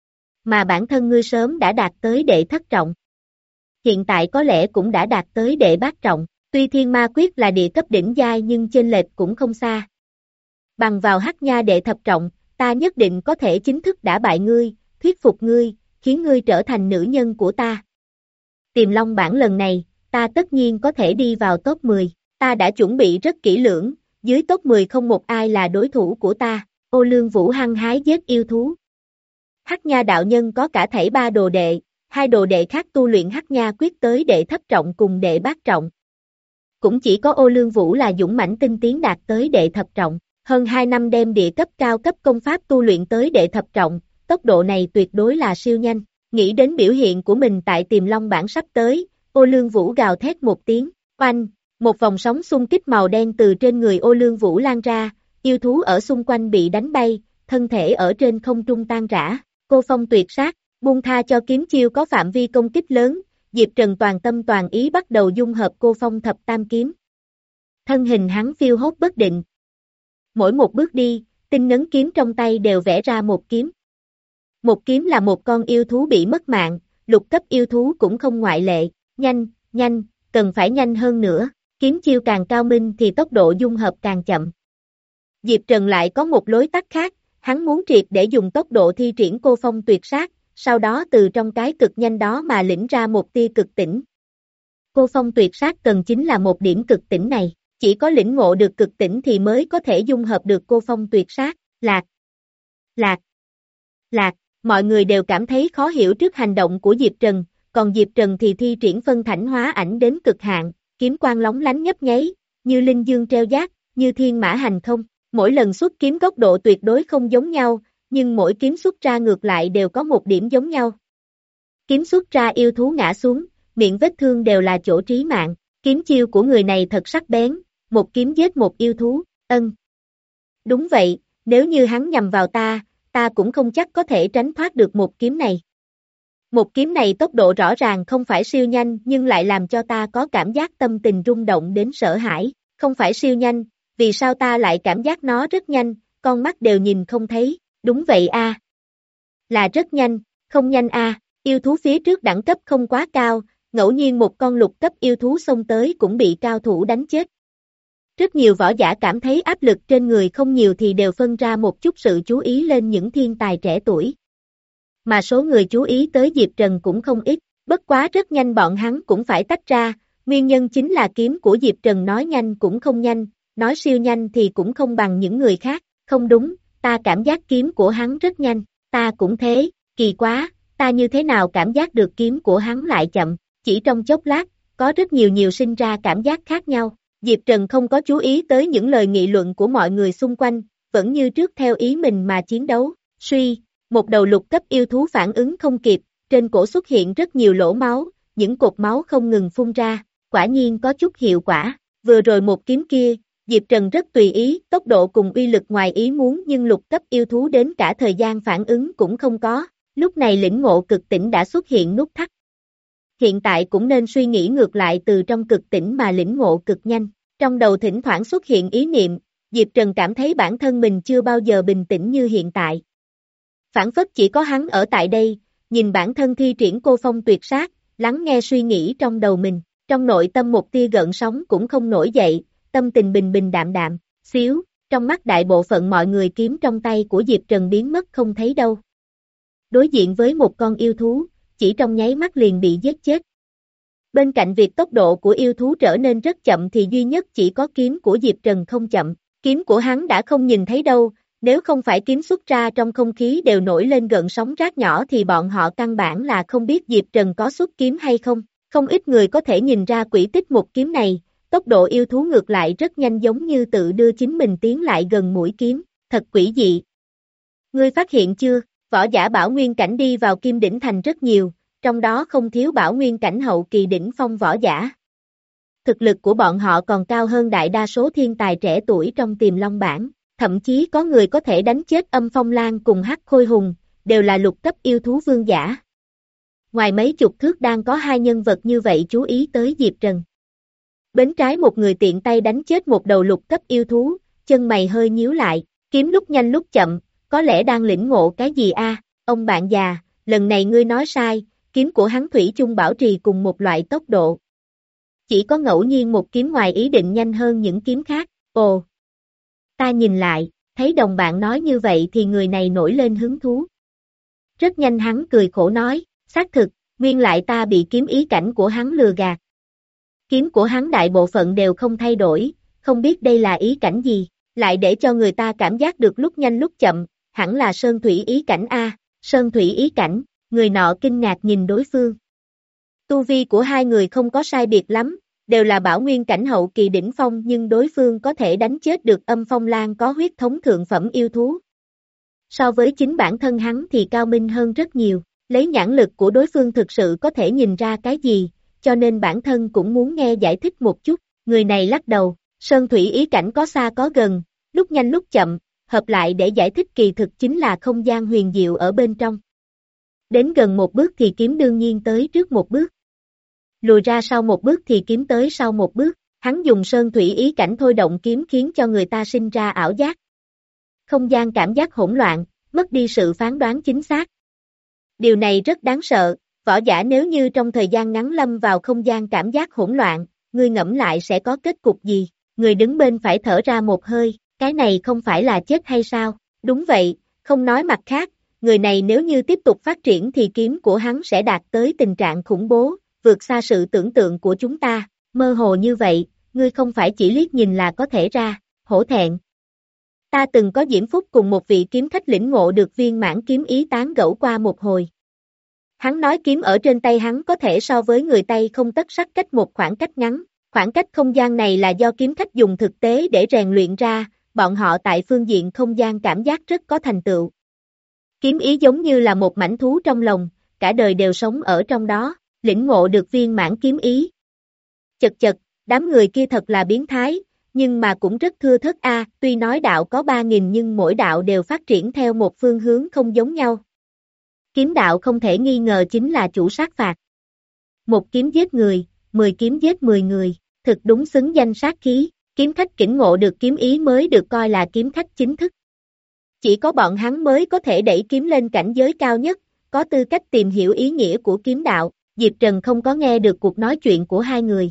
Mà bản thân ngươi sớm đã đạt tới đệ thất trọng. Hiện tại có lẽ cũng đã đạt tới đệ bát trọng. Tuy thiên ma quyết là địa cấp đỉnh giai nhưng chênh lệch cũng không xa. Bằng vào Hắc Nha đệ thập trọng, ta nhất định có thể chính thức đả bại ngươi, thuyết phục ngươi, khiến ngươi trở thành nữ nhân của ta. Tiềm Long bảng lần này, ta tất nhiên có thể đi vào top mười, ta đã chuẩn bị rất kỹ lưỡng, dưới top mười không một ai là đối thủ của ta. Ô Lương Vũ hăng hái giết yêu thú. Hắc Nha đạo nhân có cả thảy ba đồ đệ, hai đồ đệ khác tu luyện Hắc Nha quyết tới đệ thất trọng cùng đệ bát trọng. Cũng chỉ có Ô Lương Vũ là dũng mãnh tinh tiến đạt tới đệ thập trọng, hơn hai năm đem địa cấp cao cấp công pháp tu luyện tới đệ thập trọng, tốc độ này tuyệt đối là siêu nhanh. Nghĩ đến biểu hiện của mình tại Tiềm Long bảng sắp tới, Ô Lương Vũ gào thét một tiếng, oanh, một vòng sóng xung kích màu đen từ trên người Ô Lương Vũ lan ra, yêu thú ở xung quanh bị đánh bay, thân thể ở trên không trung tan rã. Cô phong tuyệt sát, buông tha cho kiếm chiêu có phạm vi công kích lớn, Diệp Trần toàn tâm toàn ý bắt đầu dung hợp cô phong thập tam kiếm. Thân hình hắn phiêu hốt bất định. Mỗi một bước đi, tinh ngấn kiếm trong tay đều vẽ ra một kiếm. Một kiếm là một con yêu thú bị mất mạng, lục cấp yêu thú cũng không ngoại lệ, nhanh, nhanh, cần phải nhanh hơn nữa, kiếm chiêu càng cao minh thì tốc độ dung hợp càng chậm. Diệp Trần lại có một lối tắt khác, hắn muốn triệt để dùng tốc độ thi triển cô phong tuyệt sát, sau đó từ trong cái cực nhanh đó mà lĩnh ra một tia cực tỉnh. Cô phong tuyệt sát cần chính là một điểm cực tỉnh này, chỉ có lĩnh ngộ được cực tỉnh thì mới có thể dung hợp được cô phong tuyệt sát, lạc, lạc, lạc, mọi người đều cảm thấy khó hiểu trước hành động của Diệp Trần, còn Diệp Trần thì thi triển phân thảnh hóa ảnh đến cực hạn, kiếm quang lóng lánh nhấp nháy, như linh dương treo giác, như thiên mã hành không, mỗi lần xuất kiếm góc độ tuyệt đối không giống nhau, nhưng mỗi kiếm xuất ra ngược lại đều có một điểm giống nhau. Kiếm xuất ra yêu thú ngã xuống, miệng vết thương đều là chỗ trí mạng, kiếm chiêu của người này thật sắc bén, một kiếm giết một yêu thú, ân. Đúng vậy, nếu như hắn nhằm vào ta, ta cũng không chắc có thể tránh thoát được một kiếm này. Một kiếm này tốc độ rõ ràng không phải siêu nhanh nhưng lại làm cho ta có cảm giác tâm tình rung động đến sợ hãi, không phải siêu nhanh, vì sao ta lại cảm giác nó rất nhanh, con mắt đều nhìn không thấy, đúng vậy a, à. Là rất nhanh, không nhanh a, à. Yêu thú phía trước đẳng cấp không quá cao, ngẫu nhiên một con lục cấp yêu thú xông tới cũng bị cao thủ đánh chết. Rất nhiều võ giả cảm thấy áp lực trên người không nhiều thì đều phân ra một chút sự chú ý lên những thiên tài trẻ tuổi. Mà số người chú ý tới Diệp Trần cũng không ít, bất quá rất nhanh bọn hắn cũng phải tách ra, nguyên nhân chính là kiếm của Diệp Trần nói nhanh cũng không nhanh, nói siêu nhanh thì cũng không bằng những người khác, không đúng, ta cảm giác kiếm của hắn rất nhanh, ta cũng thế, kỳ quá, ta như thế nào cảm giác được kiếm của hắn lại chậm, chỉ trong chốc lát, có rất nhiều nhiều sinh ra cảm giác khác nhau. Diệp Trần không có chú ý tới những lời nghị luận của mọi người xung quanh, vẫn như trước theo ý mình mà chiến đấu, suy, một đầu lục cấp yêu thú phản ứng không kịp, trên cổ xuất hiện rất nhiều lỗ máu, những cột máu không ngừng phun ra, quả nhiên có chút hiệu quả, vừa rồi một kiếm kia, Diệp Trần rất tùy ý, tốc độ cùng uy lực ngoài ý muốn nhưng lục cấp yêu thú đến cả thời gian phản ứng cũng không có, Lúc này lĩnh ngộ cực tỉnh đã xuất hiện nút thắt. Hiện tại cũng nên suy nghĩ ngược lại từ trong cực tỉnh mà lĩnh ngộ cực nhanh. Trong đầu thỉnh thoảng xuất hiện ý niệm, Diệp Trần cảm thấy bản thân mình chưa bao giờ bình tĩnh như hiện tại. Phản phất chỉ có hắn ở tại đây, nhìn bản thân thi triển cô phong tuyệt sát, lắng nghe suy nghĩ trong đầu mình. Trong nội tâm một tia gợn sóng cũng không nổi dậy, tâm tình bình bình đạm đạm, xíu, trong mắt đại bộ phận mọi người kiếm trong tay của Diệp Trần biến mất không thấy đâu. Đối diện với một con yêu thú, chỉ trong nháy mắt liền bị giết chết. Bên cạnh việc tốc độ của yêu thú trở nên rất chậm thì duy nhất chỉ có kiếm của Diệp Trần không chậm, kiếm của hắn đã không nhìn thấy đâu, nếu không phải kiếm xuất ra trong không khí đều nổi lên gợn sóng rác nhỏ thì bọn họ căn bản là không biết Diệp Trần có xuất kiếm hay không. Không ít người có thể nhìn ra quỹ tích một kiếm này, tốc độ yêu thú ngược lại rất nhanh giống như tự đưa chính mình tiến lại gần mũi kiếm, thật quỷ dị. Ngươi phát hiện chưa, võ giả bảo nguyên cảnh đi vào Kim Đỉnh Thành rất nhiều, trong đó không thiếu bảo nguyên cảnh hậu kỳ đỉnh phong võ giả. Thực lực của bọn họ còn cao hơn đại đa số thiên tài trẻ tuổi trong Tiềm Long bảng, thậm chí có người có thể đánh chết Âm Phong Lan cùng Hắc Khôi Hùng, đều là lục cấp yêu thú vương giả. Ngoài mấy chục thước đang có hai nhân vật như vậy chú ý tới Diệp Trần. Bên trái một người tiện tay đánh chết một đầu lục cấp yêu thú, chân mày hơi nhíu lại, kiếm lúc nhanh lúc chậm, có lẽ đang lĩnh ngộ cái gì a? Ông bạn già, lần này ngươi nói sai, kiếm của hắn thủy chung bảo trì cùng một loại tốc độ. Chỉ có ngẫu nhiên một kiếm ngoài ý định nhanh hơn những kiếm khác, ồ. Ta nhìn lại, thấy đồng bạn nói như vậy thì người này nổi lên hứng thú. Rất nhanh hắn cười khổ nói, xác thực, nguyên lại ta bị kiếm ý cảnh của hắn lừa gạt. Kiếm của hắn đại bộ phận đều không thay đổi, không biết đây là ý cảnh gì, lại để cho người ta cảm giác được lúc nhanh lúc chậm, hẳn là sơn thủy ý cảnh a, sơn thủy ý cảnh, người nọ kinh ngạc nhìn đối phương. Tu vi của hai người không có sai biệt lắm, đều là bảo nguyên cảnh hậu kỳ đỉnh phong nhưng đối phương có thể đánh chết được Âm Phong Lan có huyết thống thượng phẩm yêu thú. So với chính bản thân hắn thì cao minh hơn rất nhiều, lấy nhãn lực của đối phương thực sự có thể nhìn ra cái gì, cho nên bản thân cũng muốn nghe giải thích một chút, người này lắc đầu, sơn thủy ý cảnh có xa có gần, lúc nhanh lúc chậm, hợp lại để giải thích kỳ thực chính là không gian huyền diệu ở bên trong. Đến gần một bước thì kiếm đương nhiên tới trước một bước. Lùi ra sau một bước thì kiếm tới sau một bước, hắn dùng sơn thủy ý cảnh thôi động kiếm khiến cho người ta sinh ra ảo giác. Không gian cảm giác hỗn loạn, mất đi sự phán đoán chính xác. Điều này rất đáng sợ, võ giả nếu như trong thời gian ngắn lâm vào không gian cảm giác hỗn loạn, người ngẫm lại sẽ có kết cục gì, người đứng bên phải thở ra một hơi, cái này không phải là chết hay sao, đúng vậy, không nói mặt khác, người này nếu như tiếp tục phát triển thì kiếm của hắn sẽ đạt tới tình trạng khủng bố, vượt xa sự tưởng tượng của chúng ta, mơ hồ như vậy, ngươi không phải chỉ liếc nhìn là có thể ra, hổ thẹn. Ta từng có diễm phúc cùng một vị kiếm khách lĩnh ngộ được viên mãn kiếm ý tán gẫu qua một hồi. Hắn nói kiếm ở trên tay hắn có thể so với người tay không tất sắt cách một khoảng cách ngắn, khoảng cách không gian này là do kiếm khách dùng thực tế để rèn luyện ra, bọn họ tại phương diện không gian cảm giác rất có thành tựu. Kiếm ý giống như là một mảnh thú trong lòng, cả đời đều sống ở trong đó, lĩnh ngộ được viên mãn kiếm ý. Chật chật, đám người kia thật là biến thái, nhưng mà cũng rất thưa thớt a, tuy nói đạo có ba nghìn nhưng mỗi đạo đều phát triển theo một phương hướng không giống nhau. Kiếm đạo không thể nghi ngờ chính là chủ sát phạt. Một kiếm giết người, mười kiếm giết mười người, thực đúng xứng danh sát khí, kiếm khách kỉnh ngộ được kiếm ý mới được coi là kiếm khách chính thức. Chỉ có bọn hắn mới có thể đẩy kiếm lên cảnh giới cao nhất, có tư cách tìm hiểu ý nghĩa của kiếm đạo. Diệp Trần không có nghe được cuộc nói chuyện của hai người.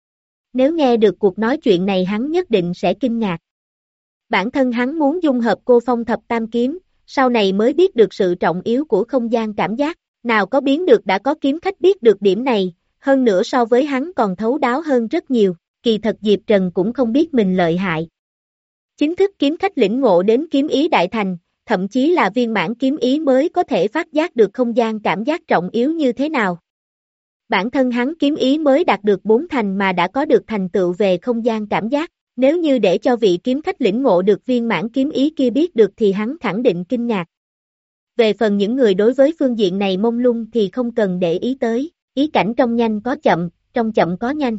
Nếu nghe được cuộc nói chuyện này hắn nhất định sẽ kinh ngạc. Bản thân hắn muốn dung hợp cô phong thập tam kiếm, sau này mới biết được sự trọng yếu của không gian cảm giác, nào có biến được đã có kiếm khách biết được điểm này, hơn nữa so với hắn còn thấu đáo hơn rất nhiều, kỳ thật Diệp Trần cũng không biết mình lợi hại. Chính thức kiếm khách lĩnh ngộ đến kiếm ý đại thành, thậm chí là viên mãn kiếm ý mới có thể phát giác được không gian cảm giác trọng yếu như thế nào. Bản thân hắn kiếm ý mới đạt được bốn thành mà đã có được thành tựu về không gian cảm giác, nếu như để cho vị kiếm khách lĩnh ngộ được viên mãn kiếm ý kia biết được thì hắn khẳng định kinh ngạc. Về phần những người đối với phương diện này mông lung thì không cần để ý tới, ý cảnh trong nhanh có chậm, trong chậm có nhanh.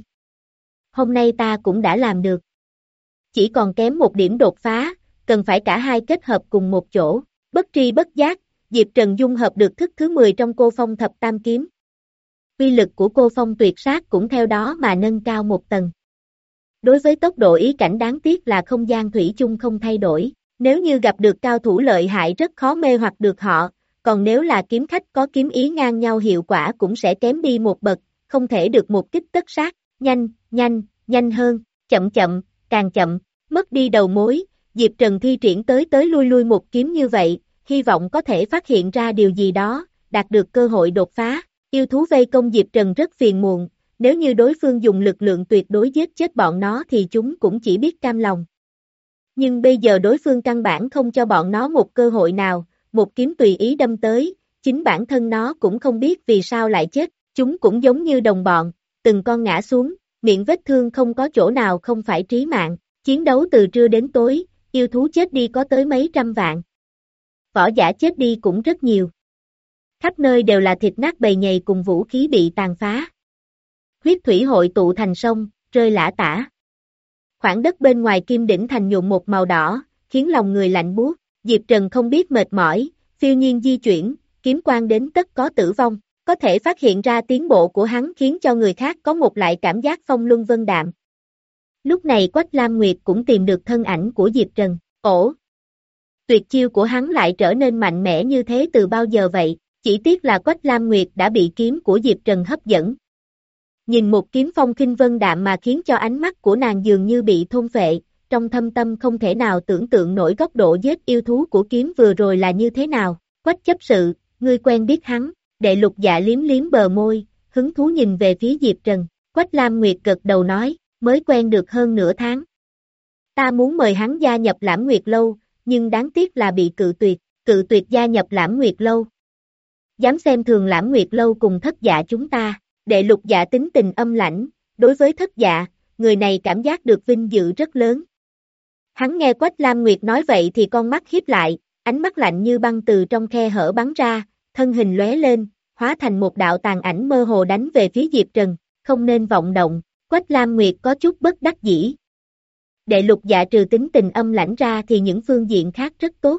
Hôm nay ta cũng đã làm được. Chỉ còn kém một điểm đột phá, cần phải cả hai kết hợp cùng một chỗ, bất tri bất giác, Diệp Trần dung hợp được thức thứ mười trong Cô Phong thập tam kiếm. Uy lực của Cô Phong tuyệt sát cũng theo đó mà nâng cao một tầng. Đối với tốc độ ý cảnh đáng tiếc là không gian thủy chung không thay đổi, nếu như gặp được cao thủ lợi hại rất khó mê hoặc được họ, còn nếu là kiếm khách có kiếm ý ngang nhau hiệu quả cũng sẽ kém đi một bậc, không thể được một kích tất sát, nhanh, nhanh, nhanh hơn, chậm chậm, càng chậm, mất đi đầu mối, Diệp Trần thi triển tới tới lui lui một kiếm như vậy, hy vọng có thể phát hiện ra điều gì đó, đạt được cơ hội đột phá, yêu thú vây công Diệp Trần rất phiền muộn, nếu như đối phương dùng lực lượng tuyệt đối giết chết bọn nó thì chúng cũng chỉ biết cam lòng. Nhưng bây giờ đối phương căn bản không cho bọn nó một cơ hội nào, một kiếm tùy ý đâm tới, chính bản thân nó cũng không biết vì sao lại chết, chúng cũng giống như đồng bọn, từng con ngã xuống, miệng vết thương không có chỗ nào không phải trí mạng, chiến đấu từ trưa đến tối, yêu thú chết đi có tới mấy trăm vạn. Võ giả chết đi cũng rất nhiều. Khắp nơi đều là thịt nát bầy nhầy cùng vũ khí bị tàn phá. Huyết thủy hội tụ thành sông, rơi lã tả. Khoảng đất bên ngoài Kim Đỉnh Thành nhuộm một màu đỏ, khiến lòng người lạnh buốt. Diệp Trần không biết mệt mỏi, phiêu nhiên di chuyển, kiếm quang đến tất có tử vong. Có thể phát hiện ra tiến bộ của hắn khiến cho người khác có một lại cảm giác phong luân vân đạm. Lúc này Quách Lam Nguyệt cũng tìm được thân ảnh của Diệp Trần. Ồ! Tuyệt chiêu của hắn lại trở nên mạnh mẽ như thế từ bao giờ vậy? Chỉ tiếc là Quách Lam Nguyệt đã bị kiếm của Diệp Trần hấp dẫn. Nhìn một kiếm phong khinh vân đạm mà khiến cho ánh mắt của nàng dường như bị thôn phệ, trong thâm tâm không thể nào tưởng tượng nổi góc độ giết yêu thú của kiếm vừa rồi là như thế nào. Quách chấp sự, ngươi quen biết hắn, Đệ Lục Dạ liếm liếm bờ môi, hứng thú nhìn về phía Diệp Trần. Quách Lam Nguyệt gật đầu nói, mới quen được hơn nửa tháng. Ta muốn mời hắn gia nhập Lãm Nguyệt Lâu, nhưng đáng tiếc là bị cự tuyệt, cự tuyệt gia nhập Lãm Nguyệt Lâu. Dám xem thường Lãm Nguyệt Lâu cùng Thất Dạ chúng ta. Đệ Lục Dạ tính tình âm lãnh, đối với Thất Dạ, người này cảm giác được vinh dự rất lớn. Hắn nghe Quách Lam Nguyệt nói vậy thì con mắt híp lại, ánh mắt lạnh như băng từ trong khe hở bắn ra, thân hình lóe lên, hóa thành một đạo tàn ảnh mơ hồ đánh về phía Diệp Trần, không nên vọng động. Quách Lam Nguyệt có chút bất đắc dĩ. Đệ Lục Dạ trừ tính tình âm lãnh ra thì những phương diện khác rất tốt.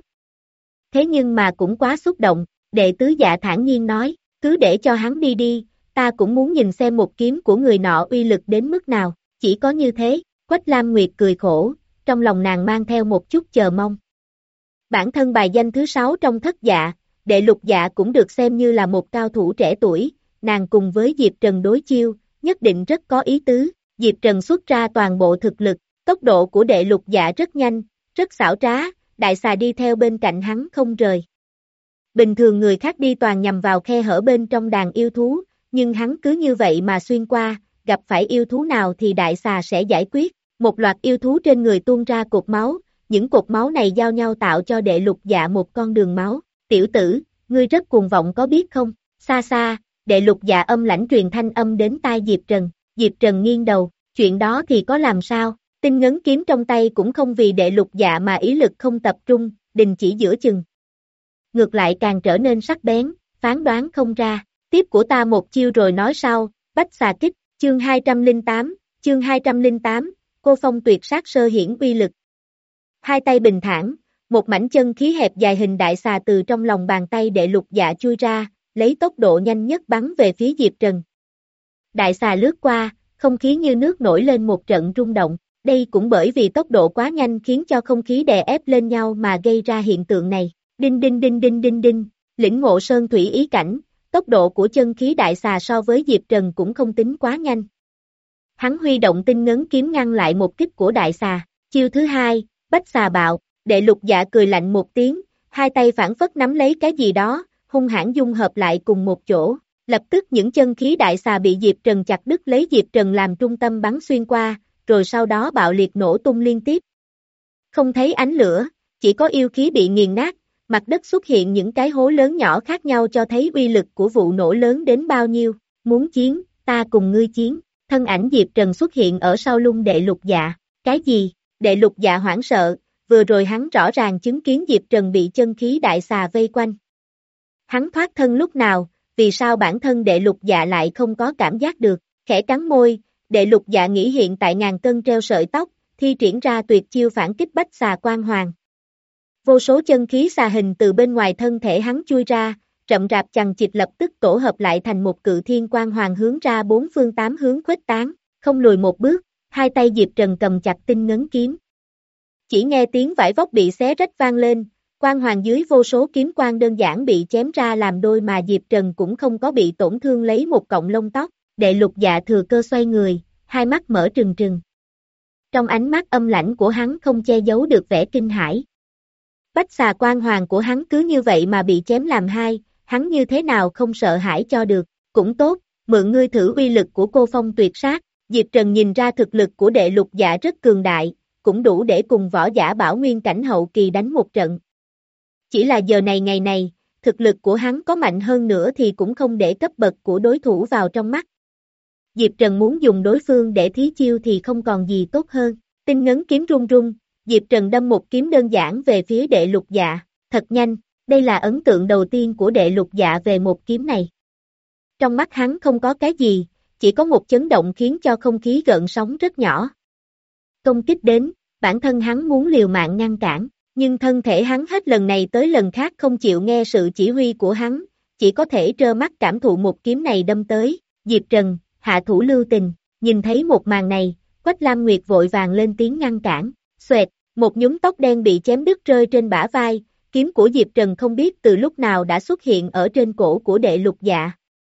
Thế nhưng mà cũng quá xúc động, Đệ Tứ Dạ thản nhiên nói, cứ để cho hắn đi đi, ta cũng muốn nhìn xem một kiếm của người nọ uy lực đến mức nào, chỉ có như thế. Quách Lam Nguyệt cười khổ, trong lòng nàng mang theo một chút chờ mong. Bản thân bài danh thứ sáu trong Thất Dạ, Đệ Lục Dạ cũng được xem như là một cao thủ trẻ tuổi, nàng cùng với Diệp Trần đối chiêu, nhất định rất có ý tứ. Diệp Trần xuất ra toàn bộ thực lực, tốc độ của Đệ Lục Dạ rất nhanh, rất xảo trá, đại xà đi theo bên cạnh hắn không rời. Bình thường người khác đi toàn nhằm vào khe hở bên trong đàn yêu thú, nhưng hắn cứ như vậy mà xuyên qua, gặp phải yêu thú nào thì đại xà sẽ giải quyết. Một loạt yêu thú trên người tuôn ra cột máu, những cột máu này giao nhau tạo cho Đệ Lục Dạ một con đường máu. Tiểu tử, ngươi rất cuồng vọng có biết không? Xa xa, Đệ Lục Dạ âm lãnh truyền thanh âm đến tai Diệp Trần. Diệp Trần nghiêng đầu, chuyện đó thì có làm sao? Tinh ngấn kiếm trong tay cũng không vì Đệ Lục Dạ mà ý lực không tập trung, đình chỉ giữa chừng. Ngược lại càng trở nên sắc bén, phán đoán không ra. Tiếp của ta một chiêu rồi nói sau, Bách Xà Kích, chương hai trăm lẻ tám, chương hai trăm lẻ tám, Cô Phong tuyệt sát sơ hiển uy lực. Hai tay bình thản, một mảnh chân khí hẹp dài hình đại xà từ trong lòng bàn tay Đệ Lục Dạ chui ra, lấy tốc độ nhanh nhất bắn về phía Diệp Trần. Đại xà lướt qua, không khí như nước nổi lên một trận rung động, đây cũng bởi vì tốc độ quá nhanh khiến cho không khí đè ép lên nhau mà gây ra hiện tượng này. Đinh đinh đinh đinh đinh đinh, lĩnh ngộ sơn thủy ý cảnh, tốc độ của chân khí đại xà so với Diệp Trần cũng không tính quá nhanh. Hắn huy động tinh ngấn kiếm ngăn lại một kích của đại xà, chiêu thứ hai, Bách Xà Bạo. Đệ Lục Dạ cười lạnh một tiếng, hai tay phản phất nắm lấy cái gì đó, hung hãn dung hợp lại cùng một chỗ, lập tức những chân khí đại xà bị Diệp Trần chặt đứt lấy Diệp Trần làm trung tâm bắn xuyên qua, rồi sau đó bạo liệt nổ tung liên tiếp. Không thấy ánh lửa, chỉ có yêu khí bị nghiền nát, mặt đất xuất hiện những cái hố lớn nhỏ khác nhau cho thấy uy lực của vụ nổ lớn đến bao nhiêu. Muốn chiến, ta cùng ngươi chiến. Thân ảnh Diệp Trần xuất hiện ở sau lưng Đệ Lục Dạ. Cái gì? Đệ Lục Dạ hoảng sợ, vừa rồi hắn rõ ràng chứng kiến Diệp Trần bị chân khí đại xà vây quanh. Hắn thoát thân lúc nào, vì sao bản thân Đệ Lục Dạ lại không có cảm giác được? Khẽ cắn môi, Đệ Lục Dạ nghĩ hiện tại ngàn cân treo sợi tóc, thi triển ra tuyệt chiêu phản kích Bách Xà Quang Hoàng. Vô số chân khí xà hình từ bên ngoài thân thể hắn chui ra, rậm rạp chằng chịt lập tức tổ hợp lại thành một cự thiên quang hoàng hướng ra bốn phương tám hướng khuếch tán, không lùi một bước, hai tay Diệp Trần cầm chặt tinh ngấn kiếm. Chỉ nghe tiếng vải vóc bị xé rách vang lên, quang hoàng dưới vô số kiếm quang đơn giản bị chém ra làm đôi mà Diệp Trần cũng không có bị tổn thương lấy một cọng lông tóc, Đệ Lục Dạ thừa cơ xoay người, hai mắt mở trừng trừng. Trong ánh mắt âm lãnh của hắn không che giấu được vẻ kinh hãi. Bách xà quang hoàng của hắn cứ như vậy mà bị chém làm hai, hắn như thế nào không sợ hãi cho được, cũng tốt, mượn ngươi thử uy lực của cô phong tuyệt sát. Diệp Trần nhìn ra thực lực của Đệ Lục Dạ rất cường đại, cũng đủ để cùng võ giả bảo nguyên cảnh hậu kỳ đánh một trận. Chỉ là giờ này ngày này, thực lực của hắn có mạnh hơn nữa thì cũng không để cấp bậc của đối thủ vào trong mắt. Diệp Trần muốn dùng đối phương để thí chiêu thì không còn gì tốt hơn. Tinh ngấn kiếm rung rung, Diệp Trần đâm một kiếm đơn giản về phía Đệ Lục Dạ, thật nhanh, đây là ấn tượng đầu tiên của Đệ Lục Dạ về một kiếm này. Trong mắt hắn không có cái gì, chỉ có một chấn động khiến cho không khí gợn sóng rất nhỏ. Công kích đến, bản thân hắn muốn liều mạng ngăn cản, nhưng thân thể hắn hết lần này tới lần khác không chịu nghe sự chỉ huy của hắn, chỉ có thể trơ mắt cảm thụ một kiếm này đâm tới. Diệp Trần, hạ thủ lưu tình, nhìn thấy một màn này, Quách Lam Nguyệt vội vàng lên tiếng ngăn cản, xoẹt, một nhúm tóc đen bị chém đứt rơi trên bả vai, kiếm của Diệp Trần không biết từ lúc nào đã xuất hiện ở trên cổ của Đệ Lục Dạ.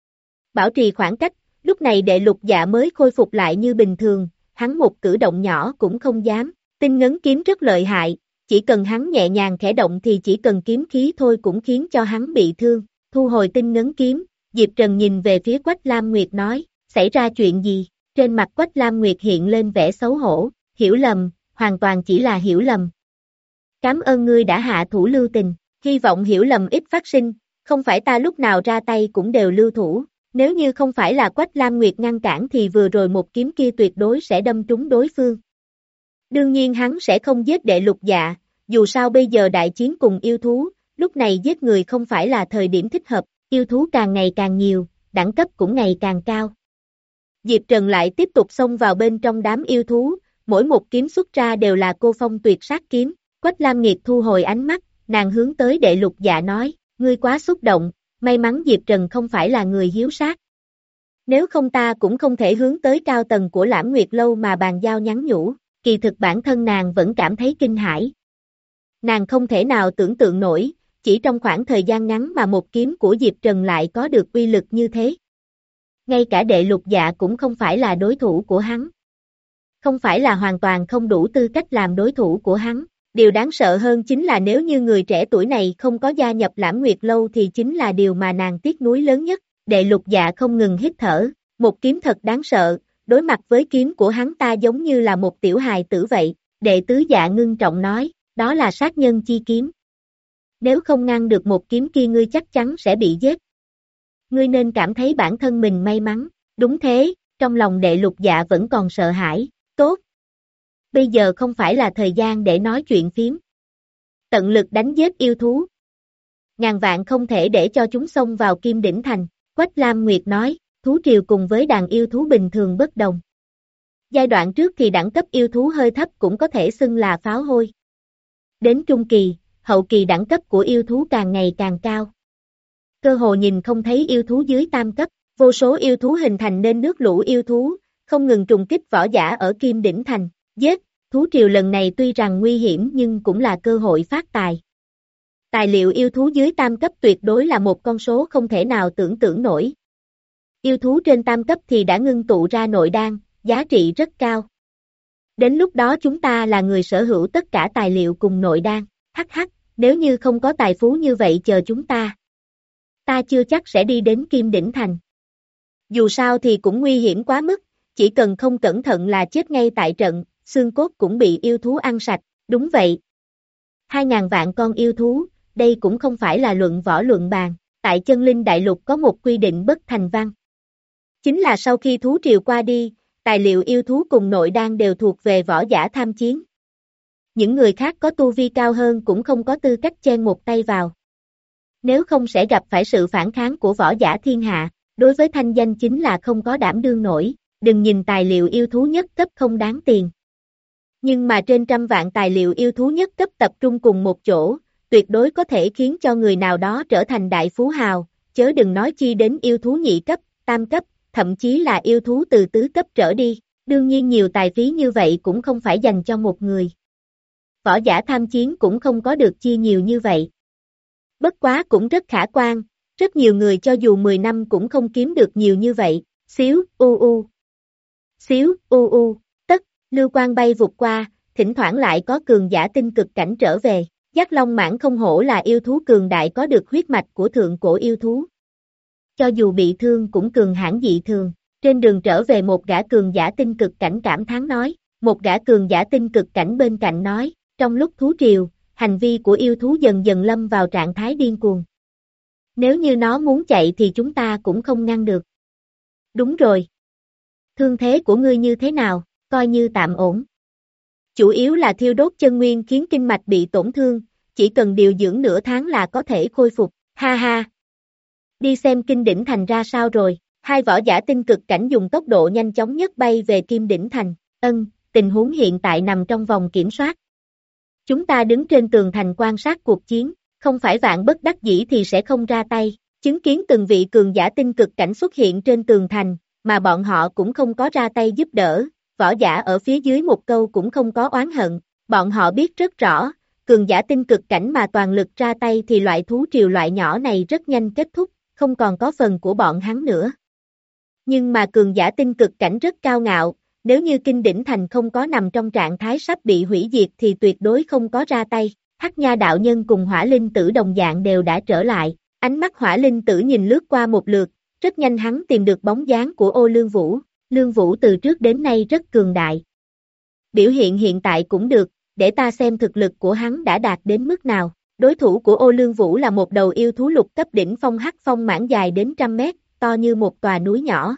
Bảo trì khoảng cách, lúc này Đệ Lục Dạ mới khôi phục lại như bình thường, hắn một cử động nhỏ cũng không dám, tinh ngấn kiếm rất lợi hại, chỉ cần hắn nhẹ nhàng khẽ động thì chỉ cần kiếm khí thôi cũng khiến cho hắn bị thương, thu hồi tinh ngấn kiếm, Diệp Trần nhìn về phía Quách Lam Nguyệt nói, xảy ra chuyện gì, trên mặt Quách Lam Nguyệt hiện lên vẻ xấu hổ, hiểu lầm, hoàn toàn chỉ là hiểu lầm. Cảm ơn ngươi đã hạ thủ lưu tình, hy vọng hiểu lầm ít phát sinh, không phải ta lúc nào ra tay cũng đều lưu thủ. Nếu như không phải là Quách Lam Nguyệt ngăn cản thì vừa rồi một kiếm kia tuyệt đối sẽ đâm trúng đối phương. Đương nhiên hắn sẽ không giết Đệ Lục Dạ, dù sao bây giờ đại chiến cùng yêu thú, lúc này giết người không phải là thời điểm thích hợp, yêu thú càng ngày càng nhiều, đẳng cấp cũng ngày càng cao. Diệp Trần lại tiếp tục xông vào bên trong đám yêu thú, mỗi một kiếm xuất ra đều là cô phong tuyệt sát kiếm. Quách Lam Nguyệt thu hồi ánh mắt, nàng hướng tới Đệ Lục Dạ nói, ngươi quá xúc động. May mắn Diệp Trần không phải là người hiếu sát. Nếu không ta cũng không thể hướng tới cao tầng của Lãm Nguyệt Lâu mà bàn giao nhắn nhủ, kỳ thực bản thân nàng vẫn cảm thấy kinh hãi. Nàng không thể nào tưởng tượng nổi, chỉ trong khoảng thời gian ngắn mà một kiếm của Diệp Trần lại có được uy lực như thế. Ngay cả Đệ Lục Dạ cũng không phải là đối thủ của hắn. Không phải là hoàn toàn không đủ tư cách làm đối thủ của hắn. Điều đáng sợ hơn chính là nếu như người trẻ tuổi này không có gia nhập Lãm Nguyệt Lâu thì chính là điều mà nàng tiếc nuối lớn nhất. Đệ Lục Dạ không ngừng hít thở, một kiếm thật đáng sợ, đối mặt với kiếm của hắn ta giống như là một tiểu hài tử vậy. Đệ Tứ Dạ ngưng trọng nói, đó là sát nhân chi kiếm. Nếu không ngăn được một kiếm kia ngươi chắc chắn sẽ bị giết. Ngươi nên cảm thấy bản thân mình may mắn, đúng thế, trong lòng Đệ Lục Dạ vẫn còn sợ hãi, tốt. Bây giờ không phải là thời gian để nói chuyện phiếm. Tận lực đánh giết yêu thú. Ngàn vạn không thể để cho chúng xông vào Kim Đỉnh Thành. Quách Lam Nguyệt nói, thú triều cùng với đàn yêu thú bình thường bất đồng. Giai đoạn trước thì đẳng cấp yêu thú hơi thấp cũng có thể xưng là pháo hôi. Đến trung kỳ, hậu kỳ đẳng cấp của yêu thú càng ngày càng cao. Cơ hồ nhìn không thấy yêu thú dưới tam cấp, vô số yêu thú hình thành nên nước lũ yêu thú, không ngừng trùng kích võ giả ở Kim Đỉnh Thành. Giết, thú triều lần này tuy rằng nguy hiểm nhưng cũng là cơ hội phát tài. Tài liệu yêu thú dưới tam cấp tuyệt đối là một con số không thể nào tưởng tượng nổi. Yêu thú trên tam cấp thì đã ngưng tụ ra nội đan, giá trị rất cao. Đến lúc đó chúng ta là người sở hữu tất cả tài liệu cùng nội đan, hắc hắc, nếu như không có tài phú như vậy chờ chúng ta. Ta chưa chắc sẽ đi đến Kim Đỉnh Thành. Dù sao thì cũng nguy hiểm quá mức, chỉ cần không cẩn thận là chết ngay tại trận. Xương cốt cũng bị yêu thú ăn sạch, đúng vậy. Hai ngàn vạn con yêu thú, đây cũng không phải là luận võ luận bàn, tại Chân Linh Đại Lục có một quy định bất thành văn. Chính là sau khi thú triều qua đi, tài liệu yêu thú cùng nội đan đều thuộc về võ giả tham chiến. Những người khác có tu vi cao hơn cũng không có tư cách chen một tay vào. Nếu không sẽ gặp phải sự phản kháng của võ giả thiên hạ, đối với thanh danh chính là không có đảm đương nổi, đừng nhìn tài liệu yêu thú nhất cấp không đáng tiền. Nhưng mà trên trăm vạn tài liệu yêu thú nhất cấp tập trung cùng một chỗ, tuyệt đối có thể khiến cho người nào đó trở thành đại phú hào, chớ đừng nói chi đến yêu thú nhị cấp, tam cấp, thậm chí là yêu thú từ tứ cấp trở đi. Đương nhiên nhiều tài phí như vậy cũng không phải dành cho một người. Võ giả tham chiến cũng không có được chia nhiều như vậy. Bất quá cũng rất khả quan, rất nhiều người cho dù mười năm cũng không kiếm được nhiều như vậy. Xíu, u u. Xíu, u u, tất, lưu quang bay vụt qua, thỉnh thoảng lại có cường giả tinh cực cảnh trở về. Giác Long Mãng không hổ là yêu thú cường đại có được huyết mạch của thượng cổ yêu thú. Cho dù bị thương cũng cường hãn dị thường. Trên đường trở về một gã cường giả tinh cực cảnh cảm thán nói, một gã cường giả tinh cực cảnh bên cạnh nói, trong lúc thú triều, hành vi của yêu thú dần dần lâm vào trạng thái điên cuồng. Nếu như nó muốn chạy thì chúng ta cũng không ngăn được. Đúng rồi. Thương thế của ngươi như thế nào, coi như tạm ổn. Chủ yếu là thiêu đốt chân nguyên khiến kinh mạch bị tổn thương, chỉ cần điều dưỡng nửa tháng là có thể khôi phục, ha ha. Đi xem Kim Đỉnh Thành ra sao rồi. Hai võ giả tinh cực cảnh dùng tốc độ nhanh chóng nhất bay về Kim Đỉnh Thành. Ân, tình huống hiện tại nằm trong vòng kiểm soát. Chúng ta đứng trên tường thành quan sát cuộc chiến, không phải vạn bất đắc dĩ thì sẽ không ra tay. Chứng kiến từng vị cường giả tinh cực cảnh xuất hiện trên tường thành, mà bọn họ cũng không có ra tay giúp đỡ, võ giả ở phía dưới một câu cũng không có oán hận. Bọn họ biết rất rõ, cường giả tinh cực cảnh mà toàn lực ra tay thì loại thú triều loại nhỏ này rất nhanh kết thúc, không còn có phần của bọn hắn nữa. Nhưng mà cường giả tinh cực cảnh rất cao ngạo, nếu như Kim Đỉnh Thành không có nằm trong trạng thái sắp bị hủy diệt thì tuyệt đối không có ra tay. Hắc Nha đạo nhân cùng Hỏa Linh Tử đồng dạng đều đã trở lại, ánh mắt Hỏa Linh Tử nhìn lướt qua một lượt, rất nhanh hắn tìm được bóng dáng của Ô Lương Vũ. Lương Vũ từ trước đến nay rất cường đại. Biểu hiện hiện tại cũng được, để ta xem thực lực của hắn đã đạt đến mức nào. Đối thủ của Ô Lương Vũ là một đầu yêu thú lục cấp đỉnh phong hắc phong mãng dài đến trăm mét, to như một tòa núi nhỏ.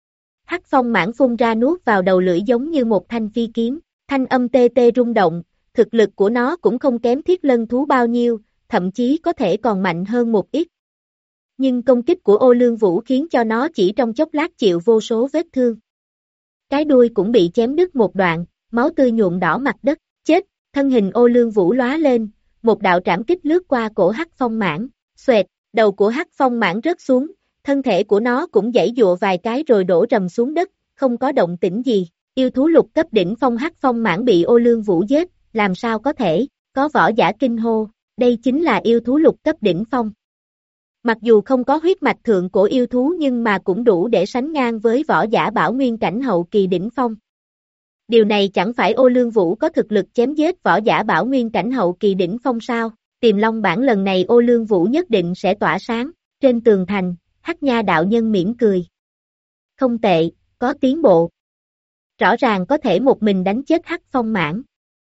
Hắc phong mãng phun ra nuốt vào đầu lưỡi giống như một thanh phi kiếm, thanh âm tê tê rung động, thực lực của nó cũng không kém thiết lân thú bao nhiêu, thậm chí có thể còn mạnh hơn một ít. Nhưng công kích của Ô Lương Vũ khiến cho nó chỉ trong chốc lát chịu vô số vết thương. Cái đuôi cũng bị chém đứt một đoạn, máu tươi nhuộm đỏ mặt đất, chết, thân hình Ô Lương Vũ lóa lên, một đạo trảm kích lướt qua cổ hắc phong mãng, xoẹt, đầu của hắc phong mãng rớt xuống. Thân thể của nó cũng giãy giụa vài cái rồi đổ rầm xuống đất, không có động tĩnh gì. Yêu thú lục cấp đỉnh phong hắc phong mãng bị Ô Lương Vũ giết, làm sao có thể, có võ giả kinh hô, đây chính là yêu thú lục cấp đỉnh phong. Mặc dù không có huyết mạch thượng cổ yêu thú nhưng mà cũng đủ để sánh ngang với võ giả bảo nguyên cảnh hậu kỳ đỉnh phong. Điều này chẳng phải Ô Lương Vũ có thực lực chém giết võ giả bảo nguyên cảnh hậu kỳ đỉnh phong sao? Tiềm Long bản lần này Ô Lương Vũ nhất định sẽ tỏa sáng. Trên tường thành, Hắc Nha đạo nhân mỉm cười. Không tệ, có tiến bộ. Rõ ràng có thể một mình đánh chết Hắc Phong Mãng.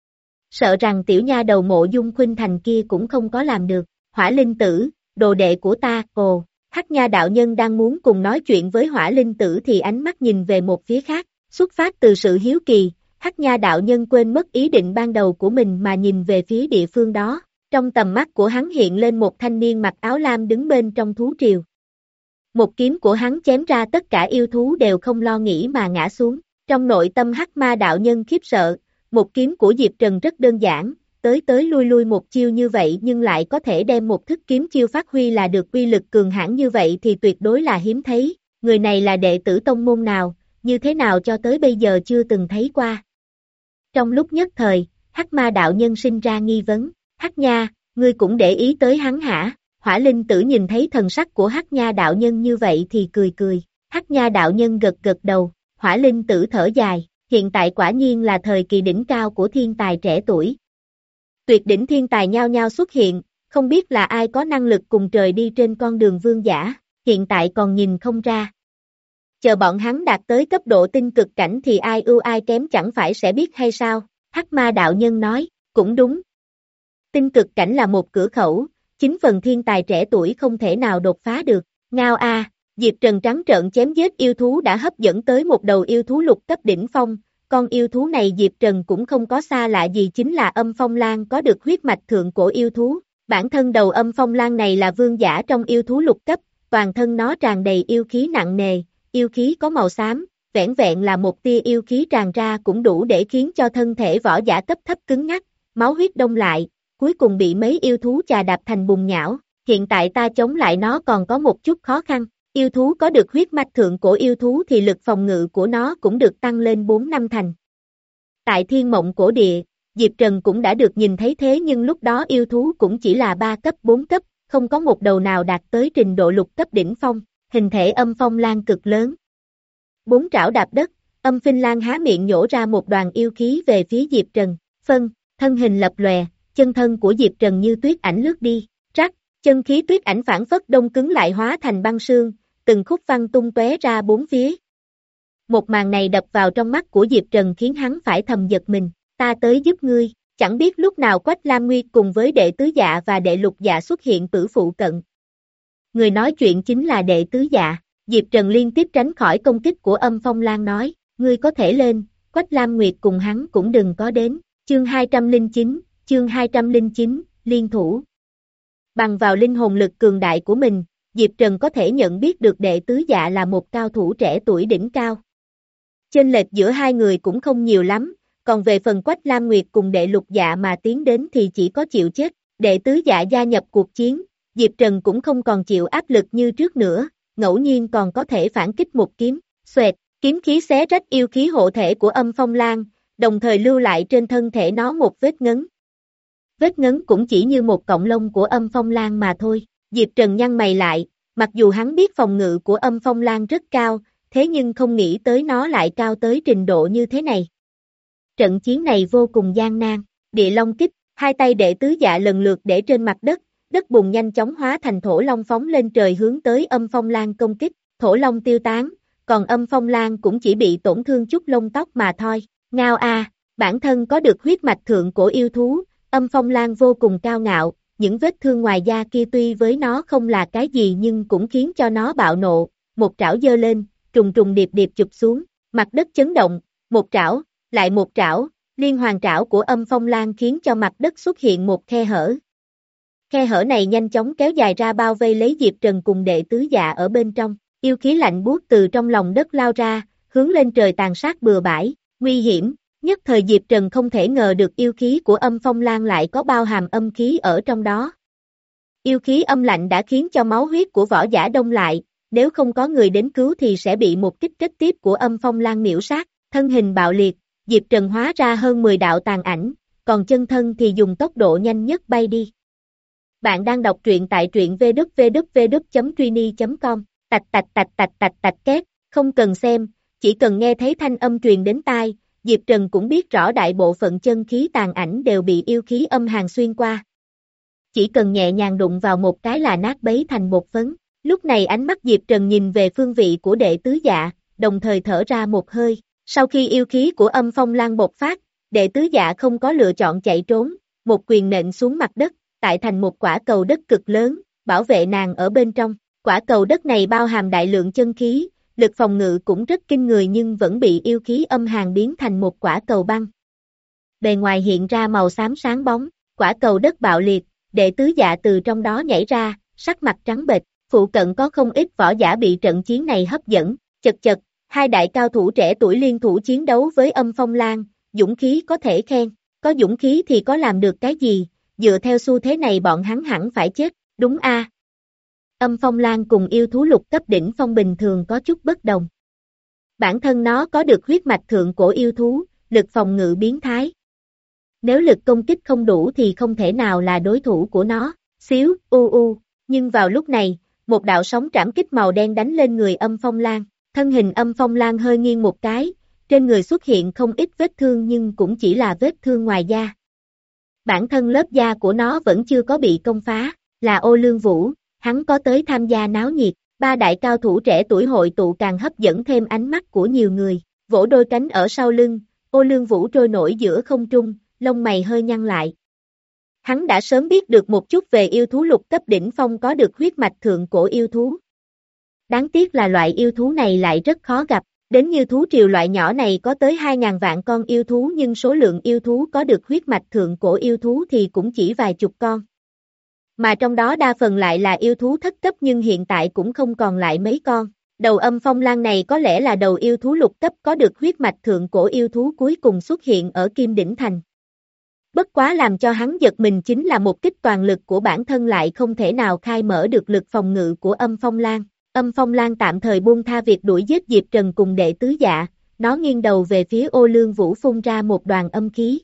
Sợ rằng tiểu nha đầu Mộ Dung Khuynh Thành kia cũng không có làm được. Hỏa Linh Tử, đồ đệ của ta, ồ. Hắc Nha đạo nhân đang muốn cùng nói chuyện với Hỏa Linh Tử thì ánh mắt nhìn về một phía khác, xuất phát từ sự hiếu kỳ, Hắc Nha đạo nhân quên mất ý định ban đầu của mình mà nhìn về phía địa phương đó. Trong tầm mắt của hắn hiện lên một thanh niên mặc áo lam đứng bên trong thú triều. Một kiếm của hắn chém ra tất cả yêu thú đều không lo nghĩ mà ngã xuống. Trong nội tâm Hắc Ma đạo nhân khiếp sợ, một kiếm của Diệp Trần rất đơn giản, tới tới lui lui một chiêu như vậy nhưng lại có thể đem một thức kiếm chiêu phát huy là được uy lực cường hãn như vậy thì tuyệt đối là hiếm thấy. Người này là đệ tử tông môn nào, như thế nào cho tới bây giờ chưa từng thấy qua. Trong lúc nhất thời, Hắc Ma đạo nhân sinh ra nghi vấn, Hắc Nha, ngươi cũng để ý tới hắn hả? Hỏa Linh Tử nhìn thấy thần sắc của Hắc Nha đạo nhân như vậy thì cười cười. Hắc Nha đạo nhân gật gật đầu, Hỏa Linh Tử thở dài, hiện tại quả nhiên là thời kỳ đỉnh cao của thiên tài trẻ tuổi. Tuyệt đỉnh thiên tài nhao nhao xuất hiện, không biết là ai có năng lực cùng trời đi trên con đường vương giả, hiện tại còn nhìn không ra. Chờ bọn hắn đạt tới cấp độ tinh cực cảnh thì ai ưu ai kém chẳng phải sẽ biết hay sao? Hắc Ma đạo nhân nói, cũng đúng. Tinh cực cảnh là một cửa khẩu, chính phần thiên tài trẻ tuổi không thể nào đột phá được. Ngao a, Diệp Trần trắng trợn chém giết yêu thú đã hấp dẫn tới một đầu yêu thú lục cấp đỉnh phong, con yêu thú này Diệp Trần cũng không có xa lạ gì chính là Âm Phong Lang có được huyết mạch thượng cổ yêu thú. Bản thân đầu Âm Phong Lang này là vương giả trong yêu thú lục cấp, toàn thân nó tràn đầy yêu khí nặng nề, yêu khí có màu xám, vẻn vẹn là một tia yêu khí tràn ra cũng đủ để khiến cho thân thể võ giả cấp thấp cứng ngắc, máu huyết đông lại, cuối cùng bị mấy yêu thú chà đạp thành bùn nhão. Hiện tại ta chống lại nó còn có một chút khó khăn. Yêu thú có được huyết mạch thượng cổ yêu thú thì lực phòng ngự của nó cũng được tăng lên bốn năm thành. Tại Thiên Mộng Cổ Địa, Diệp Trần cũng đã được nhìn thấy thế nhưng lúc đó yêu thú cũng chỉ là ba cấp bốn cấp, không có một đầu nào đạt tới trình độ lục cấp đỉnh phong, hình thể âm phong lan cực lớn. Bốn trảo đạp đất, âm phinh lan há miệng nhổ ra một đoàn yêu khí về phía Diệp Trần, phân, thân hình lập lòe, chân thân của Diệp Trần như tuyết ảnh lướt đi, rắc, chân khí tuyết ảnh phản phất đông cứng lại hóa thành băng sương, từng khúc văng tung tóe ra bốn phía. Một màn này đập vào trong mắt của Diệp Trần khiến hắn phải thầm giật mình, ta tới giúp ngươi, chẳng biết lúc nào Quách Lam Nguyệt cùng với đệ tứ dạ và đệ lục dạ xuất hiện tử phụ cận. Người nói chuyện chính là đệ tứ dạ, Diệp Trần liên tiếp tránh khỏi công kích của âm phong lan nói, ngươi có thể lên, Quách Lam Nguyệt cùng hắn cũng đừng có đến, chương hai trăm lẻ chín, chương hai trăm lẻ chín, liên thủ. Bằng vào linh hồn lực cường đại của mình, Diệp Trần có thể nhận biết được đệ tứ dạ là một cao thủ trẻ tuổi đỉnh cao. Chênh lệch giữa hai người cũng không nhiều lắm, còn về phần Quách Lam Nguyệt cùng đệ lục dạ mà tiến đến thì chỉ có chịu chết, đệ tứ dạ gia nhập cuộc chiến, Diệp Trần cũng không còn chịu áp lực như trước nữa, ngẫu nhiên còn có thể phản kích một kiếm, xoẹt, kiếm khí xé rách yêu khí hộ thể của âm phong lan, đồng thời lưu lại trên thân thể nó một vết ngấn. Vết ngấn cũng chỉ như một cọng lông của âm phong lan mà thôi, Diệp Trần nhăn mày lại, mặc dù hắn biết phòng ngự của âm phong lan rất cao, thế nhưng không nghĩ tới nó lại cao tới trình độ như thế này. Trận chiến này vô cùng gian nan, địa long kích, hai tay đệ tứ dạ lần lượt để trên mặt đất, đất bùn nhanh chóng hóa thành thổ long phóng lên trời hướng tới âm phong lan công kích, thổ long tiêu tán, còn âm phong lan cũng chỉ bị tổn thương chút lông tóc mà thôi, ngao a, bản thân có được huyết mạch thượng cổ yêu thú, âm phong lan vô cùng cao ngạo, những vết thương ngoài da kia tuy với nó không là cái gì nhưng cũng khiến cho nó bạo nộ, một trảo giơ lên, trùng trùng điệp điệp chụp xuống, mặt đất chấn động, một trảo, lại một trảo, liên hoàn trảo của âm phong lan khiến cho mặt đất xuất hiện một khe hở. Khe hở này nhanh chóng kéo dài ra bao vây lấy Diệp Trần cùng đệ tứ dạ ở bên trong, yêu khí lạnh buốt từ trong lòng đất lao ra, hướng lên trời tàn sát bừa bãi, nguy hiểm, nhất thời Diệp Trần không thể ngờ được yêu khí của âm phong lan lại có bao hàm âm khí ở trong đó. Yêu khí âm lạnh đã khiến cho máu huyết của võ giả đông lại, nếu không có người đến cứu thì sẽ bị một kích kết tiếp của âm phong lan miểu sát, thân hình bạo liệt, Diệp Trần hóa ra hơn mười đạo tàn ảnh, còn chân thân thì dùng tốc độ nhanh nhất bay đi. Bạn đang đọc truyện tại truyện vê kép vê kép vê kép chấm truy chấm com, tạch tạch tạch tạch tạch tạch két, không cần xem, chỉ cần nghe thấy thanh âm truyền đến tai, Diệp Trần cũng biết rõ đại bộ phận chân khí tàn ảnh đều bị yêu khí âm hàn xuyên qua. Chỉ cần nhẹ nhàng đụng vào một cái là nát bấy thành bột phấn. Lúc này ánh mắt Diệp Trần nhìn về phương vị của đệ tứ dạ, đồng thời thở ra một hơi. Sau khi yêu khí của âm phong lan bộc phát, đệ tứ dạ không có lựa chọn chạy trốn, một quyền nện xuống mặt đất, tại thành một quả cầu đất cực lớn, bảo vệ nàng ở bên trong. Quả cầu đất này bao hàm đại lượng chân khí, lực phòng ngự cũng rất kinh người nhưng vẫn bị yêu khí âm hàn biến thành một quả cầu băng. Bề ngoài hiện ra màu xám sáng bóng, quả cầu đất bạo liệt, đệ tứ dạ từ trong đó nhảy ra, sắc mặt trắng bệch, phụ cận có không ít võ giả bị trận chiến này hấp dẫn, chật chật, hai đại cao thủ trẻ tuổi liên thủ chiến đấu với âm phong lan, dũng khí có thể khen, có dũng khí thì có làm được cái gì, dựa theo xu thế này bọn hắn hẳn phải chết, đúng a. Âm phong lan cùng yêu thú lục cấp đỉnh phong bình thường có chút bất đồng. Bản thân nó có được huyết mạch thượng cổ yêu thú, lực phòng ngự biến thái. Nếu lực công kích không đủ thì không thể nào là đối thủ của nó, xíu, u u, nhưng vào lúc này, một đạo sóng trảm kích màu đen đánh lên người âm phong lan, thân hình âm phong lan hơi nghiêng một cái, trên người xuất hiện không ít vết thương nhưng cũng chỉ là vết thương ngoài da. Bản thân lớp da của nó vẫn chưa có bị công phá, là Ô Lương Vũ, hắn có tới tham gia náo nhiệt, ba đại cao thủ trẻ tuổi hội tụ càng hấp dẫn thêm ánh mắt của nhiều người, vỗ đôi cánh ở sau lưng, Ô Lương Vũ trôi nổi giữa không trung, lông mày hơi nhăn lại. Hắn đã sớm biết được một chút về yêu thú lục cấp đỉnh phong có được huyết mạch thượng cổ yêu thú. Đáng tiếc là loại yêu thú này lại rất khó gặp, đến như thú triều loại nhỏ này có tới hai ngàn vạn con yêu thú nhưng số lượng yêu thú có được huyết mạch thượng cổ yêu thú thì cũng chỉ vài chục con. Mà trong đó đa phần lại là yêu thú thất cấp nhưng hiện tại cũng không còn lại mấy con, Đầu âm phong lan này có lẽ là đầu yêu thú lục cấp có được huyết mạch thượng cổ yêu thú cuối cùng xuất hiện ở Kim Đỉnh Thành. Bất quá làm cho hắn giật mình chính là một kích toàn lực của bản thân lại không thể nào khai mở được lực phòng ngự của âm phong lan. Âm phong lan tạm thời buông tha việc đuổi giết Diệp Trần cùng đệ tứ dạ, nó nghiêng đầu về phía Ô Lương Vũ phun ra một đoàn âm khí.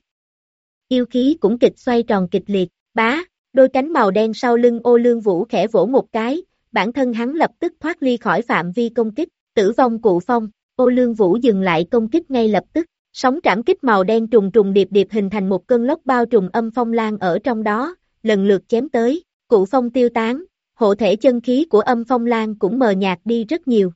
Yêu khí cũng kịch xoay tròn kịch liệt, bá, đôi cánh màu đen sau lưng Ô Lương Vũ khẽ vỗ một cái, bản thân hắn lập tức thoát ly khỏi phạm vi công kích, tử vong cụ phong, Ô Lương Vũ dừng lại công kích ngay lập tức, sóng trảm kích màu đen trùng trùng điệp điệp hình thành một cơn lốc bao trùm âm phong lan ở trong đó, lần lượt chém tới, cụ phong tiêu tán, hộ thể chân khí của âm phong lan cũng mờ nhạt đi rất nhiều.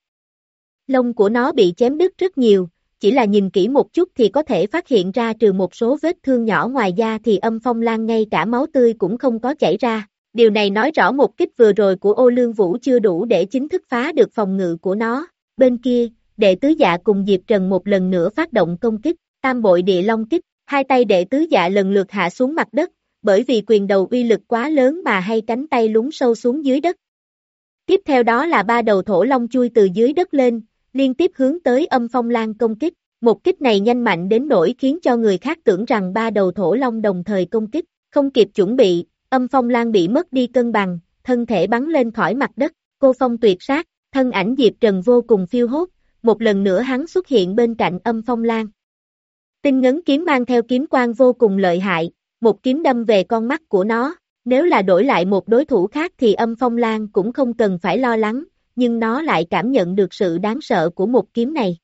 Lông của nó bị chém đứt rất nhiều, chỉ là nhìn kỹ một chút thì có thể phát hiện ra trừ một số vết thương nhỏ ngoài da thì âm phong lan ngay cả máu tươi cũng không có chảy ra. Điều này nói rõ một kích vừa rồi của Ô Lương Vũ chưa đủ để chính thức phá được phòng ngự của nó. Bên kia, đệ tứ dạ cùng Diệp Trần một lần nữa phát động công kích, tam bội địa long kích, hai tay đệ tứ dạ lần lượt hạ xuống mặt đất, bởi vì quyền đầu uy lực quá lớn mà hai cánh tay lún sâu xuống dưới đất. Tiếp theo đó là ba đầu thổ long chui từ dưới đất lên, liên tiếp hướng tới âm phong lan công kích. Một kích này nhanh mạnh đến nỗi khiến cho người khác tưởng rằng ba đầu thổ long đồng thời công kích, không kịp chuẩn bị, âm phong lan bị mất đi cân bằng, thân thể bắn lên khỏi mặt đất, cô phong tuyệt sát, thân ảnh Diệp Trần vô cùng phiêu hốt, một lần nữa hắn xuất hiện bên cạnh âm phong lan. Tinh ngấn kiếm mang theo kiếm quang vô cùng lợi hại, một kiếm đâm về con mắt của nó, nếu là đổi lại một đối thủ khác thì âm phong lan cũng không cần phải lo lắng, nhưng nó lại cảm nhận được sự đáng sợ của một kiếm này.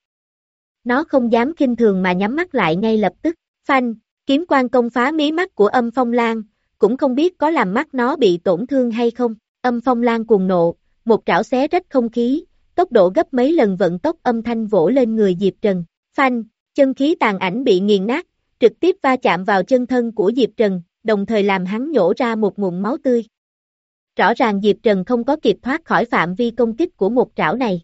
Nó không dám khinh thường mà nhắm mắt lại ngay lập tức, phanh, kiếm quang công phá mí mắt của âm phong lan, cũng không biết có làm mắt nó bị tổn thương hay không, âm phong lan cuồng nộ, một trảo xé rách không khí, tốc độ gấp mấy lần vận tốc âm thanh vỗ lên người Diệp Trần, phanh, chân khí tàn ảnh bị nghiền nát, trực tiếp va chạm vào chân thân của Diệp Trần, đồng thời làm hắn nhổ ra một ngụm máu tươi. Rõ ràng Diệp Trần không có kịp thoát khỏi phạm vi công kích của một trảo này.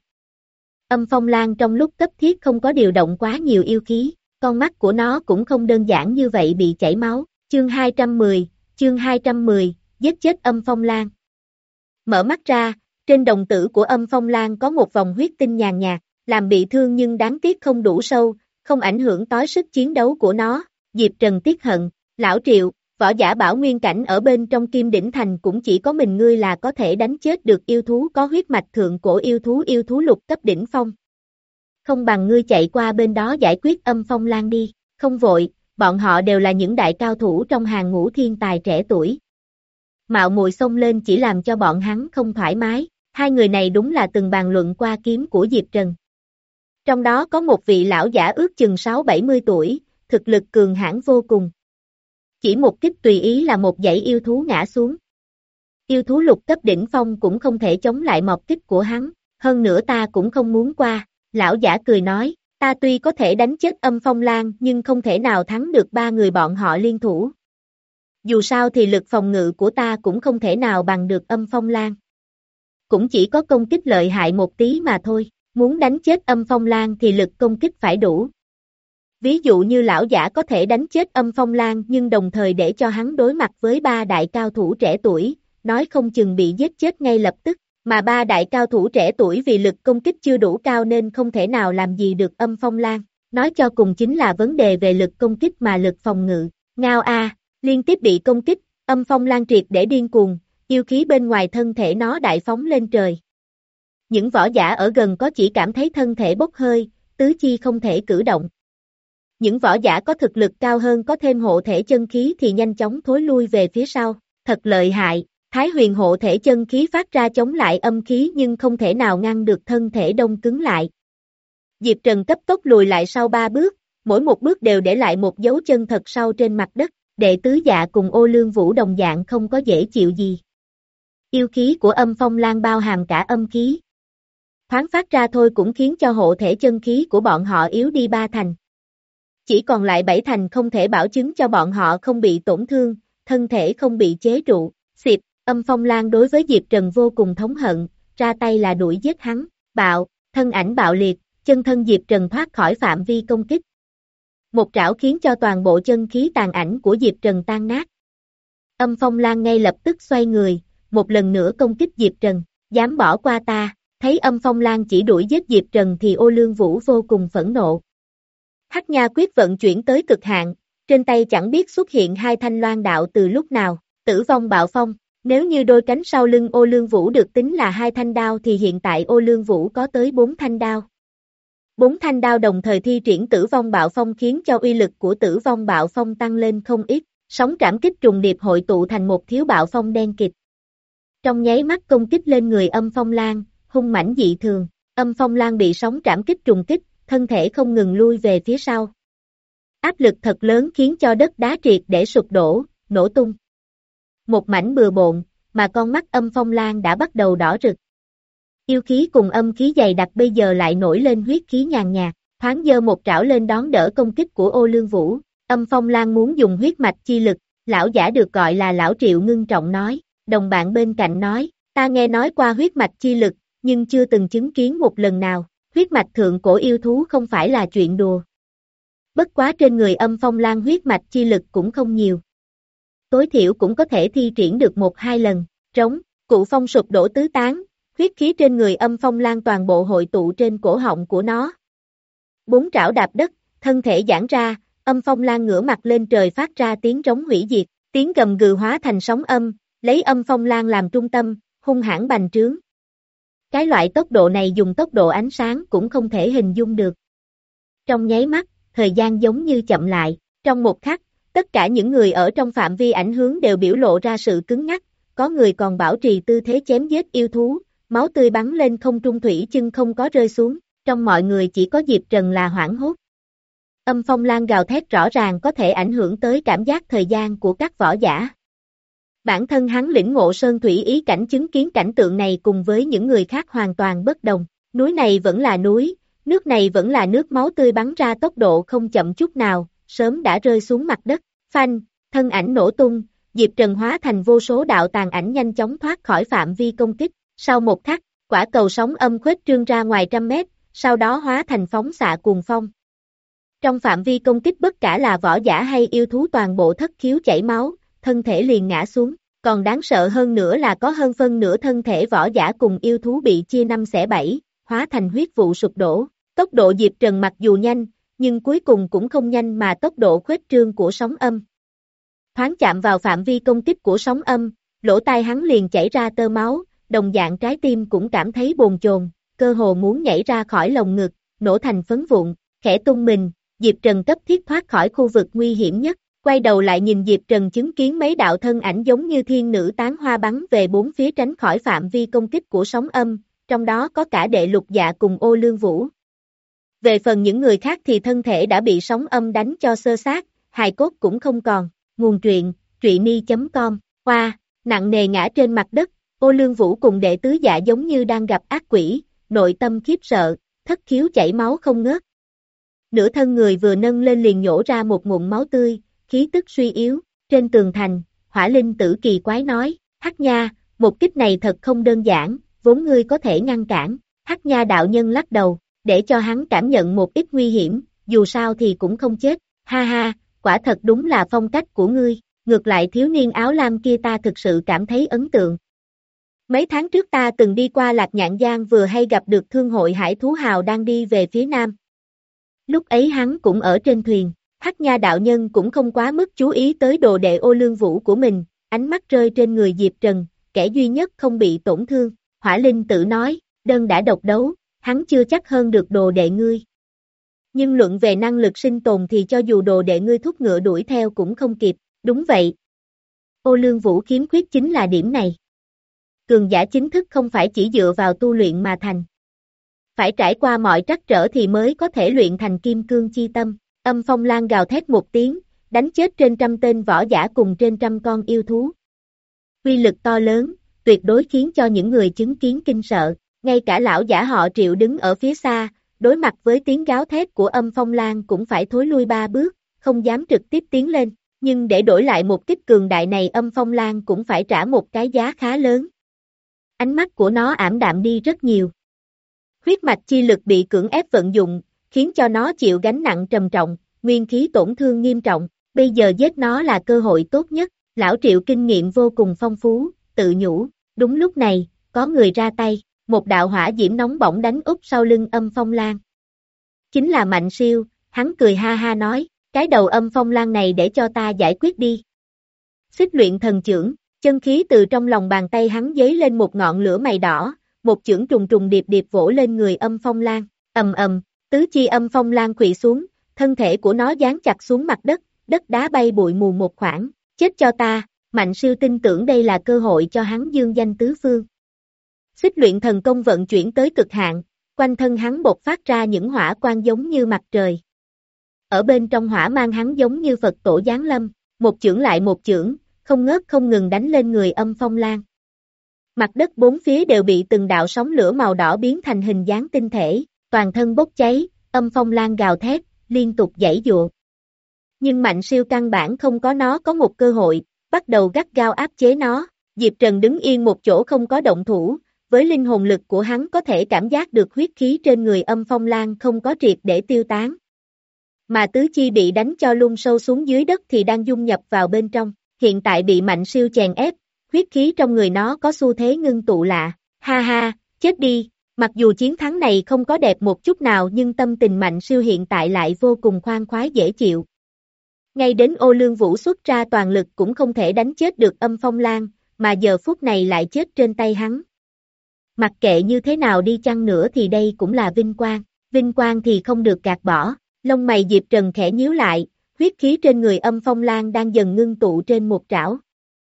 Âm phong lan trong lúc cấp thiết không có điều động quá nhiều yêu khí, con mắt của nó cũng không đơn giản như vậy bị chảy máu, chương hai trăm mười, chương hai trăm mười, giết chết âm phong lan. Mở mắt ra, trên đồng tử của âm phong lan có một vòng huyết tinh nhàn nhạt, làm bị thương nhưng đáng tiếc không đủ sâu, không ảnh hưởng tới sức chiến đấu của nó. Diệp Trần tiếc hận, lão Triệu, võ giả bảo nguyên cảnh ở bên trong Kim Đỉnh Thành cũng chỉ có mình ngươi là có thể đánh chết được yêu thú có huyết mạch thượng cổ yêu thú yêu thú lục cấp đỉnh phong. Không bằng ngươi chạy qua bên đó giải quyết âm phong lan đi, không vội, bọn họ đều là những đại cao thủ trong hàng ngũ thiên tài trẻ tuổi. Mạo muội xông lên chỉ làm cho bọn hắn không thoải mái, hai người này đúng là từng bàn luận qua kiếm của Diệp Trần. Trong đó có một vị lão giả ước chừng sáu bảy mươi tuổi, thực lực cường hãn vô cùng. Chỉ một kích tùy ý là một dãy yêu thú ngã xuống. Yêu thú lục cấp đỉnh phong cũng không thể chống lại một kích của hắn, hơn nữa ta cũng không muốn qua, lão giả cười nói, ta tuy có thể đánh chết âm phong lan nhưng không thể nào thắng được ba người bọn họ liên thủ. Dù sao thì lực phòng ngự của ta cũng không thể nào bằng được âm phong lan. Cũng chỉ có công kích lợi hại một tí mà thôi, muốn đánh chết âm phong lan thì lực công kích phải đủ. Ví dụ như lão giả có thể đánh chết âm phong lan nhưng đồng thời để cho hắn đối mặt với ba đại cao thủ trẻ tuổi, nói không chừng bị giết chết ngay lập tức, mà ba đại cao thủ trẻ tuổi vì lực công kích chưa đủ cao nên không thể nào làm gì được âm phong lan, nói cho cùng chính là vấn đề về lực công kích mà lực phòng ngự, ngao a, liên tiếp bị công kích, âm phong lan triệt để điên cuồng, yêu khí bên ngoài thân thể nó đại phóng lên trời. Những võ giả ở gần có chỉ cảm thấy thân thể bốc hơi, tứ chi không thể cử động. Những võ giả có thực lực cao hơn có thêm hộ thể chân khí thì nhanh chóng thối lui về phía sau, thật lợi hại, Thái Huyền hộ thể chân khí phát ra chống lại âm khí nhưng không thể nào ngăn được thân thể đông cứng lại. Diệp Trần cấp tốc lùi lại sau ba bước, mỗi một bước đều để lại một dấu chân thật sâu trên mặt đất, đệ tứ dạ cùng Ô Lương Vũ đồng dạng không có dễ chịu gì. Yêu khí của âm phong lan bao hàm cả âm khí. Thoáng phát ra thôi cũng khiến cho hộ thể chân khí của bọn họ yếu đi ba thành. Chỉ còn lại bảy thành không thể bảo chứng cho bọn họ không bị tổn thương, thân thể không bị chế trụ, xịp, âm phong lan đối với Diệp Trần vô cùng thống hận, ra tay là đuổi giết hắn, bạo, thân ảnh bạo liệt, chân thân Diệp Trần thoát khỏi phạm vi công kích. Một trảo khiến cho toàn bộ chân khí tàn ảnh của Diệp Trần tan nát. Âm phong lan ngay lập tức xoay người, một lần nữa công kích Diệp Trần, dám bỏ qua ta, Thấy Âm Phong Lan chỉ đuổi giết Diệp Trần thì Ô Lương Vũ vô cùng phẫn nộ. Hắc Nha quyết vận chuyển tới cực hạn, trên tay chẳng biết xuất hiện hai thanh loan đạo từ lúc nào, Tử Vong Bạo Phong. Nếu như đôi cánh sau lưng Ô Lương Vũ được tính là hai thanh đao thì hiện tại Ô Lương Vũ có tới bốn thanh đao. Bốn thanh đao đồng thời thi triển Tử Vong Bạo Phong khiến cho uy lực của Tử Vong Bạo Phong tăng lên không ít, sóng trảm kích trùng điệp hội tụ thành một thiếu bạo phong đen kịt. Trong nháy mắt công kích lên người Âm Phong Lan, hung mãnh dị thường, Âm Phong Lan bị sóng trảm kích trùng kích, thân thể không ngừng lui về phía sau. Áp lực thật lớn khiến cho đất đá triệt để sụp đổ, nổ tung. Một mảnh bừa bộn, mà con mắt Âm Phong Lan đã bắt đầu đỏ rực. Yêu khí cùng âm khí dày đặc bây giờ lại nổi lên huyết khí nhàn nhạt, thoáng giơ một trảo lên đón đỡ công kích của Ô Lương Vũ. Âm Phong Lan muốn dùng huyết mạch chi lực, lão giả được gọi là lão Triệu ngưng trọng nói, đồng bạn bên cạnh nói, ta nghe nói qua huyết mạch chi lực, nhưng chưa từng chứng kiến một lần nào, huyết mạch thượng cổ yêu thú không phải là chuyện đùa. Bất quá trên người Âm Phong Lan huyết mạch chi lực cũng không nhiều. Tối thiểu cũng có thể thi triển được một hai lần, trống, cụ phong sụp đổ tứ tán, huyết khí trên người Âm Phong Lan toàn bộ hội tụ trên cổ họng của nó. Bốn trảo đạp đất, thân thể giãn ra, Âm Phong Lan ngửa mặt lên trời phát ra tiếng trống hủy diệt, tiếng gầm gừ hóa thành sóng âm, lấy Âm Phong Lan làm trung tâm, hung hãn bành trướng. Cái loại tốc độ này dùng tốc độ ánh sáng cũng không thể hình dung được. Trong nháy mắt, thời gian giống như chậm lại, trong một khắc, tất cả những người ở trong phạm vi ảnh hưởng đều biểu lộ ra sự cứng ngắc, có người còn bảo trì tư thế chém giết yêu thú, máu tươi bắn lên không trung thủy chân không có rơi xuống, trong mọi người chỉ có Diệp Trần là hoảng hốt. Âm Phong Lan gào thét rõ ràng có thể ảnh hưởng tới cảm giác thời gian của các võ giả. Bản thân hắn lĩnh ngộ sơn thủy ý cảnh chứng kiến cảnh tượng này cùng với những người khác hoàn toàn bất đồng, núi này vẫn là núi, nước này vẫn là nước, máu tươi bắn ra tốc độ không chậm chút nào, sớm đã rơi xuống mặt đất, phanh, thân ảnh nổ tung, Diệp Trần hóa thành vô số đạo tàn ảnh nhanh chóng thoát khỏi phạm vi công kích, sau một khắc, quả cầu sóng âm khuếch trương ra ngoài trăm mét, sau đó hóa thành phóng xạ cuồng phong. Trong phạm vi công kích bất cả là võ giả hay yêu thú toàn bộ thất khiếu chảy máu, thân thể liền ngã xuống, còn đáng sợ hơn nữa là có hơn phân nửa thân thể võ giả cùng yêu thú bị chia năm xẻ bảy, hóa thành huyết vụ sụp đổ. Tốc độ Diệp Trần mặc dù nhanh, nhưng cuối cùng cũng không nhanh mà tốc độ khuếch trương của sóng âm. Thoáng chạm vào phạm vi công kích của sóng âm, lỗ tai hắn liền chảy ra tơ máu, đồng dạng trái tim cũng cảm thấy bồn chồn, cơ hồ muốn nhảy ra khỏi lồng ngực, nổ thành phấn vụn, khẽ tung mình, Diệp Trần cấp thiết thoát khỏi khu vực nguy hiểm nhất, quay đầu lại nhìn Diệp Trần chứng kiến mấy đạo thân ảnh giống như thiên nữ tán hoa bắn về bốn phía tránh khỏi phạm vi công kích của sóng âm, trong đó có cả Đệ Lục Dạ cùng Ô Lương Vũ. Về phần những người khác thì thân thể đã bị sóng âm đánh cho xơ xác, hài cốt cũng không còn. Nguồn truyện, truyện chấm com, Hoa, nặng nề ngã trên mặt đất, Ô Lương Vũ cùng Đệ Tứ Dạ giống như đang gặp ác quỷ, nội tâm khiếp sợ, thất khiếu chảy máu không ngớt. Nửa thân người vừa nâng lên liền nhổ ra một ngụm máu tươi, khí tức suy yếu, trên tường thành, Hỏa Linh Tử kỳ quái nói, Hắc Nha, một kích này thật không đơn giản, vốn ngươi có thể ngăn cản, Hắc Nha đạo nhân lắc đầu, để cho hắn cảm nhận một ít nguy hiểm, dù sao thì cũng không chết, ha ha, quả thật đúng là phong cách của ngươi, ngược lại thiếu niên áo lam kia ta thực sự cảm thấy ấn tượng. Mấy tháng trước ta từng đi qua Lạc Nhạn Giang vừa hay gặp được thương hội hải thú hào đang đi về phía nam. Lúc ấy hắn cũng ở trên thuyền, Hắc Nha đạo nhân cũng không quá mức chú ý tới đồ đệ Ô Lương Vũ của mình, ánh mắt rơi trên người Diệp Trần, kẻ duy nhất không bị tổn thương, Hỏa Linh Tử nói, đơn đã độc đấu, hắn chưa chắc hơn được đồ đệ ngươi. Nhưng luận về năng lực sinh tồn thì cho dù đồ đệ ngươi thúc ngựa đuổi theo cũng không kịp, đúng vậy. Ô Lương Vũ khiếm khuyết chính là điểm này. Cường giả chính thức không phải chỉ dựa vào tu luyện mà thành. Phải trải qua mọi trắc trở thì mới có thể luyện thành kim cương chi tâm. Âm Phong Lan gào thét một tiếng, đánh chết trên trăm tên võ giả cùng trên trăm con yêu thú. Uy lực to lớn, tuyệt đối khiến cho những người chứng kiến kinh sợ. Ngay cả lão giả họ Triệu đứng ở phía xa, đối mặt với tiếng gáo thét của Âm Phong Lan cũng phải thối lui ba bước, không dám trực tiếp tiến lên. Nhưng để đổi lại một kích cường đại này Âm Phong Lan cũng phải trả một cái giá khá lớn. Ánh mắt của nó ảm đạm đi rất nhiều. Huyết mạch chi lực bị cưỡng ép vận dụng, khiến cho nó chịu gánh nặng trầm trọng, nguyên khí tổn thương nghiêm trọng, bây giờ giết nó là cơ hội tốt nhất, lão Triệu kinh nghiệm vô cùng phong phú, tự nhủ, đúng lúc này, có người ra tay, một đạo hỏa diễm nóng bỏng đánh úp sau lưng Âm Phong Lan. Chính là Mạnh Siêu, hắn cười ha ha nói, cái đầu Âm Phong Lan này để cho ta giải quyết đi. Xích luyện thần chưởng, chân khí từ trong lòng bàn tay hắn giấy lên một ngọn lửa mày đỏ, một chưởng trùng trùng điệp điệp vỗ lên người Âm Phong Lan, ầm ầm, tứ chi Âm Phong Lan khuỵu xuống, thân thể của nó dán chặt xuống mặt đất, đất đá bay bụi mù một khoảng, chết cho ta. Mạnh Siêu tin tưởng đây là cơ hội cho hắn dương danh tứ phương. Xích luyện thần công vận chuyển tới cực hạn, quanh thân hắn bộc phát ra những hỏa quang giống như mặt trời. Ở bên trong hỏa mang hắn giống như Phật tổ giáng lâm, một chưởng lại một chưởng, không ngớt không ngừng đánh lên người Âm Phong Lan. Mặt đất bốn phía đều bị từng đạo sóng lửa màu đỏ biến thành hình dáng tinh thể, toàn thân bốc cháy, Âm Phong Lan gào thét, liên tục giãy giụa. Nhưng Mạnh Siêu căn bản không có nó có một cơ hội, bắt đầu gắt gao áp chế nó. Diệp Trần đứng yên một chỗ không có động thủ, với linh hồn lực của hắn có thể cảm giác được huyết khí trên người Âm Phong Lan không có triệt để tiêu tán. Mà tứ chi bị đánh cho lung sâu xuống dưới đất thì đang dung nhập vào bên trong, hiện tại bị Mạnh Siêu chèn ép, huyết khí trong người nó có xu thế ngưng tụ lạ, ha ha, chết đi, mặc dù chiến thắng này không có đẹp một chút nào nhưng tâm tình Mạnh Siêu hiện tại lại vô cùng khoan khoái dễ chịu. Ngay đến Ô Lương Vũ xuất ra toàn lực cũng không thể đánh chết được Âm Phong Lan, mà giờ phút này lại chết trên tay hắn. Mặc kệ như thế nào đi chăng nữa thì đây cũng là vinh quang, vinh quang thì không được gạt bỏ, lông mày Diệp Trần khẽ nhíu lại, huyết khí trên người Âm Phong Lan đang dần ngưng tụ trên một trảo.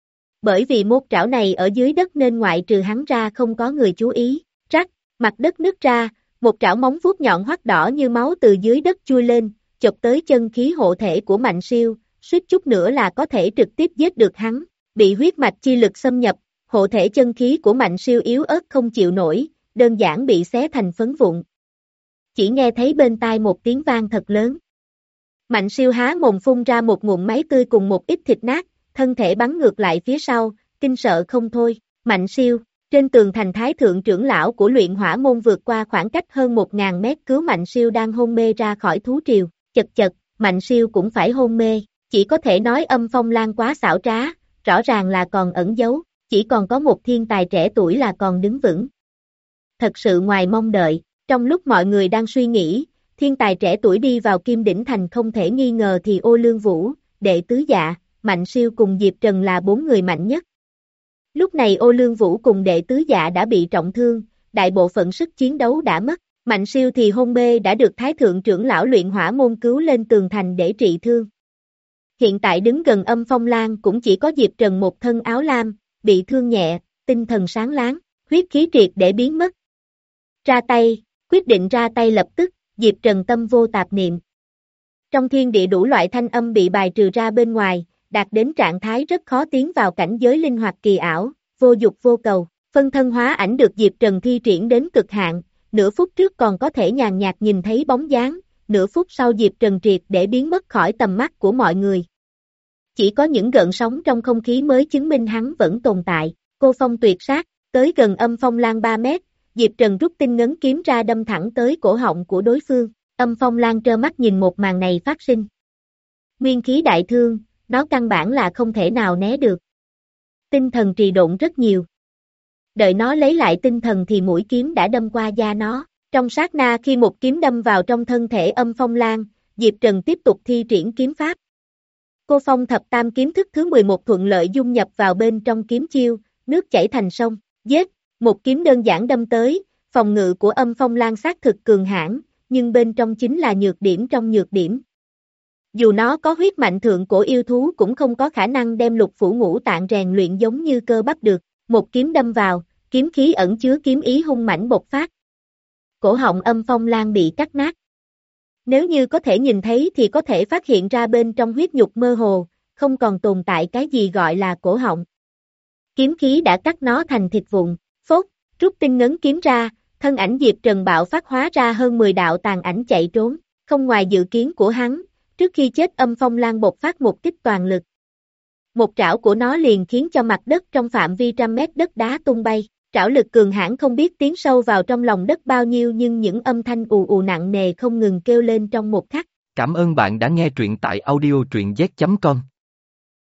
Bởi vì một trảo này ở dưới đất nên ngoại trừ hắn ra không có người chú ý, rắc, mặt đất nứt ra, một trảo móng vuốt nhọn hoắt đỏ như máu từ dưới đất chui lên, chộp tới chân khí hộ thể của Mạnh Siêu, suýt chút nữa là có thể trực tiếp giết được hắn, bị huyết mạch chi lực xâm nhập, hộ thể chân khí của Mạnh Siêu yếu ớt không chịu nổi, đơn giản bị xé thành phấn vụn. Chỉ nghe thấy bên tai một tiếng vang thật lớn. Mạnh Siêu há mồm phun ra một ngụm máu tươi cùng một ít thịt nát, thân thể bắn ngược lại phía sau, kinh sợ không thôi. Mạnh Siêu, trên tường thành Thái thượng trưởng lão của luyện hỏa môn vượt qua khoảng cách hơn một ngàn mét cứu Mạnh Siêu đang hôn mê ra khỏi thú triều, chật chật, Mạnh Siêu cũng phải hôn mê, chỉ có thể nói Âm Phong Lan quá xảo trá, rõ ràng là còn ẩn giấu, chỉ còn có một thiên tài trẻ tuổi là còn đứng vững. Thật sự ngoài mong đợi, trong lúc mọi người đang suy nghĩ, thiên tài trẻ tuổi đi vào Kim Đỉnh Thành không thể nghi ngờ thì Ô Lương Vũ, Đệ Tứ Dạ, Mạnh Siêu cùng Diệp Trần là bốn người mạnh nhất. Lúc này Ô Lương Vũ cùng Đệ Tứ Dạ đã bị trọng thương, đại bộ phận sức chiến đấu đã mất, Mạnh Siêu thì hôn mê đã được Thái thượng trưởng lão luyện hỏa môn cứu lên tường thành để trị thương. Hiện tại đứng gần Âm Phong Lan cũng chỉ có Diệp Trần một thân áo lam, bị thương nhẹ, tinh thần sáng láng, huyết khí triệt để biến mất. Ra tay, quyết định ra tay lập tức, Diệp Trần tâm vô tạp niệm. Trong thiên địa đủ loại thanh âm bị bài trừ ra bên ngoài, đạt đến trạng thái rất khó tiến vào cảnh giới linh hoạt kỳ ảo, vô dục vô cầu, phân thân hóa ảnh được Diệp Trần thi triển đến cực hạn, nửa phút trước còn có thể nhàn nhạt nhìn thấy bóng dáng, nửa phút sau Diệp Trần triệt để biến mất khỏi tầm mắt của mọi người. Chỉ có những gợn sóng trong không khí mới chứng minh hắn vẫn tồn tại, cô phong tuyệt sát, tới gần Âm Phong Lan ba mét, Diệp Trần rút tinh ngấn kiếm ra đâm thẳng tới cổ họng của đối phương, Âm Phong Lan trơ mắt nhìn một màn này phát sinh. Nguyên khí đại thương, nó căn bản là không thể nào né được. Tinh thần trì độn rất nhiều. Đợi nó lấy lại tinh thần thì mũi kiếm đã đâm qua da nó, trong sát na khi một kiếm đâm vào trong thân thể Âm Phong Lan, Diệp Trần tiếp tục thi triển kiếm pháp. Cô phong thập tam kiếm thức thứ mười một thuận lợi dung nhập vào bên trong kiếm chiêu, nước chảy thành sông, giết, một kiếm đơn giản đâm tới, phòng ngự của Âm Phong Lan xác thực cường hãn, nhưng bên trong chính là nhược điểm trong nhược điểm. Dù nó có huyết mạnh thượng cổ yêu thú cũng không có khả năng đem lục phủ ngũ tạng rèn luyện giống như cơ bắp được, một kiếm đâm vào, kiếm khí ẩn chứa kiếm ý hung mãnh bộc phát. Cổ họng Âm Phong Lan bị cắt nát. Nếu như có thể nhìn thấy thì có thể phát hiện ra bên trong huyết nhục mơ hồ, không còn tồn tại cái gì gọi là cổ họng. Kiếm khí đã cắt nó thành thịt vụn, phốt, rút tinh ngấn kiếm ra, thân ảnh Diệp Trần bạo phát hóa ra hơn mười đạo tàn ảnh chạy trốn, không ngoài dự kiến của hắn, trước khi chết Âm Phong Lan bộc phát một kích toàn lực. Một trảo của nó liền khiến cho mặt đất trong phạm vi trăm mét đất đá tung bay, trảo lực cường hãn không biết tiến sâu vào trong lòng đất bao nhiêu nhưng những âm thanh ù ù nặng nề không ngừng kêu lên trong một khắc. Cảm ơn bạn đã nghe truyện tại audio truyện z chấm com.